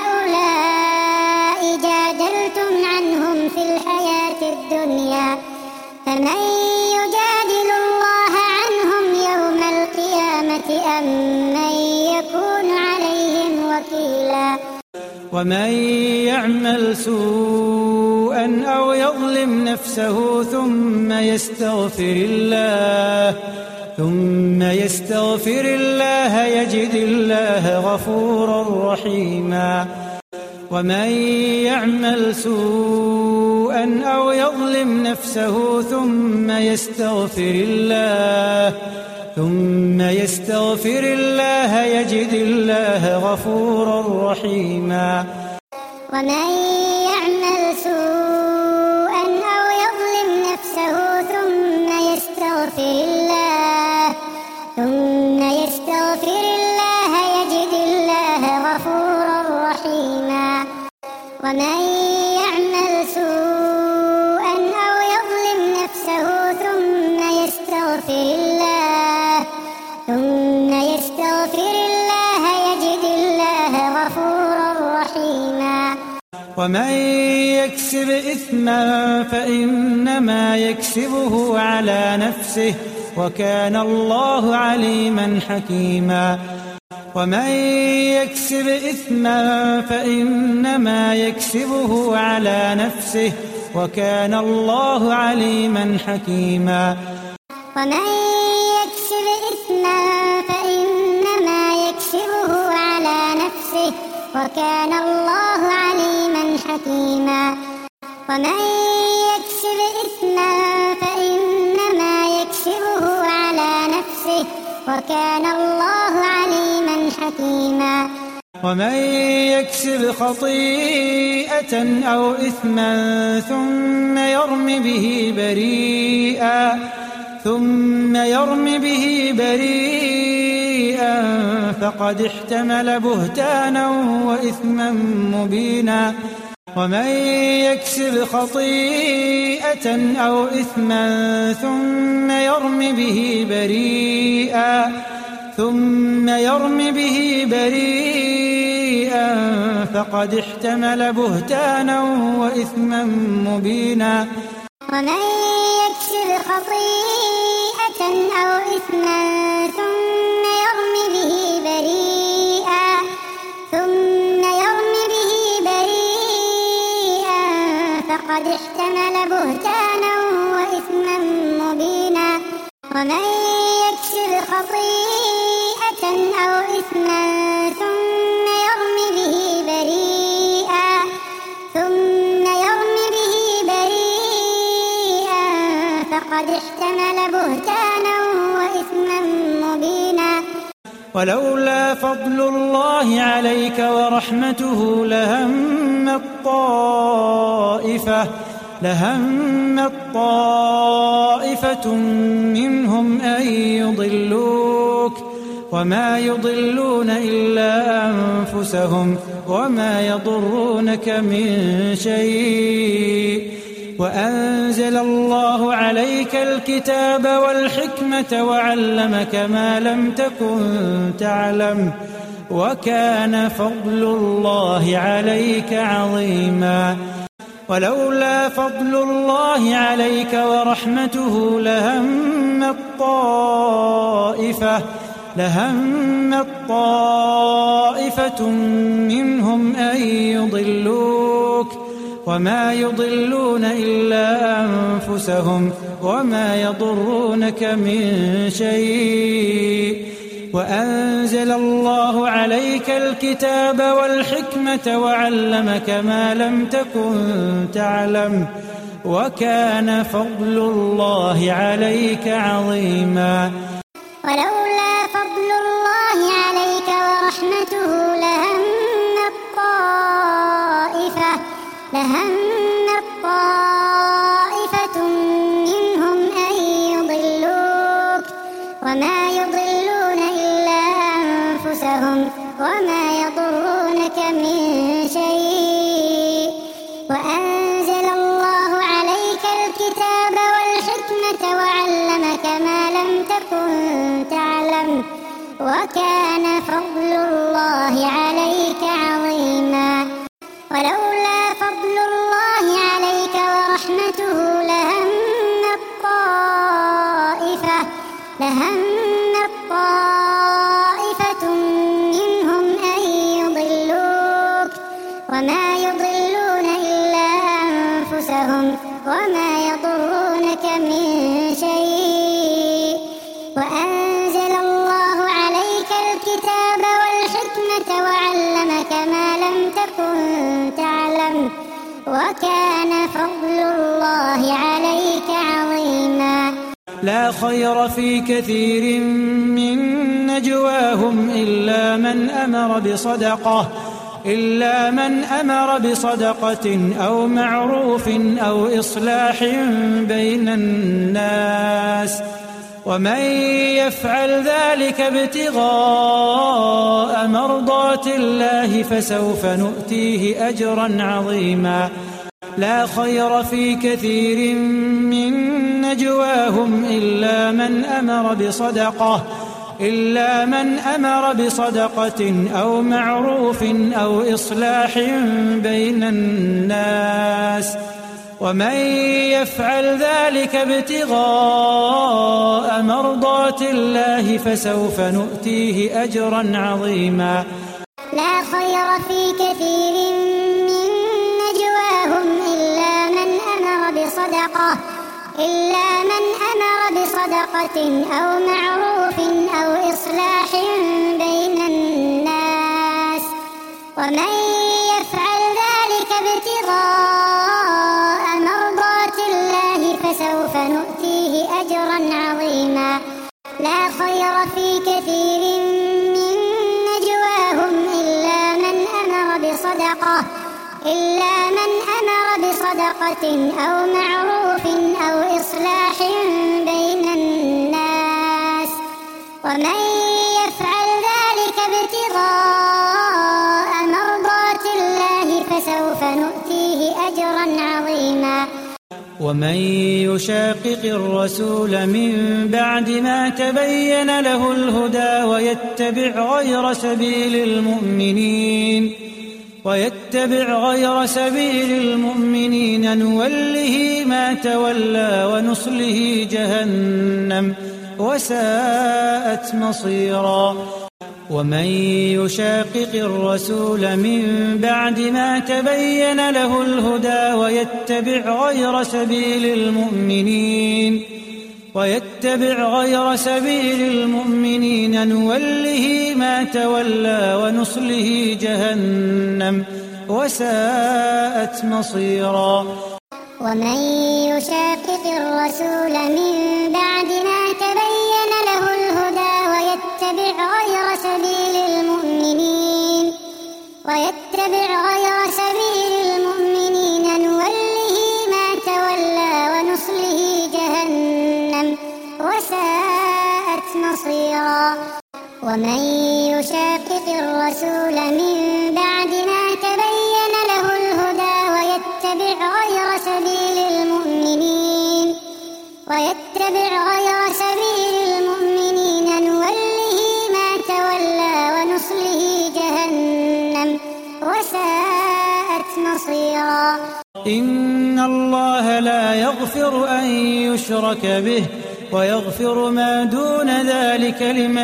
S2: هؤلاء جادلتم عنهم في الحياة الدنيا فمن يجادل الله عنهم يوم القيامة أم من يكون عليهم وكيلا.
S1: ومن يعمل سوءا أو يظلم نفسه ثم يستغفر الله ثم يستغفر الله يجد الله غفورا رحيما. ومن يعمل سوءا أو يظلم نفسه ثم يستغفر الله ثم يستغفر الله يجد الله غفورا رحيما.
S2: ومن يعمل سوءا أو يظلم نفسه ثم يستغفر الله ثم يستغفر الله يجد الله غفورا رحيما. ومن يعمل سوءا أو يظلم نفسه ثم يستغفر الله ثم يستغفر الله يجد الله غفورا رحيما.
S1: ومن يكسب إثما فإنما يكسبه على نفسه وكان الله عليما حكيما. ومن يكسب إثما فإنما يكسبه على نفسه وكان الله عليما حكيما.
S2: ومن يكسب إثما فإنما يكسبه على نفسه وكان الله عليما حكيما. ومن يكسب إثما فإنما يكسبه على نفسه وكان الله عليما حكيما.
S1: ومن يكسب خطيئة أو إثما ثم يرم به بريئا ثم يرم به بريئا فقد احتمل بهتانا وإثما مبينا. ومن يكسب خطيئة أو إثما ثم يرم به بريئا ثم يرم به بريئا فقد احتمل بهتانا وإثما مبينا.
S2: ومن يكسب خطيئة أو إثما ثم يرم به بريئا ثم يرم به بريئا فقد احتمل بهتانا وإثما مبينا. ومن يكسب خطيئة أو إثما ثم يرم به بريئا ثم يرم به بريئا فقد احتمل بهتانا وإثما مبينا.
S1: ولولا فضل الله عليك ورحمته لهمت طائفة لهمت طائفة منهم أن يضلوك وما يضلون إلا أنفسهم وما يضرونك من شيء وأنزل الله عليك الكتاب والحكمة وعلمك ما لم تكن تعلم وكان فضل الله عليك عظيما ولولا فضل الله عليك ورحمته لهمت طائفة لهمت طائفة منهم أن يضلوك وما يضلون إلا أنفسهم وما يضرونك من شيء وأنزل الله عليك الكتاب والحكمة وعلمك ما لم تكن تعلم وكان فضل الله عليك عظيما
S2: ولولا فضل الله عليك ورحمته لهمت طائفة لهمت طائفة منهم أن يضلوك وما يضلون إلا أنفسهم وما يضرونك من شيء وأنزل الله عليك الكتاب والحكمة وعلمك ما لم تكن تعلم وكان فضل الله عليك عظيما ولولا فضل الله عليك ورحمته لهمت طائفة لهمت طائفة منهم أن يضلوك وما يضلون إلا أنفسهم وما يضرونك من شيء وأنزل الله عليك الكتاب والحكمة وعلمك ما لم تكن تعلم وكان فضل الله عليك عظيما
S1: لا خير في كثير من نجواهم إلا من أمر بصدقة إلا من أمر بصدقة أو معروف أو إصلاح بين الناس ومن يفعل ذلك ابتغاء مرضات الله فسوف نؤتيه أجرا عظيما لا خير في كثير من نجواهم إلا من أمر بصدقة إلا من أمر بصدقة أو معروف أو إصلاح بين الناس ومن يفعل ذلك ابتغاء مرضات الله فسوف نؤتيه أجرا عظيما
S2: لا خير في كثير من نجواهم إلا من أمر بصدقة إلا من أمر بصدقة أو معروف أو إصلاح بين الناس ومن يفعل ذلك ابتغاء مرضات الله فسوف نؤتيه أجرا عظيما لا خير في كثير من نجواهم إلا من أمر بصدقة إلا من أمر بصدقة أو معروف أو إصلاح بين الناس ومن يفعل ذلك ابتغاء مرضات الله فسوف نؤتيه أجرا عظيما
S1: ومن يشاقق الرسول من بعد ما تبين له الهدى ويتبع غير سبيل المؤمنين ويتبع غير سبيل المؤمنين نوله ما تولى ونصله جهنم وساءت مصيرا ومن يشاقق الرسول من بعد ما تبين له الهدى ويتبع غير سبيل المؤمنين ويتبع غير سبيل المؤمنين نوله ما تولى ونصله جهنم وساءت مصيرا
S2: ومن يشاقق الرسول من بعد ما تبين له الهدى ويتبع غير سبيل ويتبع غير سبيل المؤمنين نوله ما تولى ونصله جهنم وساءت مصيرا ومن يشاقق الرسول من بعد ما تبين له الهدى ويتبع غير سبيل المؤمنين ويتبع غير سبيل المؤمنين نوله ما تولى ونصله جهنم وساءت مصيرا
S1: إن الله لا يغفر أن يشرك به ويغفر ما دون ذلك لمن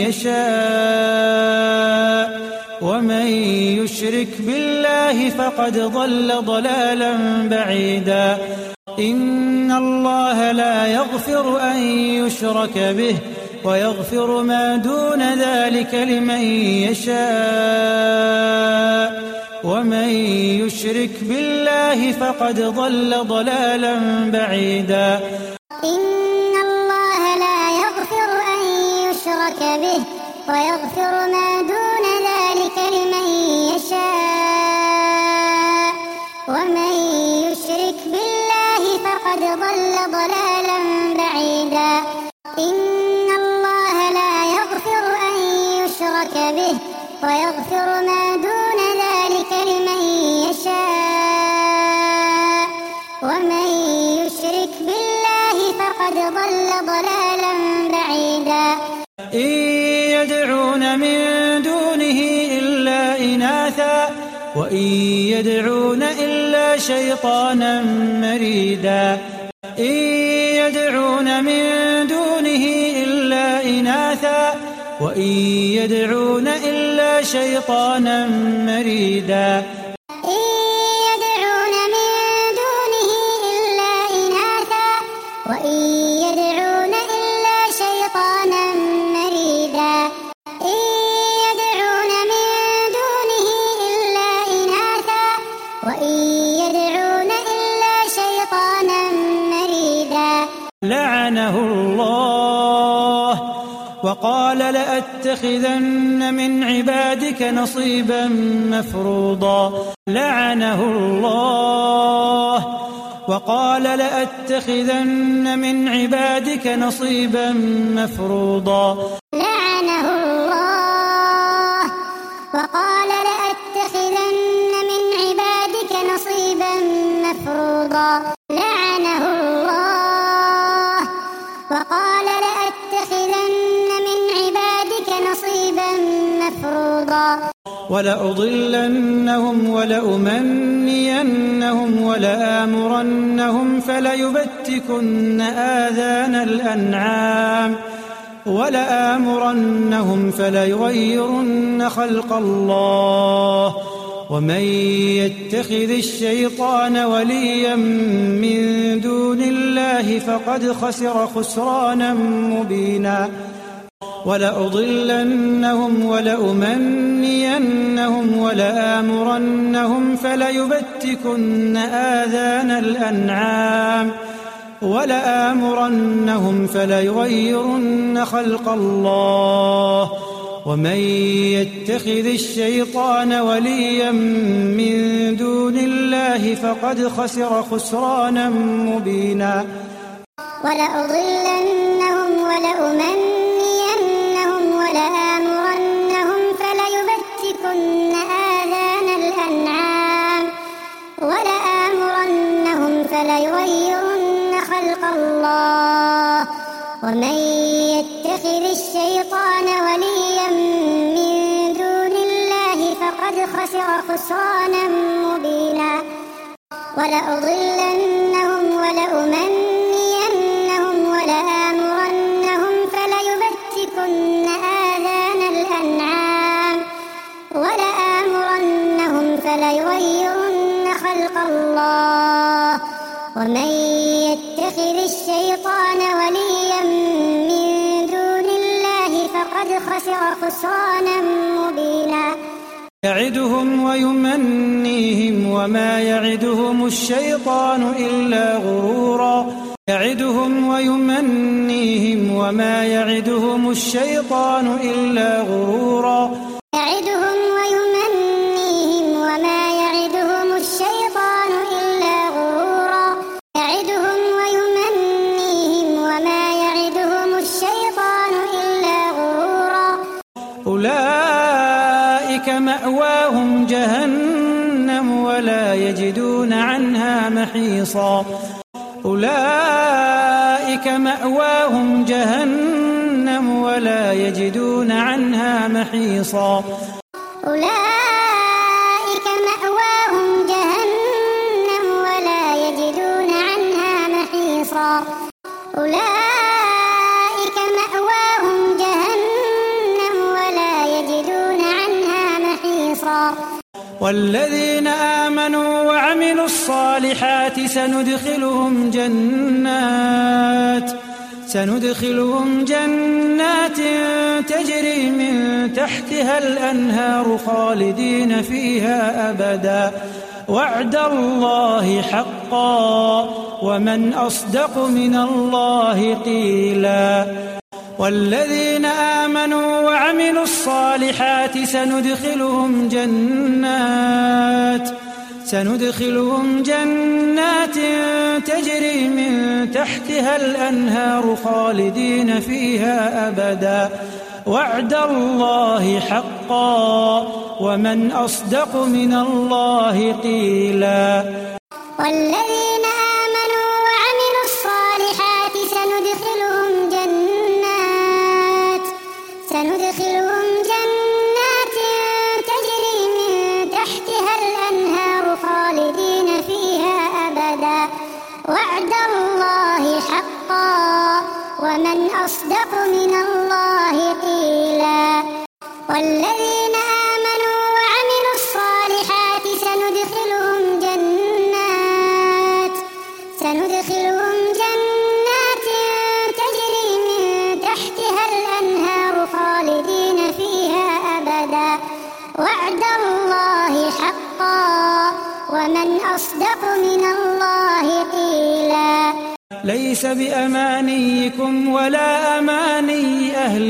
S1: يشاء ومن يشرك بالله فقد ضل ضلالا بعيدا إن الله لا يغفر أن يشرك به ويغفر ما دون ذلك لمن يشاء ومن يشرك بالله فقد ضل ضلالا بعيدا
S2: إن الله لا يغفر أن يشرك به ويغفر ما دون ذلك لمن يشاء ومن يشرك بالله فقد ضل ضلالا بعيدا إن الله لا يغفر أن يشرك به ويغفر ما دون ذلك لمن يشاء ومن يشرك بالله فقد ضل ضلالا بعيدا
S1: إن يدعون من دونه إلا إناثا وإن يدعون إلا شيطانا مريدا إن يدعون من دونه إلا إناثا وإن يدعون إلا شيطانا مريدا
S2: إن يدعون من دونه إلا إناثا وإن يدعون إلا شيطانا مريدا إن يدعون من دونه إلا إناثا وإن يدعون إلا شيطانا مريدا
S1: لعنه الله وقال لأتخذن من عبادك نصيبا مفروضا لعنه الله وقال لأتخذن من عبادك نصيبا مفروضا
S2: لعنه الله وقال لأتخذن من عبادك نصيبا مفروضا لعنه الله وقال لأتخذن من عبادك نصيبا مفروضا
S1: ولأضلنهم ولأمنينهم ولآمرنهم فليبتكن آذان الأنعام ولآمرنهم فليغيرن خلق الله ومن يتخذ الشيطان وليا من دون الله فقد خسر خسرانا مبينا ولأضلنهم ولأمنينهم ولآمرنهم فليبتكن آذان الأنعام ولآمرنهم فليغيرن خلق الله ومن يتخذ الشيطان وليا من دون الله فقد خسر خسرانا مبينا
S2: ولأضلنهم ولأمنينهم ولآمرنهم فليبتكن آذان الأنعام ولآمرنهم فليغيرن خلق الله ومن يتخذ الشيطان وليا من دون الله فقد خسر خسرانا مبينا ولأضلنهم ولأمنينهم ولآمرنهم فليبتكن آذان الأنعام ولآمرنهم فليغيرن خلق الله ومن يتخذ الشيطان وليا من دون الله فقد خسر خسرانا مبينا
S1: يعدهم ويمنيهم وما يعدهم الشيطان إلا غرورا يعدهم ويمنيهم وما يعدهم الشيطان إلا غرورا
S2: يعدهم ويمنيهم
S1: مأواهم جهنم ولا يجدون عنها محيصا أولئك مأواهم جهنم ولا يجدون عنها محيصا
S2: أولئك مأواهم جهنم ولا يجدون عنها محيصا أولئك مأواهم جهنم ولا يجدون عنها محيصا
S1: والذين آمنوا وعملوا الصالحات سندخلهم جنات سندخلهم جنات تجري من تحتها الأنهار خالدين فيها أبدا وعد الله حقا ومن أصدق من الله قيلا والذين آمنوا وعملوا الصالحات سندخلهم جنات سندخلهم جنات تجري من تحتها الأنهار خالدين فيها أبدا وعد الله حقا ومن أصدق من الله قيلا
S2: والذين آمنوا وعملوا الصالحات سندخلهم جنات سندخلهم جنات تجري من تحتها الأنهار خالدين فيها أبدا وعد الله حقا ومن أصدق من الله قيلا والذين آمنوا وعملوا الصالحات سندخلهم جنات سندخلهم جنات تجري من تحتها الأنهار خالدين فيها أبدا وعد الله حقا ومن أصدق من الله قيلا
S1: ليس بأمانيكم ولا أماني أهل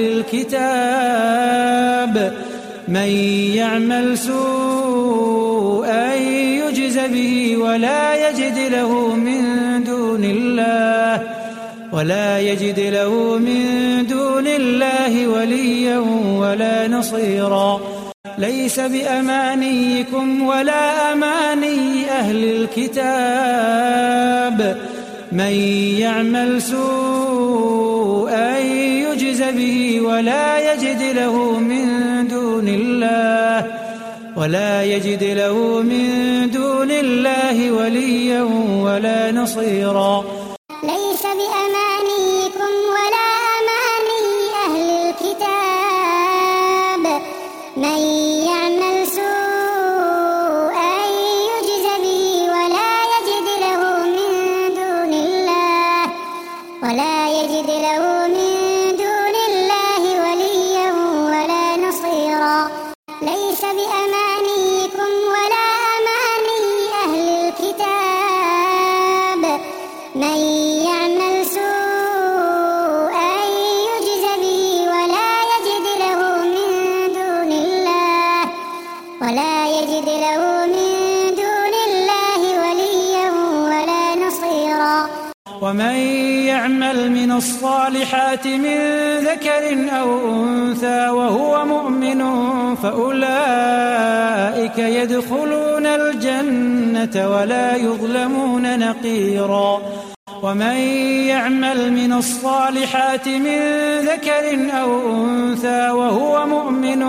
S1: الكتاب من يعمل سوءا يجز به ولا يجد له من دون الله ولا يجد له من دون الله وليا ولا نصيرا ليس بأمانيكم ولا أماني أهل الكتاب من يعمل سوءا يجز به ولا يجد له من دون الله ولا يجد له من دون الله وليا ولا نصيرا
S2: ليس بأمانيكم ولا أماني أهل الكتاب من يعمل سوءا يجز به ولا يجد له من دون الله ولا يجد له من دون الله وليا ولا نصيرا ليس بأمانيكم ولا أماني أهل الكتاب من يعمل سوءا يجز به ولا يجد له من دون الله ولا يجد له من دون الله وليا ولا نصيرا
S1: ومن يعمل من الصالحات من ذكر أو أنثى وهو مؤمن فأولئك يدخلون الجنة ولا يظلمون نقيرا ومن يعمل من الصالحات من ذكر أو أنثى وهو مؤمن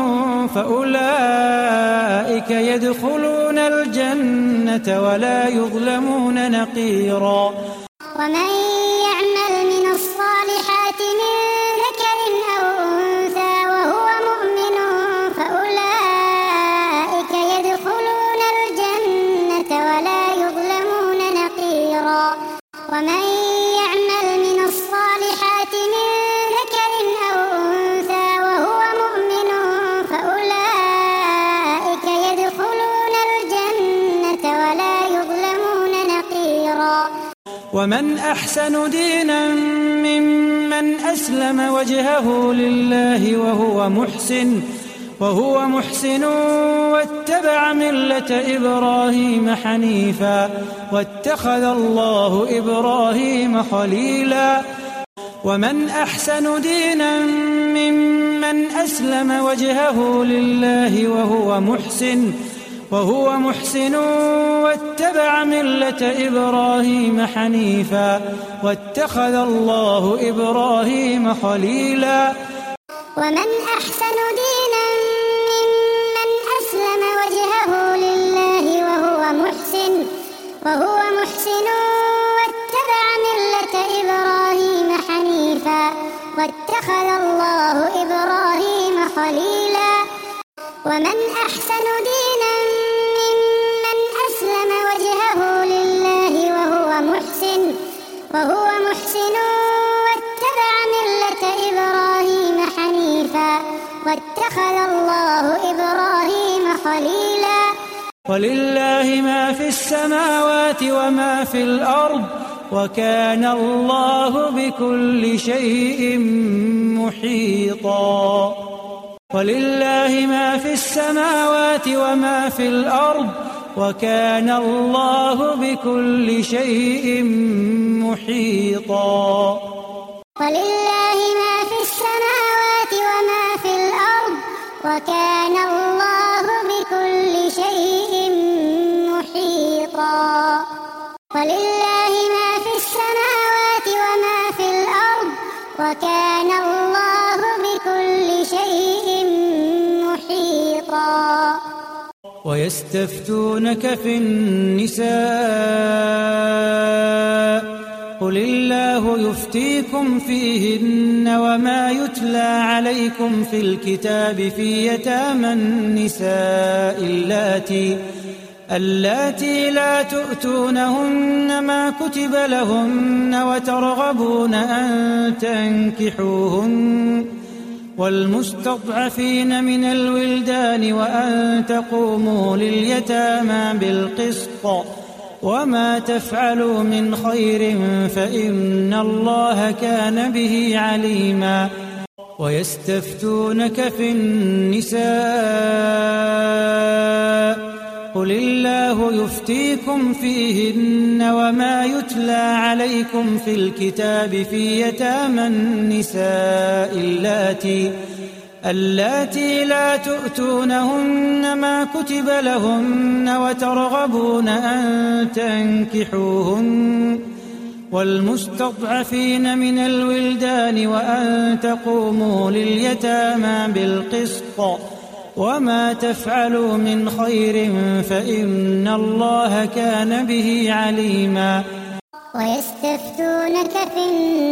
S1: فأولئك يدخلون الجنة ولا يظلمون نقيرا
S2: ومن يعمل من الصالحات من ذكر أو أنثى وهو مؤمن فأولئك يدخلون الجنة ولا يظلمون نقيرا ومن يعمل من الصالحات من ذكر أو أنثى وهو مؤمن فأولئك يدخلون الجنة ولا يظلمون نقيرا
S1: ومن أحسن دينا ممن أسلم وجهه لله وهو محسن وهو محسن واتبع ملة إبراهيم حنيفا واتخذ الله إبراهيم خليلا ومن أحسن دينا ممن ممن أسلم وجهه لله وهو محسن وهو محسن واتبع ملة إبراهيم حنيفا واتخذ الله إبراهيم خليلا.
S2: ومن أحسن دينا ممن أسلم وجهه لله وهو محسن وهو محسن واتبع ملة إبراهيم حنيفا واتخذ الله إبراهيم خليلا. ومن أحسن دينا ممن أسلم وجهه لله وهو محسن وهو محسن واتبع ملة إبراهيم حنيفا واتخذ الله إبراهيم خليلا.
S1: ولله ما في السماوات وما في الأرض وكان الله بكل شيء محيطا. ولله ما في السماوات وما في الأرض وكان الله بكل شيء محيطا.
S2: ولله ما في السماوات وما في الأرض وكان الله بكل شيء محيطا. ولله ما في السماوات وما في الأرض وكان الله بكل شيء محيطا.
S1: ويستفتونك في النساء قل الله يفتيكم فيهن وما يتلى عليكم في الكتاب في يتامى النساء اللاتي اللاتي لا تؤتونهن ما كتب لهن وترغبون أن تنكحوهن والمستضعفين من الولدان وأن تقوموا لليتامى بالقسط وما تفعلوا من خير فإن الله كان به عليما. ويستفتونك في النساء قل الله يفتيكم فيهن وما يتلى عليكم في الكتاب في يتامى النساء اللاتي اللاتي لا تؤتونهن ما كتب لهن وترغبون أن تنكحوهن والمستضعفين من الولدان وأن تقوموا لليتامى بالقسط وما تفعلوا من خير فإن الله كان به عليما.
S2: ويستفتونك في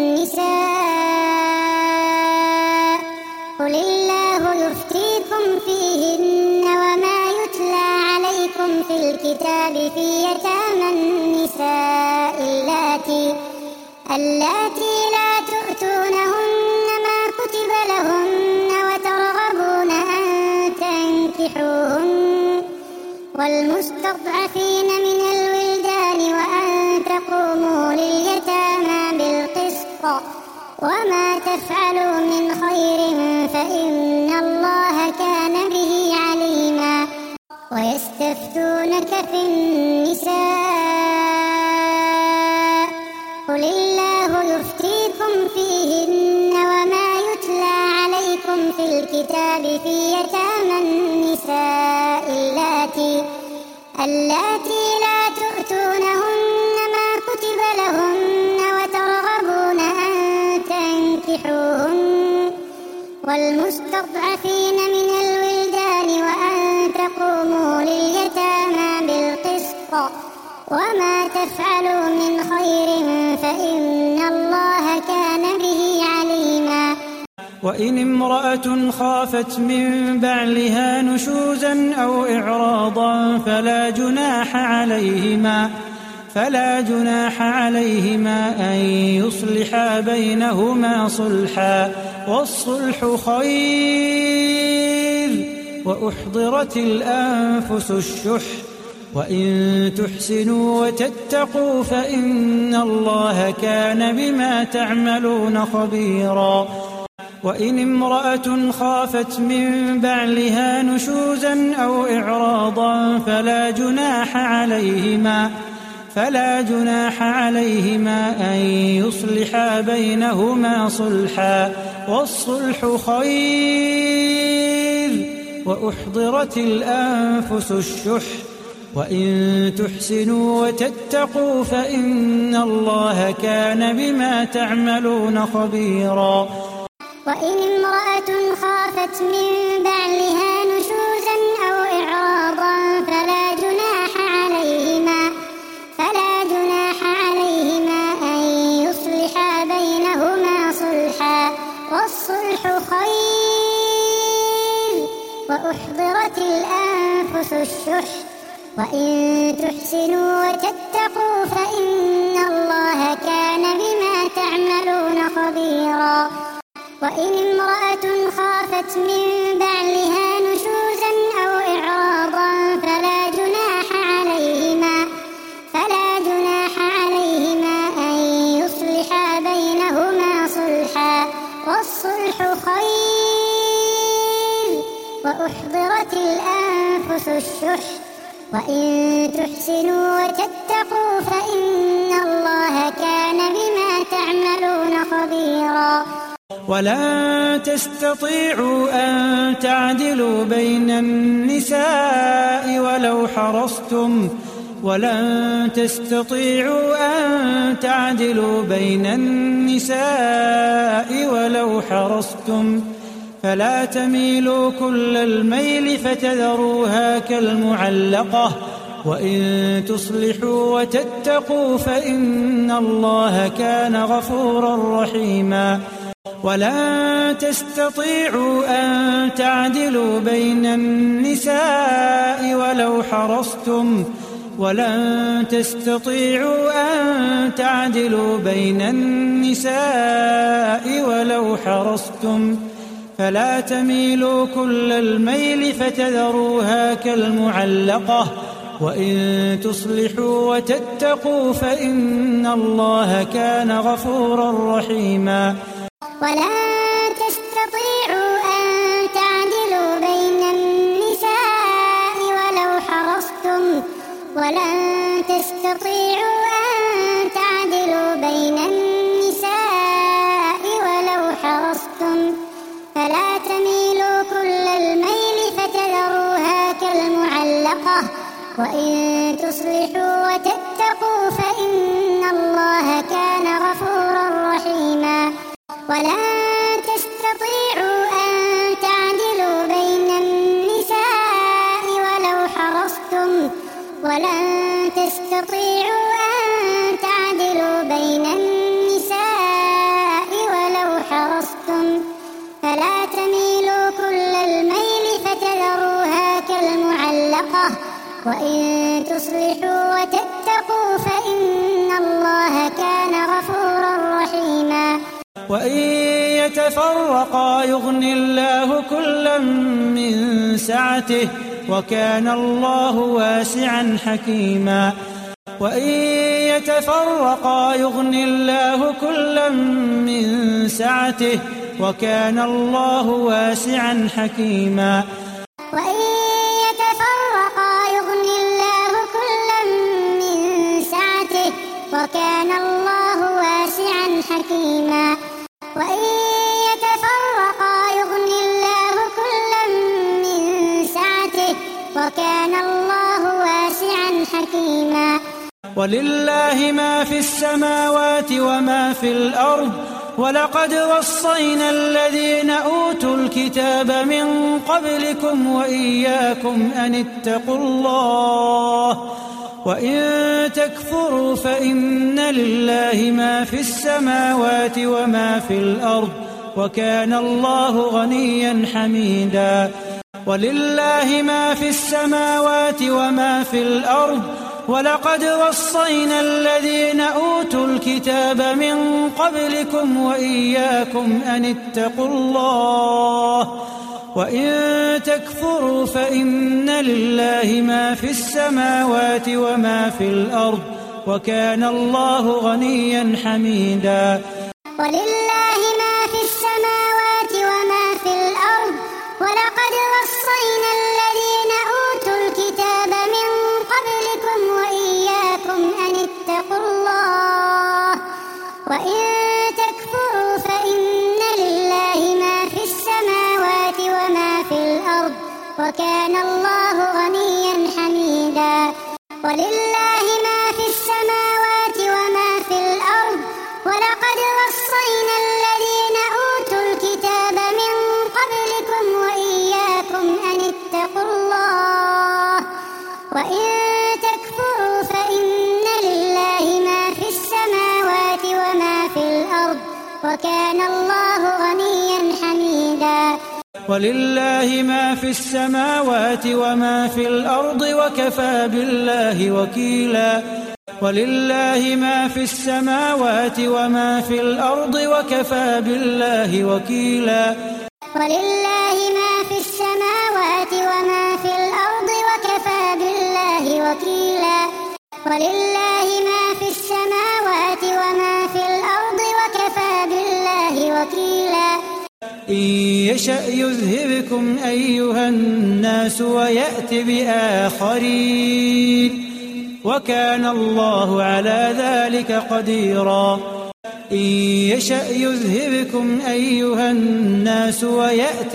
S2: النساء قل الله يفتيكم فيهن وما يتلى عليكم في الكتاب في يتامى النساء اللاتي اللاتي لا تؤتونهن ما كتب لهن وترغبون أن تنكحوهن والمستضعفين من الولدان وأن تقوموا لليتامى بالقسط وما تفعلوا من خير فإن الله كان به عليما. ويستفتونك في النساء قل الله يفتيكم فيهن وما يتلى عليكم في الكتاب في يتامى النساء اللاتي اللاتي لا تؤتونهن ما كتب لهن وترغبون أن تنكحوهن والمستضعفين من الولدان وأن تقوموا لليتامى بالقسط وما تفعلوا من خير فإن الله كان به عليما.
S1: وإن امرأة خافت من بعلها نشوزا أو إعراضا فلا جناح عليهما فلا جناح عليهما أن يصلحا بينهما صلحا والصلح خير وأحضرت الأنفس الشح وإن تحسنوا وتتقوا فإن الله كان بما تعملون خبيرا. وإن امرأة خافت من بعلها نشوزا أو إعراضا فلا جناح عليهما فلا جناح عليهما أن يصلحا بينهما صلحا والصلح خير وأحضرت الأنفس الشح وإن تحسنوا وتتقوا فإن الله كان بما تعملون خبيرا.
S2: وإن امرأة خافت من بعلها نشوزا أو إعراضا فلا جناح عليهما فلا جناح عليهما أن يصلحا بينهما صلحا والصلح خير وأحضرت الأنفس الشح وإن تحسنوا وتتقوا فإن الله كان بما تعملون خبيرا. وإن امرأة خافت من بعلها نشوزا أو إعراضا فلا جناح عليهما فلا جناح عليهما أن يصلحا بينهما صلحا والصلح خير وأحضرت الأنفس الشح وإن تحسنوا وتتقوا فإن الله كان بما تعملون خبيرا.
S1: ولن تستطيعوا أن تعدلوا بين النساء ولو حرصتم ولن تستطيعوا أن تعدلوا بين النساء ولو حرصتم فلا تميلوا كل الميل فتذروها كالمعلقة وإن تصلحوا وتتقوا فإن الله كان غفورا رحيما. ولن تستطيعوا أن تعدلوا بين النساء ولو حرصتم ولن تستطيعوا أن تعدلوا بين النساء ولو حرصتم فلا تميلوا كل الميل فتذروها كالمعلقة وإن تصلحوا وتتقوا فإن الله كان غفورا رحيما.
S2: ولن تستطيعوا أن تعدلوا بين النساء ولو حرصتم ولن تستطيعوا أن تعدلوا بين النساء ولو حرصتم فلا تميلوا كل الميل فتذروها كالمعلقة وإن تصلحوا وتتقوا فإن الله كان غفورا رحيما. ولن تستطيعوا أن تعدلوا بين النساء ولو حرصتم ولن تستطيعوا أن تعدلوا بين النساء ولو حرصتم فلا تميلوا كل الميل فتذروها كالمعلقة وإن تصلحوا وتتقوا فإن الله كان غفورا رحيما.
S1: وإن يتفرقا يغن الله كلا من سعته وكان الله واسعا حكيما. وإن يتفرقا يغن الله كلا من سعته وكان الله واسعا حكيما.
S2: وإن يتفرقا يغن الله كلا من سعته وكان الله واسعا حكيما. وإن يتفرقا يغن الله كلا من سعته وكان الله واسعا حكيما.
S1: ولله ما في السماوات وما في الأرض ولقد وصينا الذين أوتوا الكتاب من قبلكم وإياكم أن اتقوا الله وإن تكفروا فإن لله ما في السماوات وما في الأرض وكان الله غنيا حميدا. ولله ما في السماوات وما في الأرض ولقد وصينا الذين أوتوا الكتاب من قبلكم وإياكم أن اتقوا الله وإن تكفروا فإن لله ما في السماوات وما في الأرض وكان الله غنيا حميدا.
S2: ولله ما في السماوات وما في الأرض ولقد وصينا الذين أوتوا الكتاب من قبلكم وإياكم أن اتقوا الله وإن تكفروا فإن لله وكان الله غنيا حميدا. ولله ما في السماوات وما في الأرض ولقد وصينا الذين أوتوا الكتاب من قبلكم وإياكم أن اتقوا الله وإن تكفروا فإن لله ما في السماوات وما في الأرض وكان الله غنيا حميدا.
S1: ولله ما في السماوات وما في الأرض وكفى بالله وكيلا. ولله ما في السماوات وما في الأرض وكفى بالله وكيلا.
S2: ولله ما في السماوات وما في الأرض وكفى بالله وكيلا. ولله ما في السماوات وما في الأرض وكفى بالله وكيلا.
S1: إن يشأ يذهبكم أيها الناس ويأت بآخرين وكان الله على ذلك قديرا. إن يشأ يذهبكم أيها الناس ويأت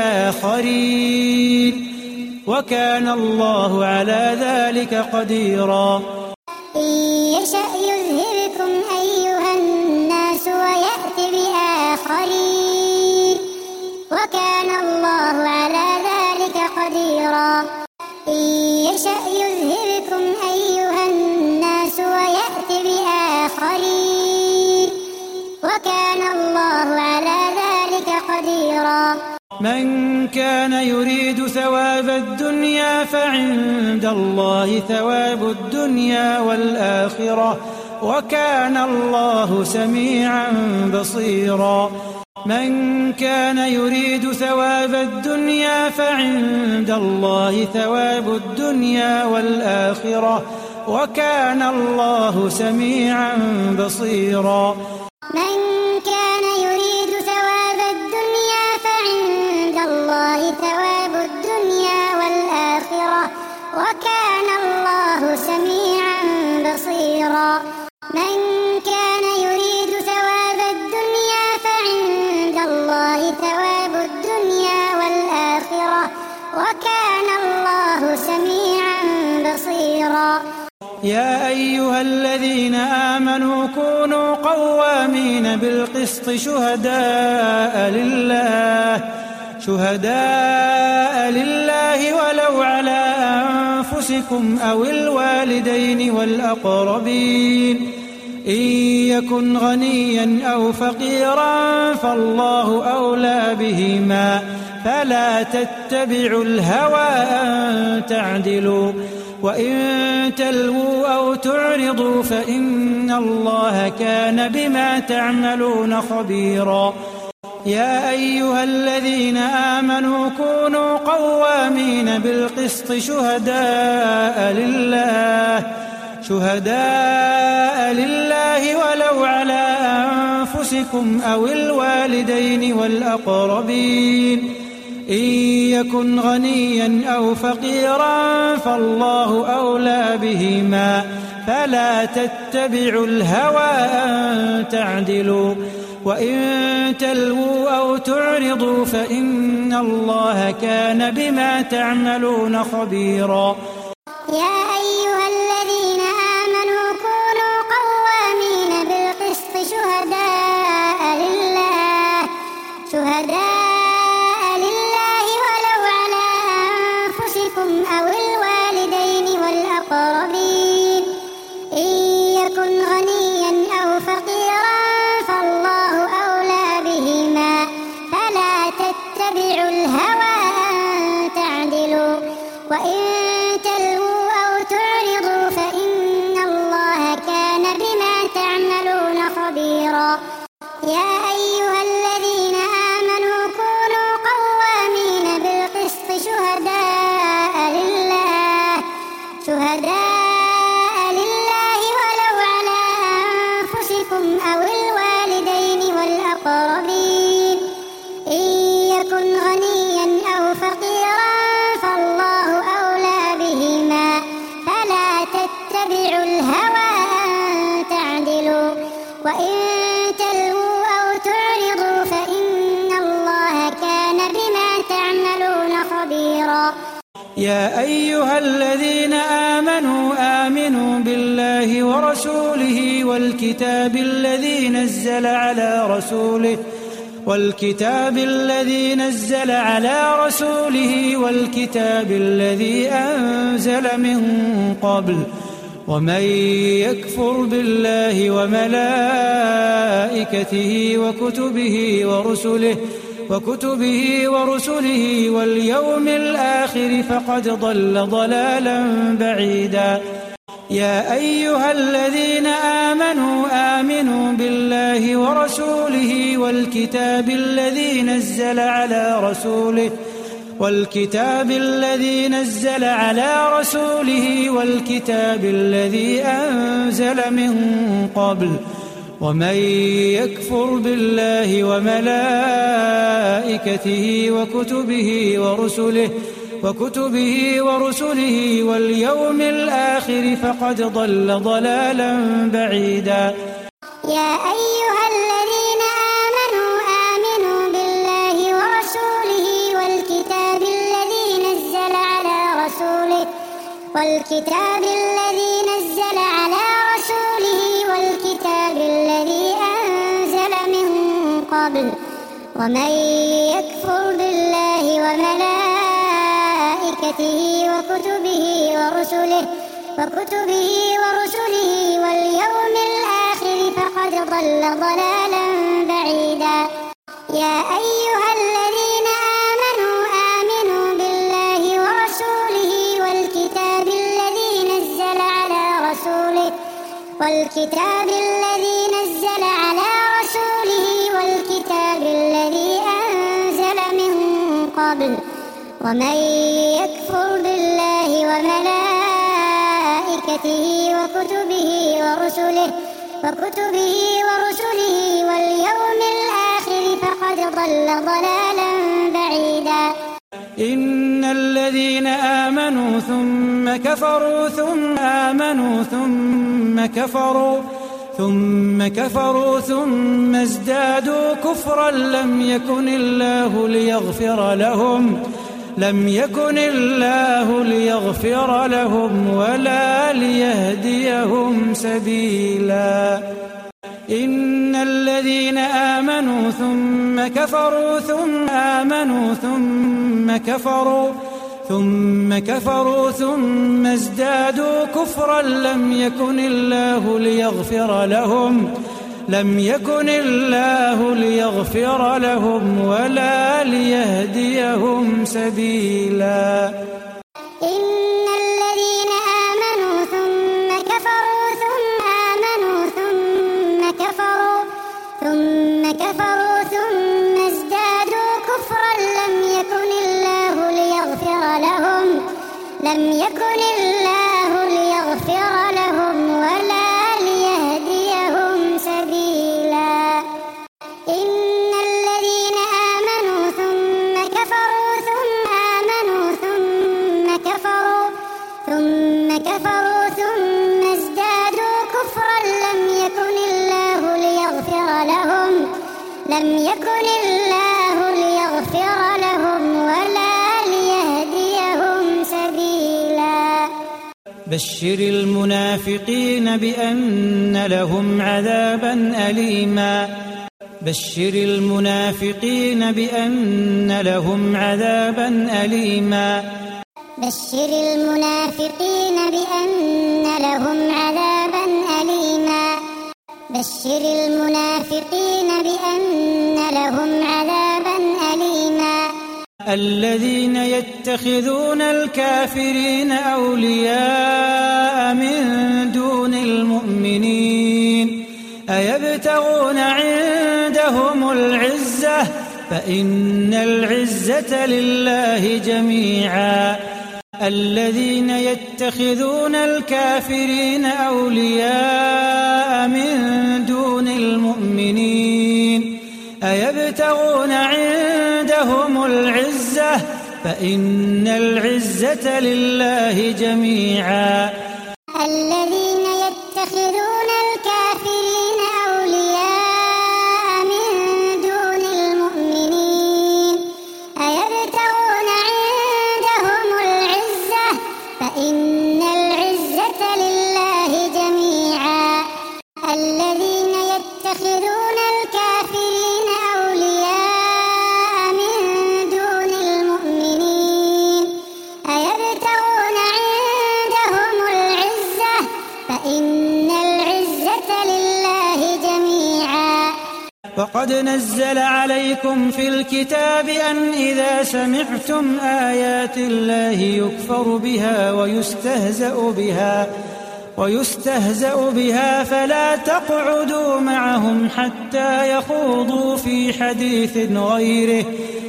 S1: بآخرين وكان الله على ذلك قديرا.
S2: إن يشأ يذهبكم أيها الناس ويأت بآخرين وكان الله على ذلك قديرا. إن يشأ يذهبكم أيها الناس ويأت بآخرين وكان الله على ذلك قديرا.
S1: من كان يريد ثواب الدنيا فعند الله ثواب الدنيا والآخرة وكان الله سميعا بصيرا. من كان يريد ثواب الدنيا فعند الله ثواب الدنيا والآخرة وكان الله سميعا بصيرا.
S2: من كان يريد ثواب الدنيا فعند الله ثواب الدنيا والآخرة وكان الله سميعا بصيرا. من كان يريد ثواب الدنيا فعند الله ثواب الدنيا والآخرة وكان الله سميعا بصيرا.
S1: يا أيها الذين آمنوا كونوا قوامين بالقسط شهداء لله شهداء لله ولو على أنفسكم أو الوالدين والأقربين إن يكن غنيا أو فقيرا فالله أولى بهما فلا تتبعوا الهوى أن تعدلوا وإن تلووا أو تعرضوا فإن الله كان بما تعملون خبيرا. يا أيها الذين آمنوا كونوا قوامين بالقسط شهداء لله شهداء لله ولو على أنفسكم أو الوالدين والأقربين إن يكن غنيا أو فقيرا فالله أولى بهما فلا تتبعوا الهوى أن تعدلوا وإن تلووا أو تعرضوا فإن الله كان بما تعملون خبيرا.
S2: يا أيها الذين آمنوا كونوا قوامين بالقسط شهداء لله شهداء لله ولو على أنفسكم أو الوالدين والأقربين إن يكن غنيا أو فقيرا فالله أولى بهما فلا تتبعوا الهوى أن تعدلوا وإن تلووا أو تعرضوا فإن الله كان بما تعملون خبيرا. يا أيها الذين آمنوا كونوا قوامين بالقسط شهداء لله شهداء لله ولو على أنفسكم أو الوالدين والأقربين إن يكن غنيا أو فقيرا فالله أولى بهما فلا تتبعوا الهوى أن تعدلوا وإن تلووا أو تعرضوا فإن الله كان بما تعملون خبيرا.
S1: يا أيها الذين آمنوا آمنوا بالله ورسوله والكتاب الذي نزل على رسوله والكتاب الذي نزل على رسوله والكتاب الذي أنزل من قبل ومن يكفر بالله وملائكته وكتبه ورسله وكتبه ورسله واليوم الآخر فقد ضل ضلالا بعيدا يا أيها الذين آمنوا آمنوا بالله ورسوله والكتاب الذي نزل على رسوله والكتاب الذي نزل على رسوله والكتاب الذي أنزل من قبل ومن يكفر بالله وملائكته وكتبه ورسله وكتبه ورسله واليوم الآخر فقد ضل ضلالا بعيدا
S2: يا أيها الذين آمنوا آمنوا بالله ورسوله والكتاب الذي نزل على رسوله والكتاب الذي نزل على رسوله والكتاب الذي أنزل من قبل ومن يكفر بالله وملائكته وكتبه ورسله وكتبه ورسله واليوم الآخر فقد ضل ضلالا بعيدا يا أيها الذين آمنوا آمنوا بالله ورسوله والكتاب الذي نزل على رسوله والكتاب الذي نزل على رسوله والكتاب الذي أنزل من قبل ومن يكفر بالله وملائكته وكتبه ورسله وكتبه ورسله واليوم الآخر فقد ضل ضلالا بعيدا
S1: إن الذين آمنوا ثم كفروا ثم آمنوا ثم كفروا ثم كفروا ثم ازدادوا كفرا لم يكن الله ليغفر لهم لم يكن الله ليغفر لهم ولا ليهديهم سبيلا إن الذين آمنوا ثم كفروا ثم آمنوا ثم كفروا ثم كفروا ثم ازدادوا كفرا لم يكن الله ليغفر لهم لم يكن الله ليغفر لهم ولا ليهديهم سبيلا
S2: إن الذين آمنوا ثم كفروا ثم آمنوا ثم كفروا ثم كفروا ثم ازدادوا كفرا لم يكن الله ليغفر لهم لم يكن الله ليغفر لهم ولا ليهديهم سبيلا إن الذين آمنوا ثم كفروا ثم آمنوا ثم كفروا ثم كفروا ثم ازدادوا كفرا لم يكن الله ليغفر لهم لم يكن الله ليغفر لهم ولا ليهديهم سبيلا
S1: بشر المنافقين بأن لهم عذابا أليما بشر المنافقين بأن لهم عذابا أليما
S2: بشر المنافقين بأن لهم عذابا أليما بشر المنافقين بأن لهم عذابا أليما
S1: الذين يتخذون الكافرين أولياء من دون المؤمنين أيبتغون عندهم العزة فإن العزة لله جميعا الذين يتخذون الكافرين أولياء من دون المؤمنين أيبتغون عندهم العزة فإن العزة لله جميعا
S2: الذين يتخذون الكافرين أولياء من دون المؤمنين أيبتغون عندهم العزة يتخذون الكافرين أولياء من دون المؤمنين أيبتغون عندهم العزة فإن العزة لله جميعا.
S1: وقد نزل عليكم في الكتاب أن إذا سمعتم آيات الله يكفر بها ويستهزأ بها ويستهزأ بها فلا تقعدوا معهم حتى يخوضوا في حديث غيره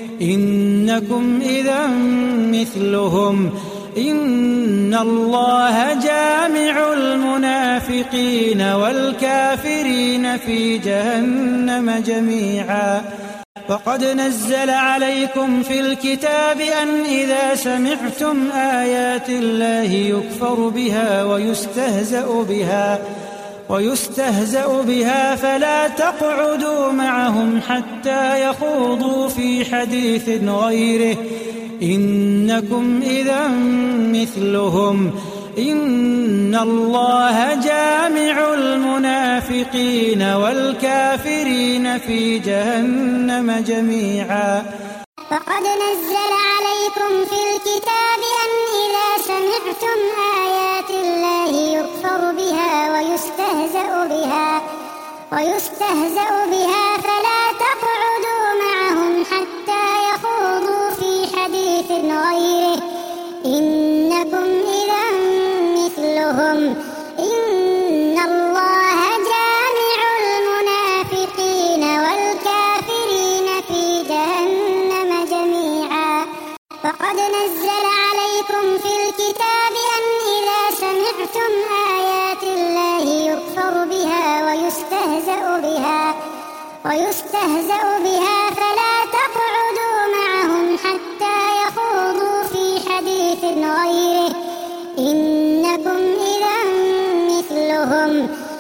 S1: إنكم إذا مثلهم إن الله جامع المنافقين والكافرين في جهنم جميعا. وقد نزل عليكم في الكتاب أن إذا سمعتم آيات الله يكفر بها ويستهزأ بها ويستهزأ بها فلا تقعدوا معهم حتى يخوضوا في حديث غيره إنكم إذا مثلهم إن الله جامع المنافقين والكافرين في جهنم جميعا.
S2: وقد نزل عليكم في الكتاب أن إذا سمعتم آيات الله يكفر بها ويستهزأ بها ويستهزأ بها فلا تقعدوا معهم حتى يخوضوا في حديث غيره إنكم إذا مثلهم إن الله جامع المنافقين والكافرين في جهنم جميعا. وقد نزل عليكم في الكتاب أن إذا سمعتم آيات الله يكفر بها ويستهزأ بها ويستهزأ بها فلا تقعدوا معهم حتى يخوضوا في حديث غيره إنكم إذا مثلهم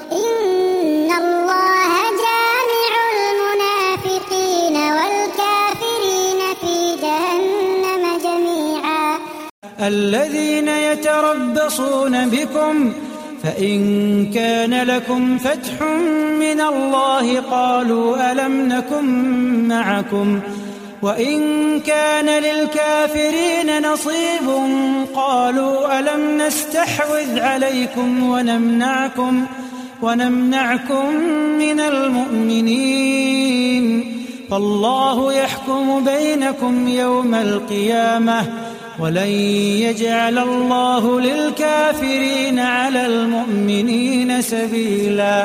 S2: إن الله جامع المنافقين والكافرين في جهنم جميعا.
S1: الذين يتربصون بكم فإن كان لكم فتح من الله قالوا ألم نكن معكم وإن كان للكافرين نصيب قالوا ألم نستحوذ عليكم ونمنعكم ونمنعكم من المؤمنين فالله يحكم بينكم يوم القيامة ولن يجعل الله للكافرين على المؤمنين سبيلا.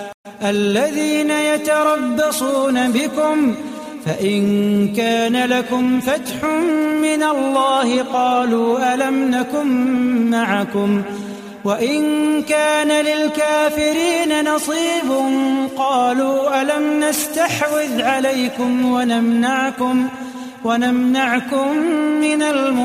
S1: الذين يتربصون بكم فإن كان لكم فتح من الله قالوا ألم نكن معكم وإن كان للكافرين نصيب قالوا ألم نستحوذ عليكم ونمنعكم ونمنعكم من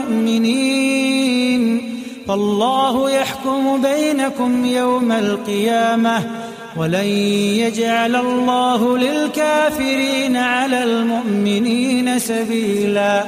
S1: المؤمنين فالله يحكم بينكم يوم القيامة ولن يجعل الله للكافرين على المؤمنين سبيلا.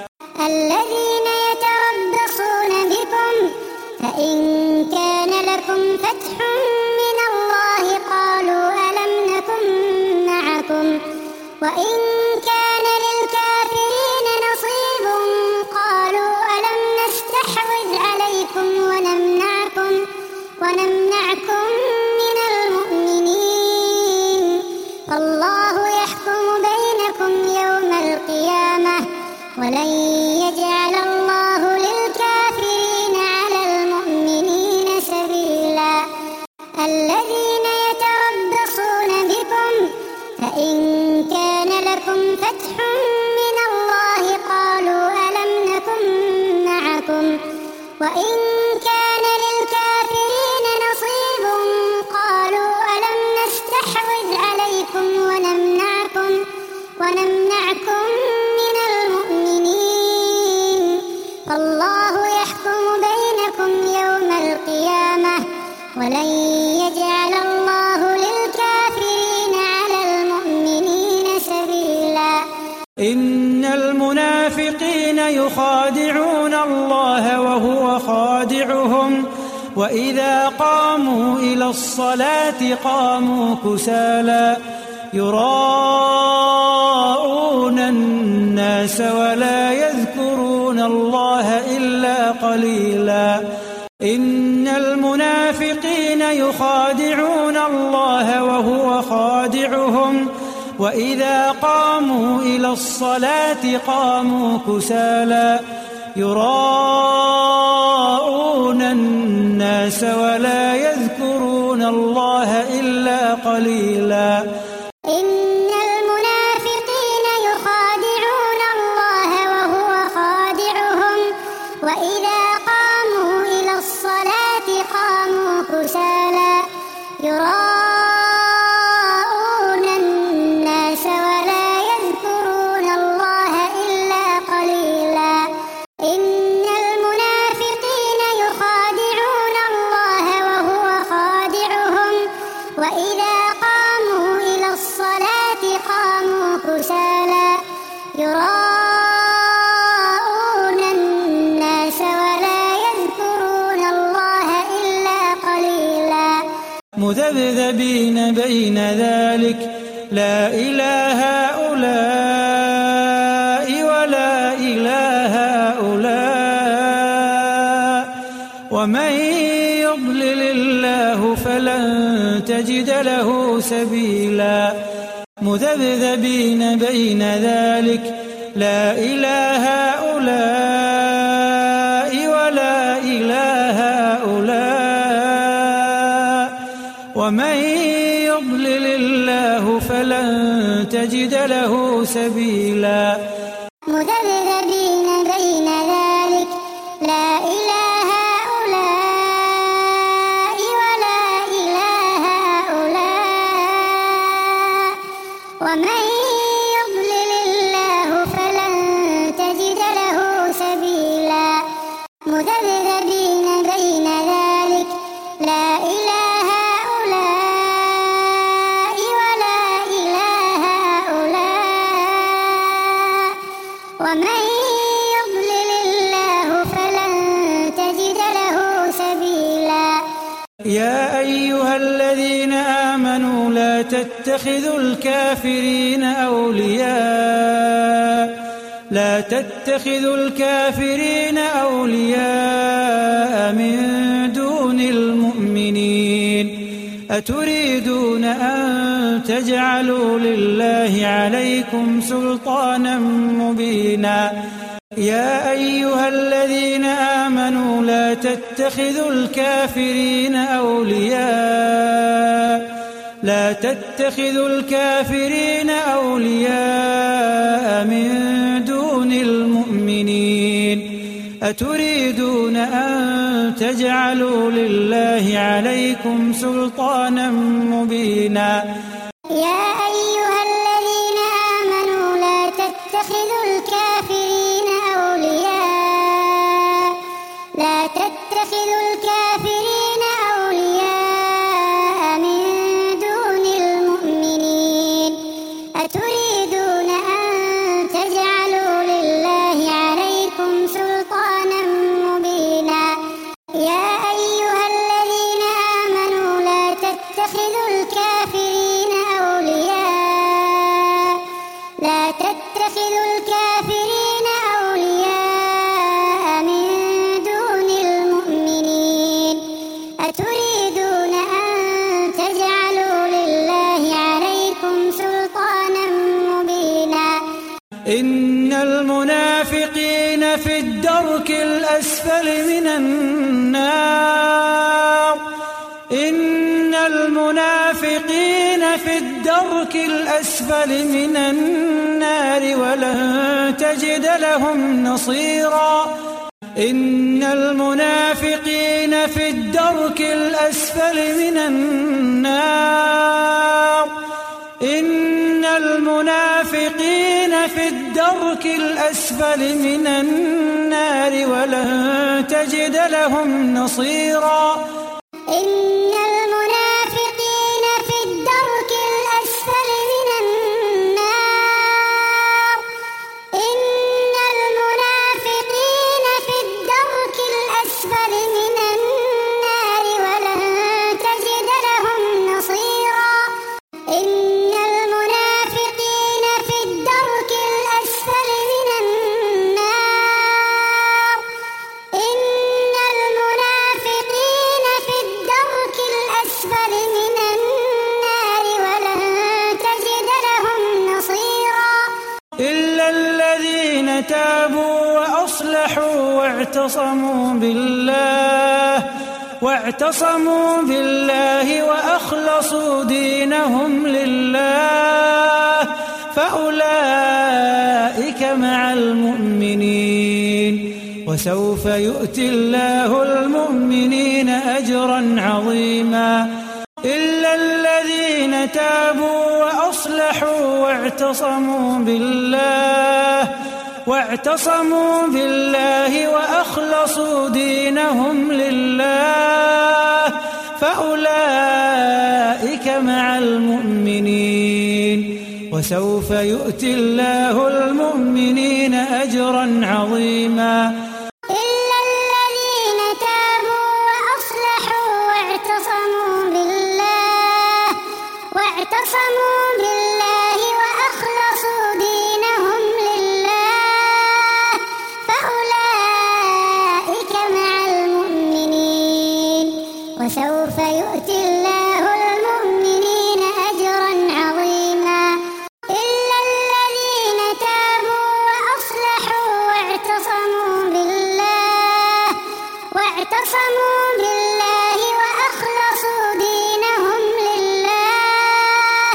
S2: الذين يتربصون بكم فإن كان لكم فتح من الله قالوا ألم نكن معكم وإن كان للكافرين نصيب قالوا ألم نستحوذ عليكم ونمنعكم ونمنعكم من المؤمنين فالله يحكم بينكم يوم القيامة ولن يجعل الله للكافرين على المؤمنين سبيلا. الذين يتربصون بكم فإن كان لكم فتح من الله قالوا ألم نكن معكم وإن كان للكافرين نصيب قالوا ألم نستحوذ عليكم ونمنعكم ونمنعكم من المؤمنين فالله يحكم بينكم يوم القيامة ولن يجعل الله للكافرين على المؤمنين سبيلا.
S1: إن المنافقين يخادعون الله وهو خادعهم وإذا قاموا إلى الصلاة قاموا كسالى يراءون الناس ولا يذكرون الله إلا قليلا إن المنافقين يخادعون الله وهو خادعهم وإذا قاموا إلى الصلاة قاموا كسالى يراءون الناس ولا يذكرون الله إلا قليلا
S2: إن المنافقين يخادعون الله وهو خادعهم وإذا قاموا إلى الصلاة قاموا كسالى يراءون الناس ولا يذكرون الله إلا قليلا إن المنافقين يخادعون الله وهو خادعهم وإذا قاموا إلى الصلاة قاموا كسالى يراءون الناس ولا يذكرون الله إلا قليلا
S1: مذبذبين بين ذلك لا إله هؤلاء ولا إله هؤلاء ومن يضلل الله فلن تجد له سبيلا مذبذبين بين ذلك لا إله هؤلاء ولا إله هؤلاء ومن يضلل الله فلن تجد له سبيلا
S2: مذبذبين بين ذلك لا إله هؤلاء ولا إله هؤلاء ومن يضلل الله فلن تجد له سبيلا مذبذبين بين ذلك لا إله هؤلاء ولا إله هؤلاء ومن يضلل الله فلن تجد له سبيلا
S1: يا أيها الذين آمنوا لا تتخذوا الكافرين أولياء لا تتخذوا الكافرين أولياء من دون المؤمنين أتريدون أن تجعلوا لله عليكم سلطانا مبينا يا أيها الذين آمنوا لا تتخذوا الكافرين أولياء لا تتخذوا الكافرين أولياء من دون المؤمنين أتريدون أن تجعلوا لله عليكم سلطانا مبينا
S2: يا أيها الذين آمنوا لا تتخذوا الكافرين أولياء لا تتخذوا الكافرين أولياء من دون المؤمنين أتريدون أن تجعلوا لله عليكم سلطانا مبينا يا أيها الذين آمنوا لا تتخذوا الكافرين أولياء لا تتخذوا الكافرين أولياء من دون المؤمنين أتريدون أن تجعلوا لله عليكم سلطانا مبينا
S1: إن المنافقين في الدرك الأسفل من النار إن المنافقين في الدرك الأسفل من النار ولن تجد لهم نصيرا إن المنافقين في الدرك الأسفل من النار إن المنافقين في الدرك الأسفل من النار ولن تجد لهم نصيرا
S2: إن المنافقين في الدرك الأسفل من النار إن المنافقين في الدرك الأسفل من النار
S1: إلا الذين تابوا وأصلحوا واعتصموا بالله واعتصموا بالله وأخلصوا دينهم لله فأولئك مع المؤمنين وسوف يؤتي الله المؤمنين أجرا عظيما إلا الذين تابوا وأصلحوا واعتصموا بالله واعتصموا بالله وأخلصوا دينهم لله فأولئك مع المؤمنين وسوف يؤتي الله المؤمنين أجرا عظيما
S2: إلا الذين تابوا وأصلحوا واعتصموا بالله واعتصموا بالله وأخلصوا دينهم لله فأولئك مع المؤمنين وسوف يؤتي الله المؤمنين أجرا عظيما إلا الذين تابوا وأصلحوا واعتصموا بالله واعتصموا بالله وأخلصوا دينهم لله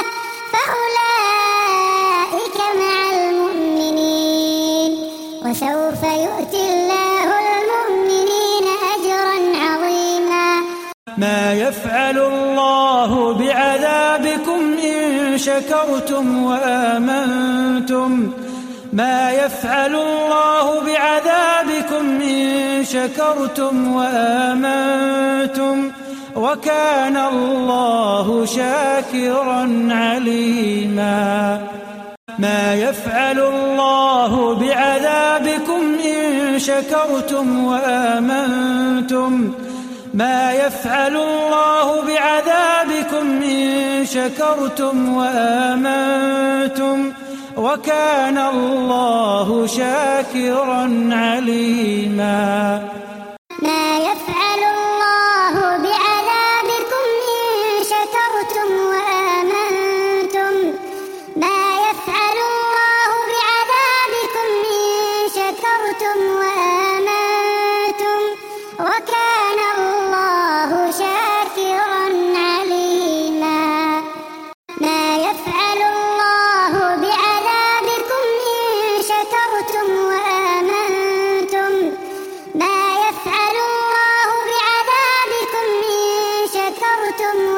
S2: فأولئك مع المؤمنين وسوف يؤتي الله المؤمنين أجرا عظيما
S1: ما يفعل الله بعذابكم إن شكرتم وآمنتم ما يفعل الله بعذابكم إن شكرتم وآمنتم وكان الله شاكرا عليما ما يفعل الله بعذابكم إن شكرتم وآمنتم ما يفعل الله بعذابكم إن شكرتم وآمنتم وكان الله شاكرا عليما
S2: ما يفعل الله بعذابكم إن شكرتم وآمنتم ما يفعل الله بعذابكم إن شكرتم وآمنتم وكان الله شاكرا عليما ما يفعل الله بعذابكم إن شكرتم وآمنتم ما يفعل الله بعذابكم إن شكرتم